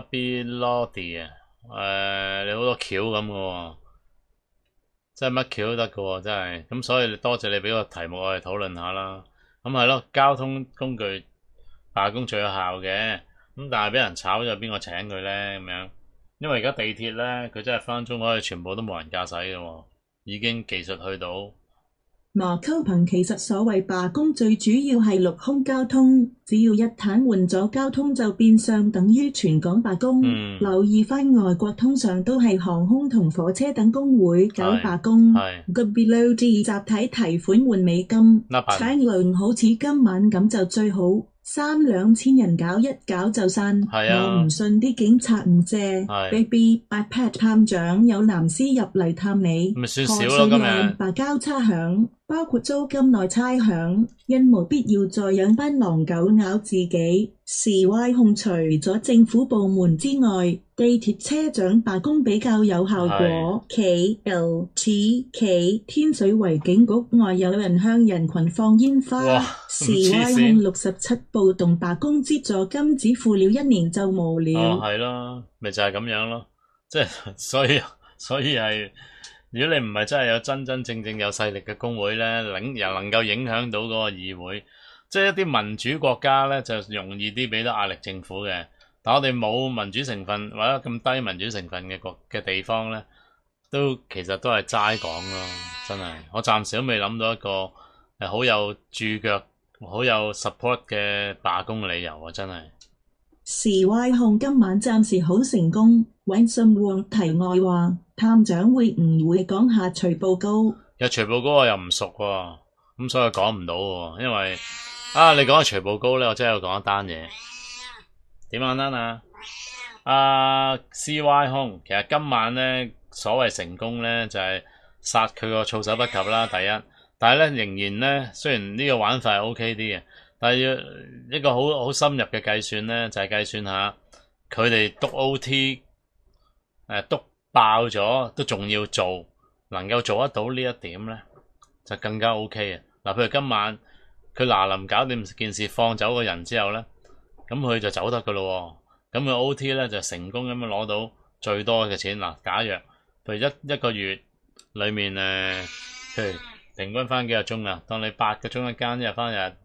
Gabilotti 啊，你好多橋咁嘅喎，真係乜橋都得嘅喎，真係。咁所以多謝你俾個題目我哋討論下啦。咁係咯，交通工具罷工最有效嘅。咁但係俾人炒咗，邊個請佢咧？咁樣，因為而家地鐵咧，佢真係分分鐘可以全部都冇人駕駛嘅喎，已經技術去到。 馬溝鵬其實所謂罷工最主要係陸空交通，只要一癱瘓咗交通就變相等於全港罷工。留意返外國通常都係航空同火車等工會搞罷工。Gabilotti 集體提款換美金，請論好似今晚咁就最好。3-2千人搞一搞就散，我唔信啲警察唔借。Baby iPad 探長有藍絲入嚟探你， 咪算少咯今日。 罷交差響，包括租金內差響，因無必要再養班狼狗咬自己。示威控除咗政府部門之外，地鐵車長罷工比較有效果。KLTK 天水圍警局外有人向人群放煙花。示威控67暴動罷工資助金只付了1年就無了。 係咯，咪就係咁樣咯。即係所以係，如果你唔係真係有真真正正有勢力嘅工會咧，又能夠影響到嗰個議會。即係一啲民主國家咧，就容易啲俾到壓力政府嘅。但我哋冇民主成分或者咁低民主成分嘅地方咧，其實都係齋講咯。真係，我暫時都未諗到一個好有駐腳、好有 support 嘅罷工理由啊！真係。 示威控今晚暫時好成功。Winston Wong 題外話，探長會唔會講下除報告？ 有除報告我又唔熟喎，咁所以講唔到喎，因為你講下除報告咧，我真係要講一單嘢。點簡單啊？CY 控其實今晚咧所謂成功咧就係殺佢個措手不及啦，第一。但係咧仍然咧，雖然呢個玩法係 OK 啲嘅，但係要一個好深入嘅計算咧，就係計算下佢哋督 OT 督爆咗都仲要做，能夠做得到呢一點咧，就更加 OK 嘅。嗱，譬如今晚佢臨搞掂件事，放走個人之後咧，咁佢就走得噶咯。咁佢 OT 咧就成功咁樣攞到最多嘅錢。嗱，假若譬如一個月裏面譬如平均翻幾個鐘啊，當你8個鐘一間，一日翻日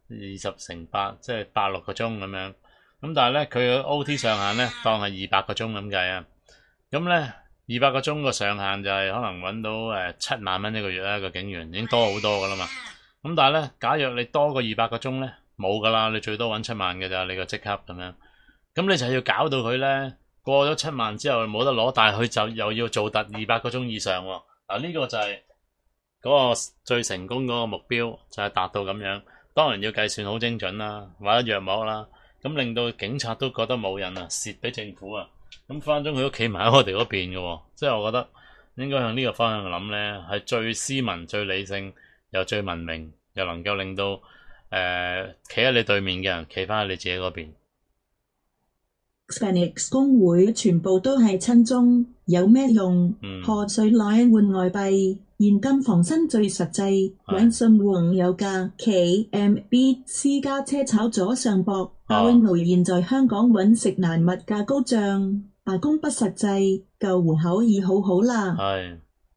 20乘8，即係8-6個鐘咁樣。咁但係咧，佢嘅 OT 上限咧當係200個鐘咁計啊。咁咧200個鐘個上限就係可能揾到7萬蚊一個月啦，個警員已經多好多噶啦嘛。咁但係咧，假若你多過200個鐘咧，冇噶啦，你最多揾7萬嘅咋，你個職級咁樣。咁你就要搞到佢咧過咗7萬之後冇得攞，但係佢就又要做達200個鐘以上喎。嗱，呢個就係嗰個最成功嗰個目標，就係達到咁樣。當然要計算好精準啦，或者約莫啦，咁令到警察都覺得冇癮啊，蝕俾政府啊。咁分分鐘佢都企埋喺我哋嗰邊嘅喎，即係我覺得應該向呢個方向諗咧，係最斯文、最理性又最文明，又能夠令到企喺你對面嘅人企翻喺你自己嗰邊。 Spanish 工會全部都係親中，有咩用？賀歲內換外幣，現金防身最實際。揾信換有價，KMB 私家車炒咗上博。Owen 現在香港揾食難，物價高漲，罷工不實際，舊戶口已好好啦。 係。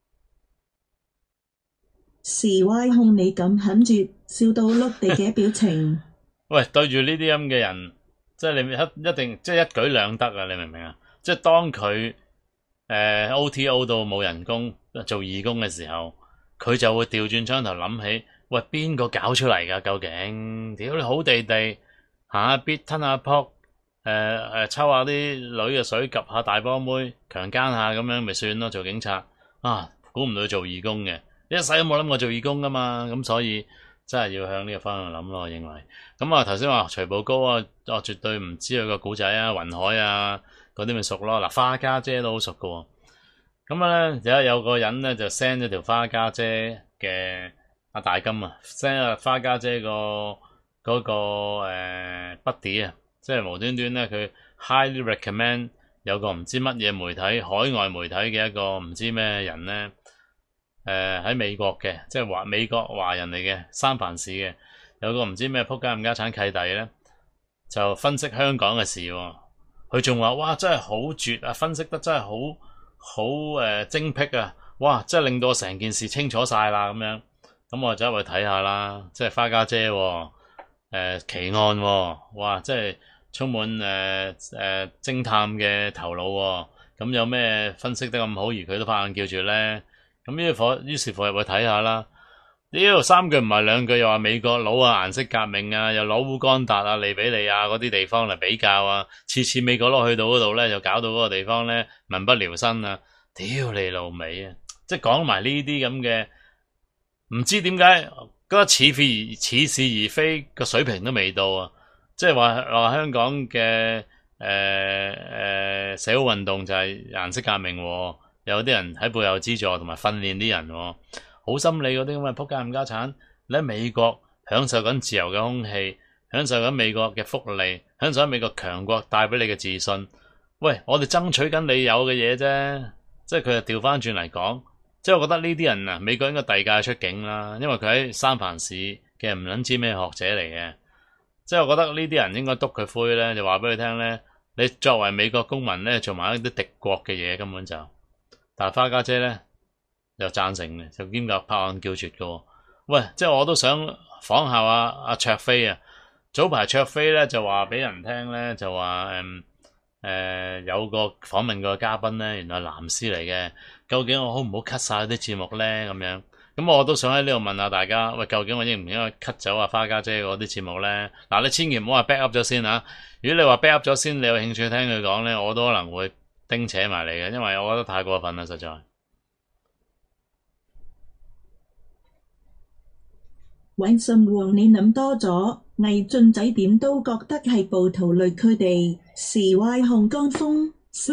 示威控你咁狠住笑到碌地嘅表情。 喂，對住呢啲咁嘅人，即係你一定即係一舉兩得啊！你明唔明啊？即係當佢OTO 到冇人工做義工嘅時候，佢就會調轉槍頭諗起，喂，邊個搞出嚟㗎？究竟屌你好地地行下必吞下撲，抽下啲女嘅水，及下大波妹，強姦下咁樣咪算咯。做警察啊，估唔到做義工嘅，一世都冇諗過做義工㗎嘛。咁所以真係要向呢個方向諗咯。我認為咁啊，頭先話徐步高啊，我絕對唔知佢個古仔啊，雲海啊嗰啲咪熟咯。嗱，花家姐都好熟噶喎。咁啊咧，有個人咧就 send 咗條花家姐嘅阿大金啊 ，send 花家姐嗰個buddy 啊，即係無端端咧佢 highly recommend 有個唔知乜嘢媒體，海外媒體嘅一個唔知咩人咧，喺美國嘅，即係美國華人嚟嘅，三藩市嘅，有個唔知咩仆街冚家產契弟咧，就分析香港嘅事喎。佢仲話：哇，真係好絕啊！分析得真係好精闢啊！哇，真係令到我成件事清楚晒啦咁樣。咁我就入去睇下啦，即係花家姐喎，奇案喎，哇，即係充滿偵探嘅頭腦喎。咁有咩分析得咁好，而佢都拍硬叫住咧？咁於是乎入去睇下啦。呢度三句唔係兩句，又話美國佬啊、顏色革命啊，又攞烏干達啊、利比里亞嗰啲地方嚟比較啊，次美國佬去到嗰度咧，就搞到嗰個地方咧民不聊生啊！屌你老味啊！即係講埋呢啲咁嘅，唔知點解覺得似是而非個水平都未到啊！即係話香港嘅社會運動就係顏色革命喎，有啲人喺背後資助同埋訓練啲人喎。好心理嗰啲咁嘅仆街冚家產，你喺美國享受緊自由嘅空氣，享受緊美國嘅福利，享受緊美國強國帶俾你嘅自信。喂，我哋爭取緊你有嘅嘢啫，即係佢就調翻轉嚟講，即係我覺得呢啲人啊，美國應該遞解出境啦，因為佢喺三藩市嘅唔撚知咩學者嚟嘅，即係我覺得呢啲人應該督佢灰咧，就話俾佢聽咧，你作為美國公民咧，做埋一啲敵國嘅嘢根本就，但係花家姐咧，又贊成嘅，就兼夾拍案叫絕嘅。喂，即係我都想仿效阿卓飛啊。早排卓飛咧就話俾人聽咧，就話有個訪問個嘉賓咧，原來係藍絲嚟嘅。究竟我好唔好 cut 晒啲節目咧？咁樣咁我都想喺呢度問下大家，喂，究竟我應唔應該 cut 走阿花家姐嗰啲節目咧？嗱，你千祈唔好話 back up 咗先啊。如果你話 back up 咗先，你有興趣聽佢講咧，我都可能會叮扯埋你嘅，因為我覺得太過分啦，實在。 尹信旺，你諗多咗，魏俊仔點都覺得係暴徒類佢哋。CY 紅江風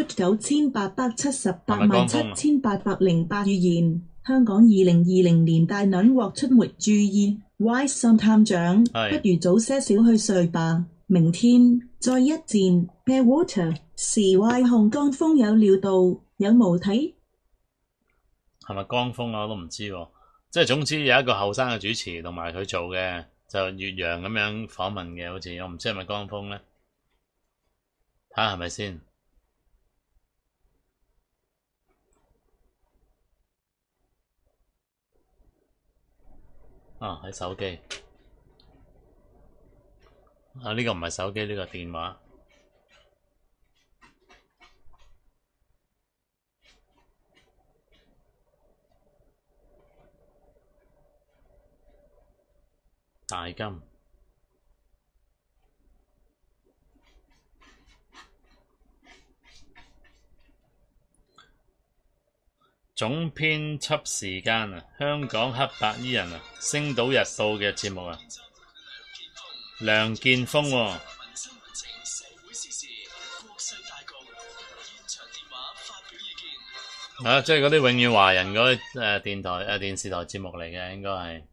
9878,787808語言，香港2020年大卵獲出沒注意。Y 信探長，不如早些少去睡吧，明天再一戰。Bear Water CY 紅江風有料到，有冇睇？ 係咪江風啊？我都唔知喎。即係總之有一個後生嘅主持同埋佢做嘅，就越洋咁樣訪問嘅，好似我唔知係咪江峰咧，睇下係咪先。啊，喺手機。啊，呢個唔係手機，呢個電話。大金總編輯時間啊，香港黑白衣人啊，星島日報嘅節目啊，梁建峰喎。啊，即係嗰啲永遠華人嗰啲電視台節目嚟嘅，應該係。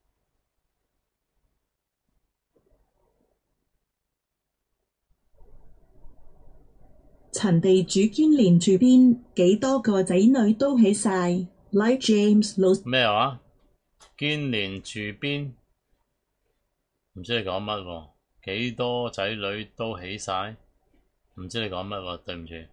陳地主堅連住邊，幾多個仔女都起晒。Like James 老咩話？堅連住邊？唔知你講乜喎？幾多仔女都起晒？唔知你講乜喎？對唔住。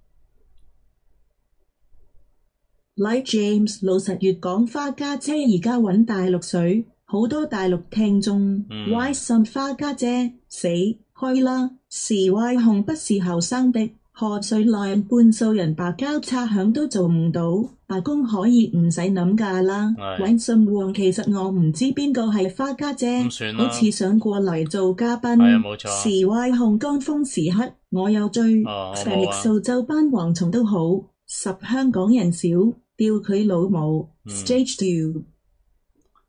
Like James 老實越講，花家姐而家搵大陸水，好多大陸聽眾。Y 信花家姐死開啦！CY 紅不是後生的。賀歲內半數人白膠擦響都做唔到，罷工可以唔使諗㗎啦。尹信旺，其實我唔知邊個係花家姐，好似想過嚟做嘉賓。CY 紅江風時刻，我有追。成力數奏班蝗蟲都好，10香港人少，吊佢老母。Stage 2。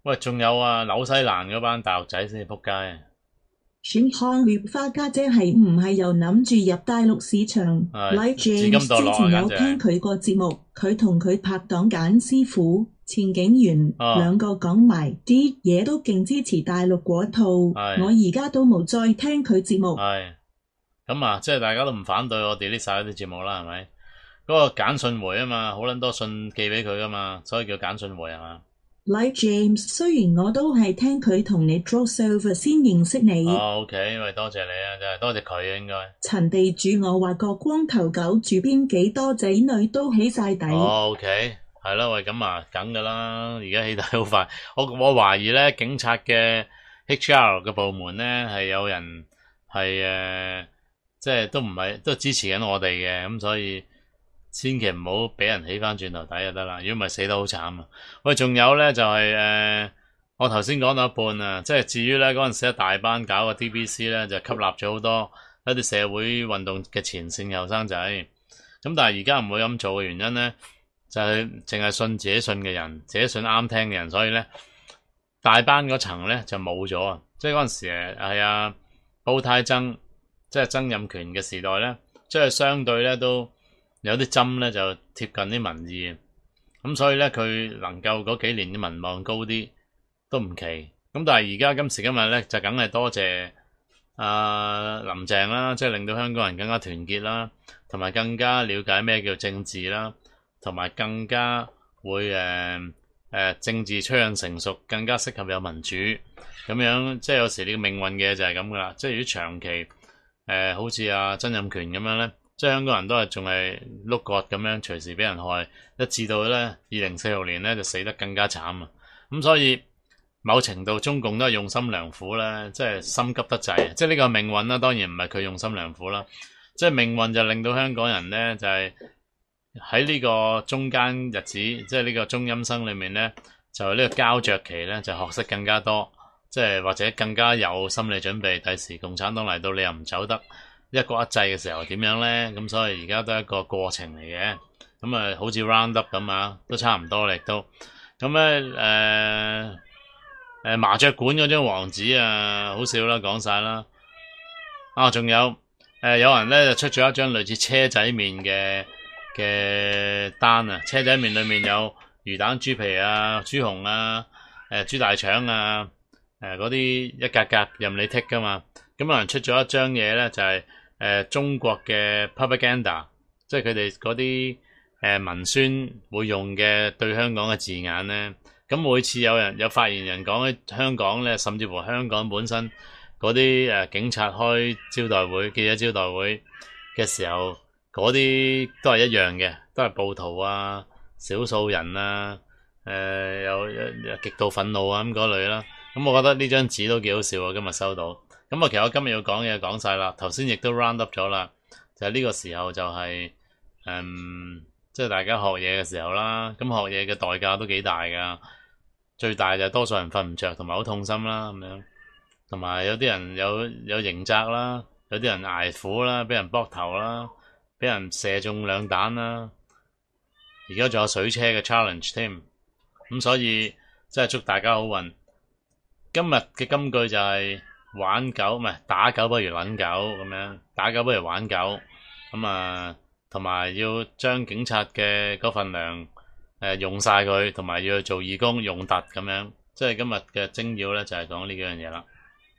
喂，仲有啊，紐西蘭嗰班大陸仔先至仆街啊！ 選項月花家姐係唔係又諗住入大陸市場係 ？Like 自甘 James 墮落啊之前有簡直係聽佢個節目，佢同佢拍檔簡師傅、前警員哦兩個講埋啲嘢都勁支持大陸嗰套， 係我而家都冇再聽佢節目。 係咁啊，即係大家都唔反對我 delete 晒啲節目啦，係咪？嗰個簡訊回啊嘛，好撚多信寄俾佢噶嘛，所以叫簡訊回係嘛？ Like James，雖然我都係聽佢同你 crossover 先認識你。 哦，OK，喂，多謝你啊，真係多謝佢啊，應該。 陳地主我話個光頭狗住邊幾多仔女都起晒底。 哦，OK，係啦，喂，咁啊，梗噶啦，而家起底好快。我懷疑咧，警察嘅 HR 嘅部門咧係有人係即係都唔係都支持緊我哋嘅，咁所以千祈唔好俾人起翻轉頭底就得啦。如果唔係死得好慘啊！喂，仲有咧就係我頭先講到一半啊，即係至於咧嗰陣時一大班搞個 DBC 咧，就吸納咗好多一啲社會運動嘅前線後生仔。咁但係而家唔會咁做嘅原因咧，就係淨係信自己信嘅人，自己信啱聽嘅人，所以咧大班嗰層咧就冇咗啊！即係嗰陣時係啊煲呔曾，即係曾蔭權嘅時代咧，即係相對咧都有啲針咧就貼近啲民意，咁所以咧佢能夠嗰幾年嘅民望高啲都唔奇。咁但係而家今時今日咧就梗係多謝林鄭啦，即係令到香港人更加團結啦，同埋更加了解咩叫政治啦，同埋更加會政治趨向成熟，更加適合有民主咁樣。即係有時你嘅命運嘅就係咁噶啦。即係如果長期好似曾蔭權咁樣咧，即係香港人都係仲係碌角咁樣，隨時俾人害，一至到咧2046年咧就死得更加慘啊！咁所以某程度中共都係用心良苦咧，即係心急得滯。即係呢個命運啦，當然唔係佢用心良苦啦，即係命運就令到香港人咧就係喺呢個中間日子，即係呢個中陰身裏面咧，就呢個膠着期咧就學識更加多，即係或者更加有心理準備。第時共產黨嚟到，你又唔走得一國一制嘅時候點樣咧？咁所以而家都係一個過程嚟嘅。咁啊，好似 round up 咁啊，都差唔多嚟都。咁咧麻雀館嗰張黃紙啊，好少啦，講晒啦。仲有有人咧就出咗一張類似車仔麵嘅單啊，車仔麵裏面有魚蛋、豬皮啊、豬紅啊、豬大腸啊，嗰啲一格格任你剔噶嘛。咁有人出咗一張嘢咧，就係中國嘅 propaganda， 即係佢哋嗰啲文宣會用嘅對香港嘅字眼咧。咁每次有發言人講喺香港咧，甚至乎香港本身嗰啲警察開招待會、記者招待會嘅時候，嗰啲都係一樣嘅，都係暴徒啊、少數人啊、有極度憤怒啊咁嗰類啦。咁我覺得呢張紙都幾好笑啊！今日收到。咁其實我今日要講嘢講晒啦，頭先亦都 round up 咗啦，就係呢個時候就係即係大家學嘢嘅時候啦。咁學嘢嘅代價都幾大噶，最大就係多數人瞓唔着，同埋好痛心啦咁樣，同埋有啲人有刑責啦，有啲人捱苦啦，俾人剝頭啦，俾人射中2彈啦，而家仲有水車嘅 challenge 添。咁所以真係祝大家好運。今日嘅金句就係玩狗，唔係打狗不如撚狗咁樣，打狗不如玩狗。咁同埋要將警察嘅嗰份糧用晒佢，同埋要去做義工用突咁樣。即係今日嘅精要咧，就係講呢幾樣嘢啦。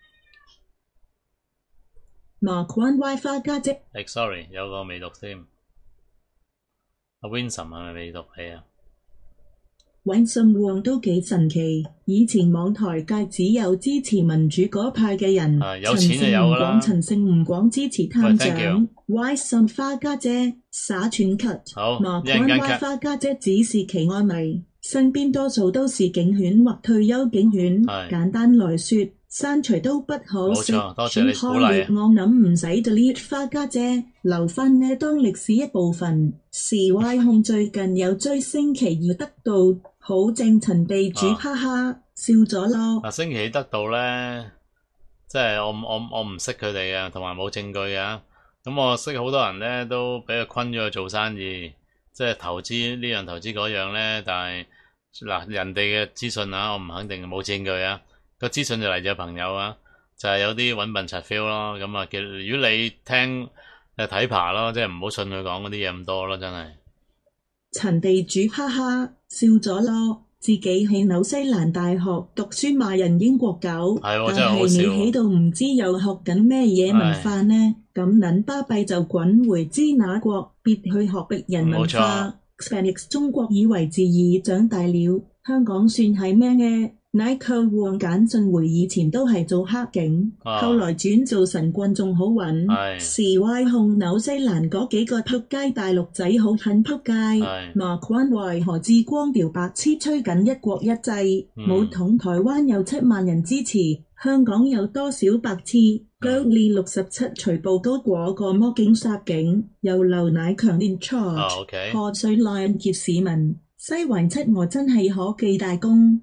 麻關 WiFi 家姐。 sorry， 有個未讀先。阿 Winsome 係咪未讀起啊？ Winsome Wong 都幾神奇，以前網台界只有支持民主嗰派嘅人， 有錢就有㗎啦。 陳勝吳廣支持探長 Thank ，Winsome 花家姐耍串 cut， 好麻一陣間關 cut 花家姐只是奇愛迷，身邊多數都是警犬或退休警犬。 係簡單來說，刪除都不可惜。 冇錯，多謝你鼓勵啊。 我諗唔使 delete 花家姐，留返呢當歷史一部分。CY 控最近有追星期二得到。好正，陳地主，哈哈，笑咗咯。 星期得到咧，即係我唔識佢哋嘅，同埋冇證據嘅。咁我識好多人咧，都俾佢昆咗去做生意，即係投資呢樣投資嗰樣咧，但係嗱人哋嘅資訊啊，我唔肯定冇證據啊。個資訊就嚟自朋友啊，就係有啲揾笨柒 feel 咯。咁啊，如果你聽睇爬咯，即係唔好信佢講嗰啲嘢咁多咯，真係。 陳地主哈哈笑咗咯，自己喺紐西蘭大學讀書罵人英國狗， 係喎但真係好笑係你喺度唔知又學緊咩嘢文化呢？咁撚巴閉就滾回支那國，別去學別人文冇錯化。Spanish 中國以為自己長大了，香港算係咩嘅？Nicole Wong 簡俊會以前都係做黑警，後來轉做神棍仲好揾。CY 控紐西蘭嗰幾個撲街大陸仔好狠撲街。馬關為何至光條白痴吹緊一國一制？武統台灣有7萬人支持，香港有多少白痴？Goldie 67隨報高過個魔警殺警，又劉乃強 in charge。賀歲內劫市民，西環7我真係可記大功。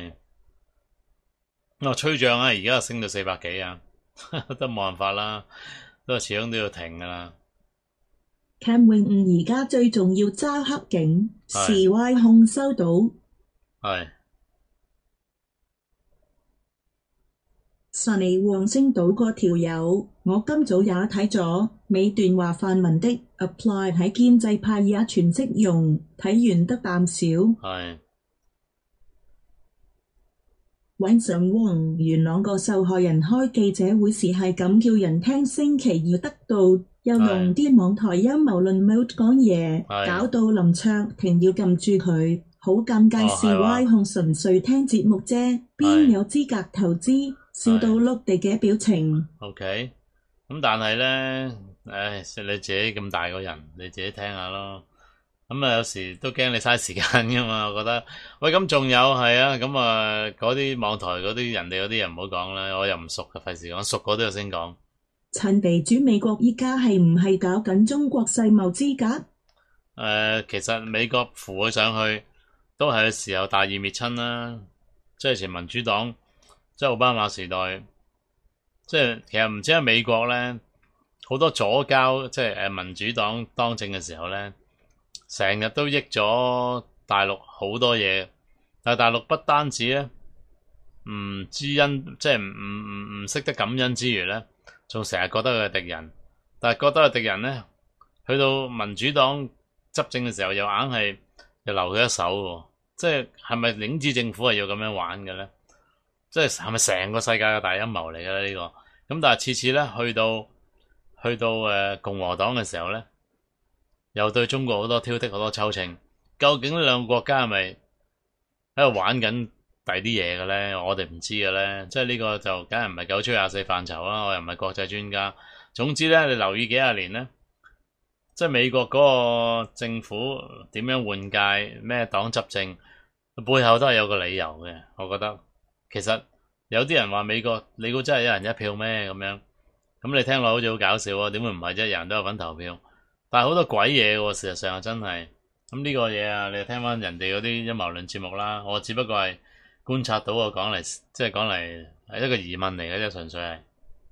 吹漲啊！而家升到400幾啊，都冇辦法啦，都係始終都要停噶啦。 Cam 永悟而家最重要揸黑警，CY 控收到。Sunny 旺星島嗰條友，我今早也睇咗，尾段話泛民的 apply 喺建制派也全適用，睇完得啖笑。Vincent Wong 元朗個受害人開記者會時係咁叫人聽星期二得到，又用啲網台陰謀論 mode 講嘢，搞到林卓廷要撳住佢，好尷尬。CY 控純粹聽節目啫，邊有資格投資？笑到碌地嘅表情。 OK， 咁但係咧，你自己咁大個人，你自己聽下咯。咁有時都驚你嘥時間噶嘛，我覺得。喂，咁仲有係啊，咁嗰啲網台嗰啲人哋嗰啲人唔好講啦，我又唔熟嘅，費事講，熟嗰都要先講。 陳地主美國依家係唔係搞緊中國世貿資格？ 其實美國扶佢上去都係嘅時候大義滅親啦，即係前民主黨，即係奧巴馬時代，即係其實唔知喺美國咧，好多左膠，即係民主黨當政嘅時候咧。成日都益咗大陸好多嘢，但係大陸不單止咧唔知恩，即係唔識得感恩之餘咧，仲成日覺得佢係敵人。但係覺得係敵人咧，去到民主黨執政嘅時候，又硬係又留佢一手喎。即係咪領子政府係要咁樣玩嘅咧？即係咪成個世界嘅大陰謀嚟嘅咧？呢個咁，但係次次咧去到共和黨嘅時候咧。又對中國好多挑剔，好多抽秤。究竟呢兩個國家係咪喺度玩緊第啲嘢嘅咧？我哋唔知嘅咧。即係呢個就梗係唔係9吹24範疇啦。我又唔係國際專家。總之咧，你留意幾廿年咧，即係美國嗰個政府點樣換屆，咩黨執政，背後都係有個理由嘅。我覺得其實有啲人話美國，你估真係一人一票咩咁樣？咁你聽落好似好搞笑啊！點會唔係啫？人人都有份投票。但係好多鬼嘢喎，事實上真係咁呢個嘢啊！你聽翻人哋嗰啲陰謀論節目啦，我只不過係觀察到我講嚟，即係講嚟係一個疑問嚟嘅啫，純粹係。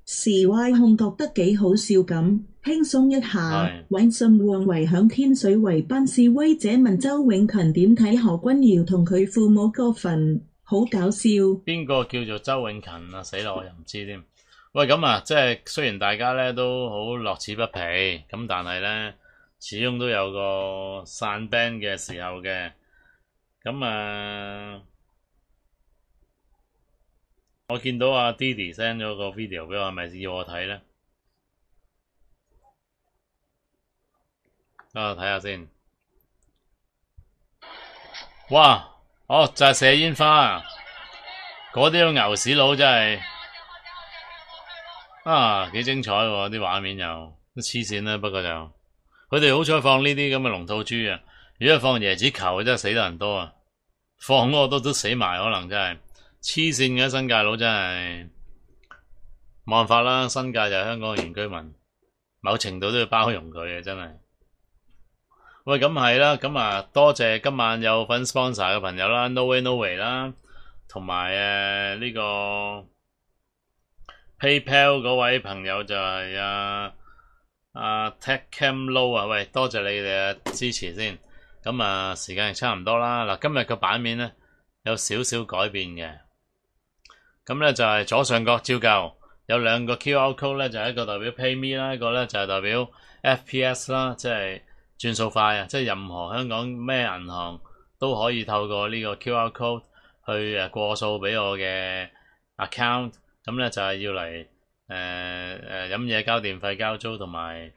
CY 控覺得幾好笑咁，輕鬆一下。Vincent Wong為響天水圍班示威者問周永勤點睇何君堯同佢父母嗰份，好搞笑。邊個叫做周永勤啊？死啦，我又唔知添。喂，咁啊，即係雖然大家咧都好樂此不疲，咁但係咧始終都有個散 band 嘅時候嘅。咁我見到阿 Didi send 咗個 video 俾我，係咪要我睇咧？等我睇下先。哇！就係射煙花啊！嗰啲牛屎佬真係〜幾精彩喎！啲畫面又都黐線啦，不過就佢哋好彩放呢啲咁嘅龍吐珠啊！如果放椰子球，真係死得人多啊！放嗰個都死埋，可能真係黐線嘅新界佬真係冇辦法啦！新界就係香港嘅原居民，某程度都要包容佢嘅，真係。喂，咁係啦，咁多謝今晚有份 sponsor 嘅朋友啦 ，No Way No Way 啦，同埋呢個。PayPal 嗰位朋友就係TechCam Low 啊，喂，多謝你哋嘅支持先。咁時間係差唔多啦。嗱，今日嘅版面咧有少少改變嘅。咁咧就係左上角照舊有兩個 QR code 咧，就係一個代表 PayMe 啦，一個咧就係代表 FPS 啦，即係轉數快啊！即係任何香港咩銀行都可以透過呢個 QR code 去過數俾我嘅 account。咁咧就係要嚟飲嘢、交電費、交租同埋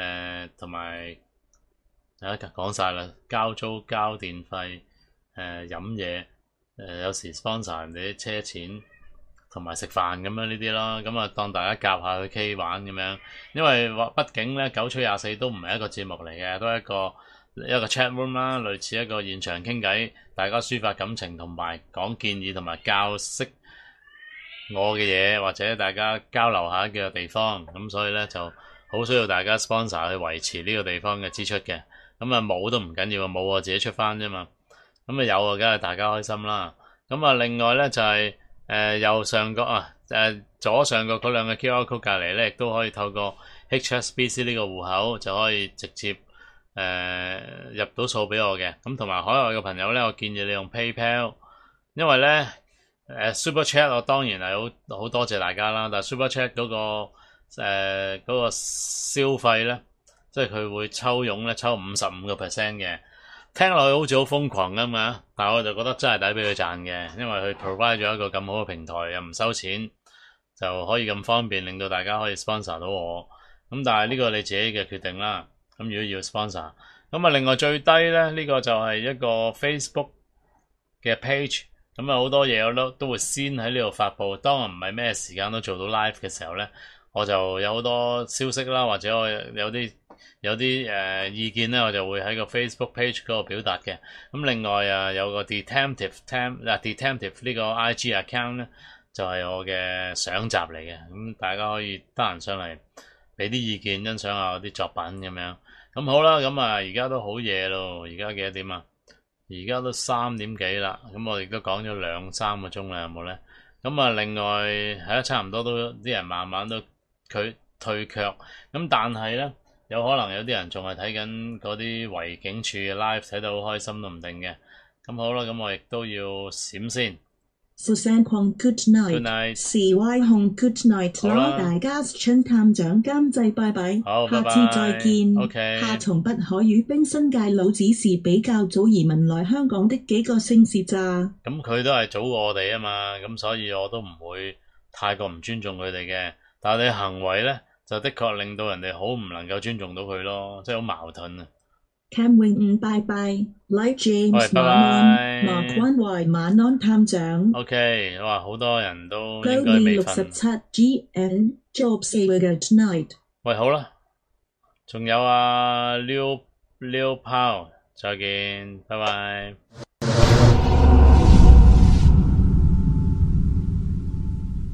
講晒啦，交租、交電費、飲嘢，有時 sponsor 人哋啲車錢同埋食飯咁樣呢啲咯。咁啊當大家夾下去 K 玩咁樣，因為畢竟咧9吹24都唔係一個節目嚟嘅，都係一個 chat room 啦，類似一個現場傾偈，大家抒發感情同埋講建議同埋教識我嘅嘢，或者大家交流下嘅地方。咁所以咧就好需要大家 sponsor 去維持呢個地方嘅支出嘅。咁啊冇都唔緊要，冇我自己出翻啫嘛。咁啊有啊，梗係大家開心啦。咁啊另外咧就係右上角左上角嗰兩個 QR code 隔離咧，亦都可以透過 HSBC 呢個戶口就可以直接入到數俾我嘅。咁同埋海外嘅朋友咧，我建議你用 PayPal， 因為咧Super Chat 我當然係好多謝大家啦，但係 Super Chat 嗰個消費咧，即係佢會抽傭咧，抽55%嘅。聽落去好似好瘋狂㗎嘛，但係我就覺得真係抵俾佢賺嘅，因為佢 provide 咗一個咁好嘅平台，又唔收錢，就可以咁方便令到大家可以 sponsor 到我。咁但係呢個你自己嘅決定啦。咁如果要 sponsor， 咁啊另外最低咧呢個就係一個 Facebook 嘅 page。咁啊好多嘢我都會先喺呢度發布，當我唔係咩時間都做到 live 嘅時候咧，我就有好多消息啦，或者我有啲意見咧，我就會喺個 Facebook page 嗰度表達嘅。咁另外有個 Detective 呢個 IG account 咧，就係我嘅相集嚟嘅。咁大家可以得閒上嚟俾啲意見，欣賞下我啲作品咁樣。咁好啦，咁啊而家都好夜咯，而家幾多點啊？而家都3點幾啦。咁我哋都講咗2-3個鐘啦，有冇咧？咁啊另外係啦，差唔多都啲人慢慢都退卻。咁但係咧，有可能有啲人仲係睇緊嗰啲維景處嘅 live， 睇到好開心都唔定嘅。咁好啦，咁我亦都要閃先。 富山礦 good Good night， night， CY 控 good night 好啦咯，大家春探長監製拜拜， 好，拜拜， 下次再見。 OK 夏蟲不可與冰新界佬只是比較早移民來香港的幾個姓氏咋。 咁佢都係早過我哋啊嘛，咁所以我都唔會太過唔尊重佢哋嘅。但係你行為咧，就的確令到人哋好唔能夠尊重到佢咯，即係好矛盾啊。 Cam 永午拜拜 ，Like 喂 James 拜晚安， 拜麻關懷晚安探長。 OK， 哇，好多人都應該 Cody 未瞓。 67 GN Job say good night。 喂，好啦，仲有Leo Powell，再見，拜拜。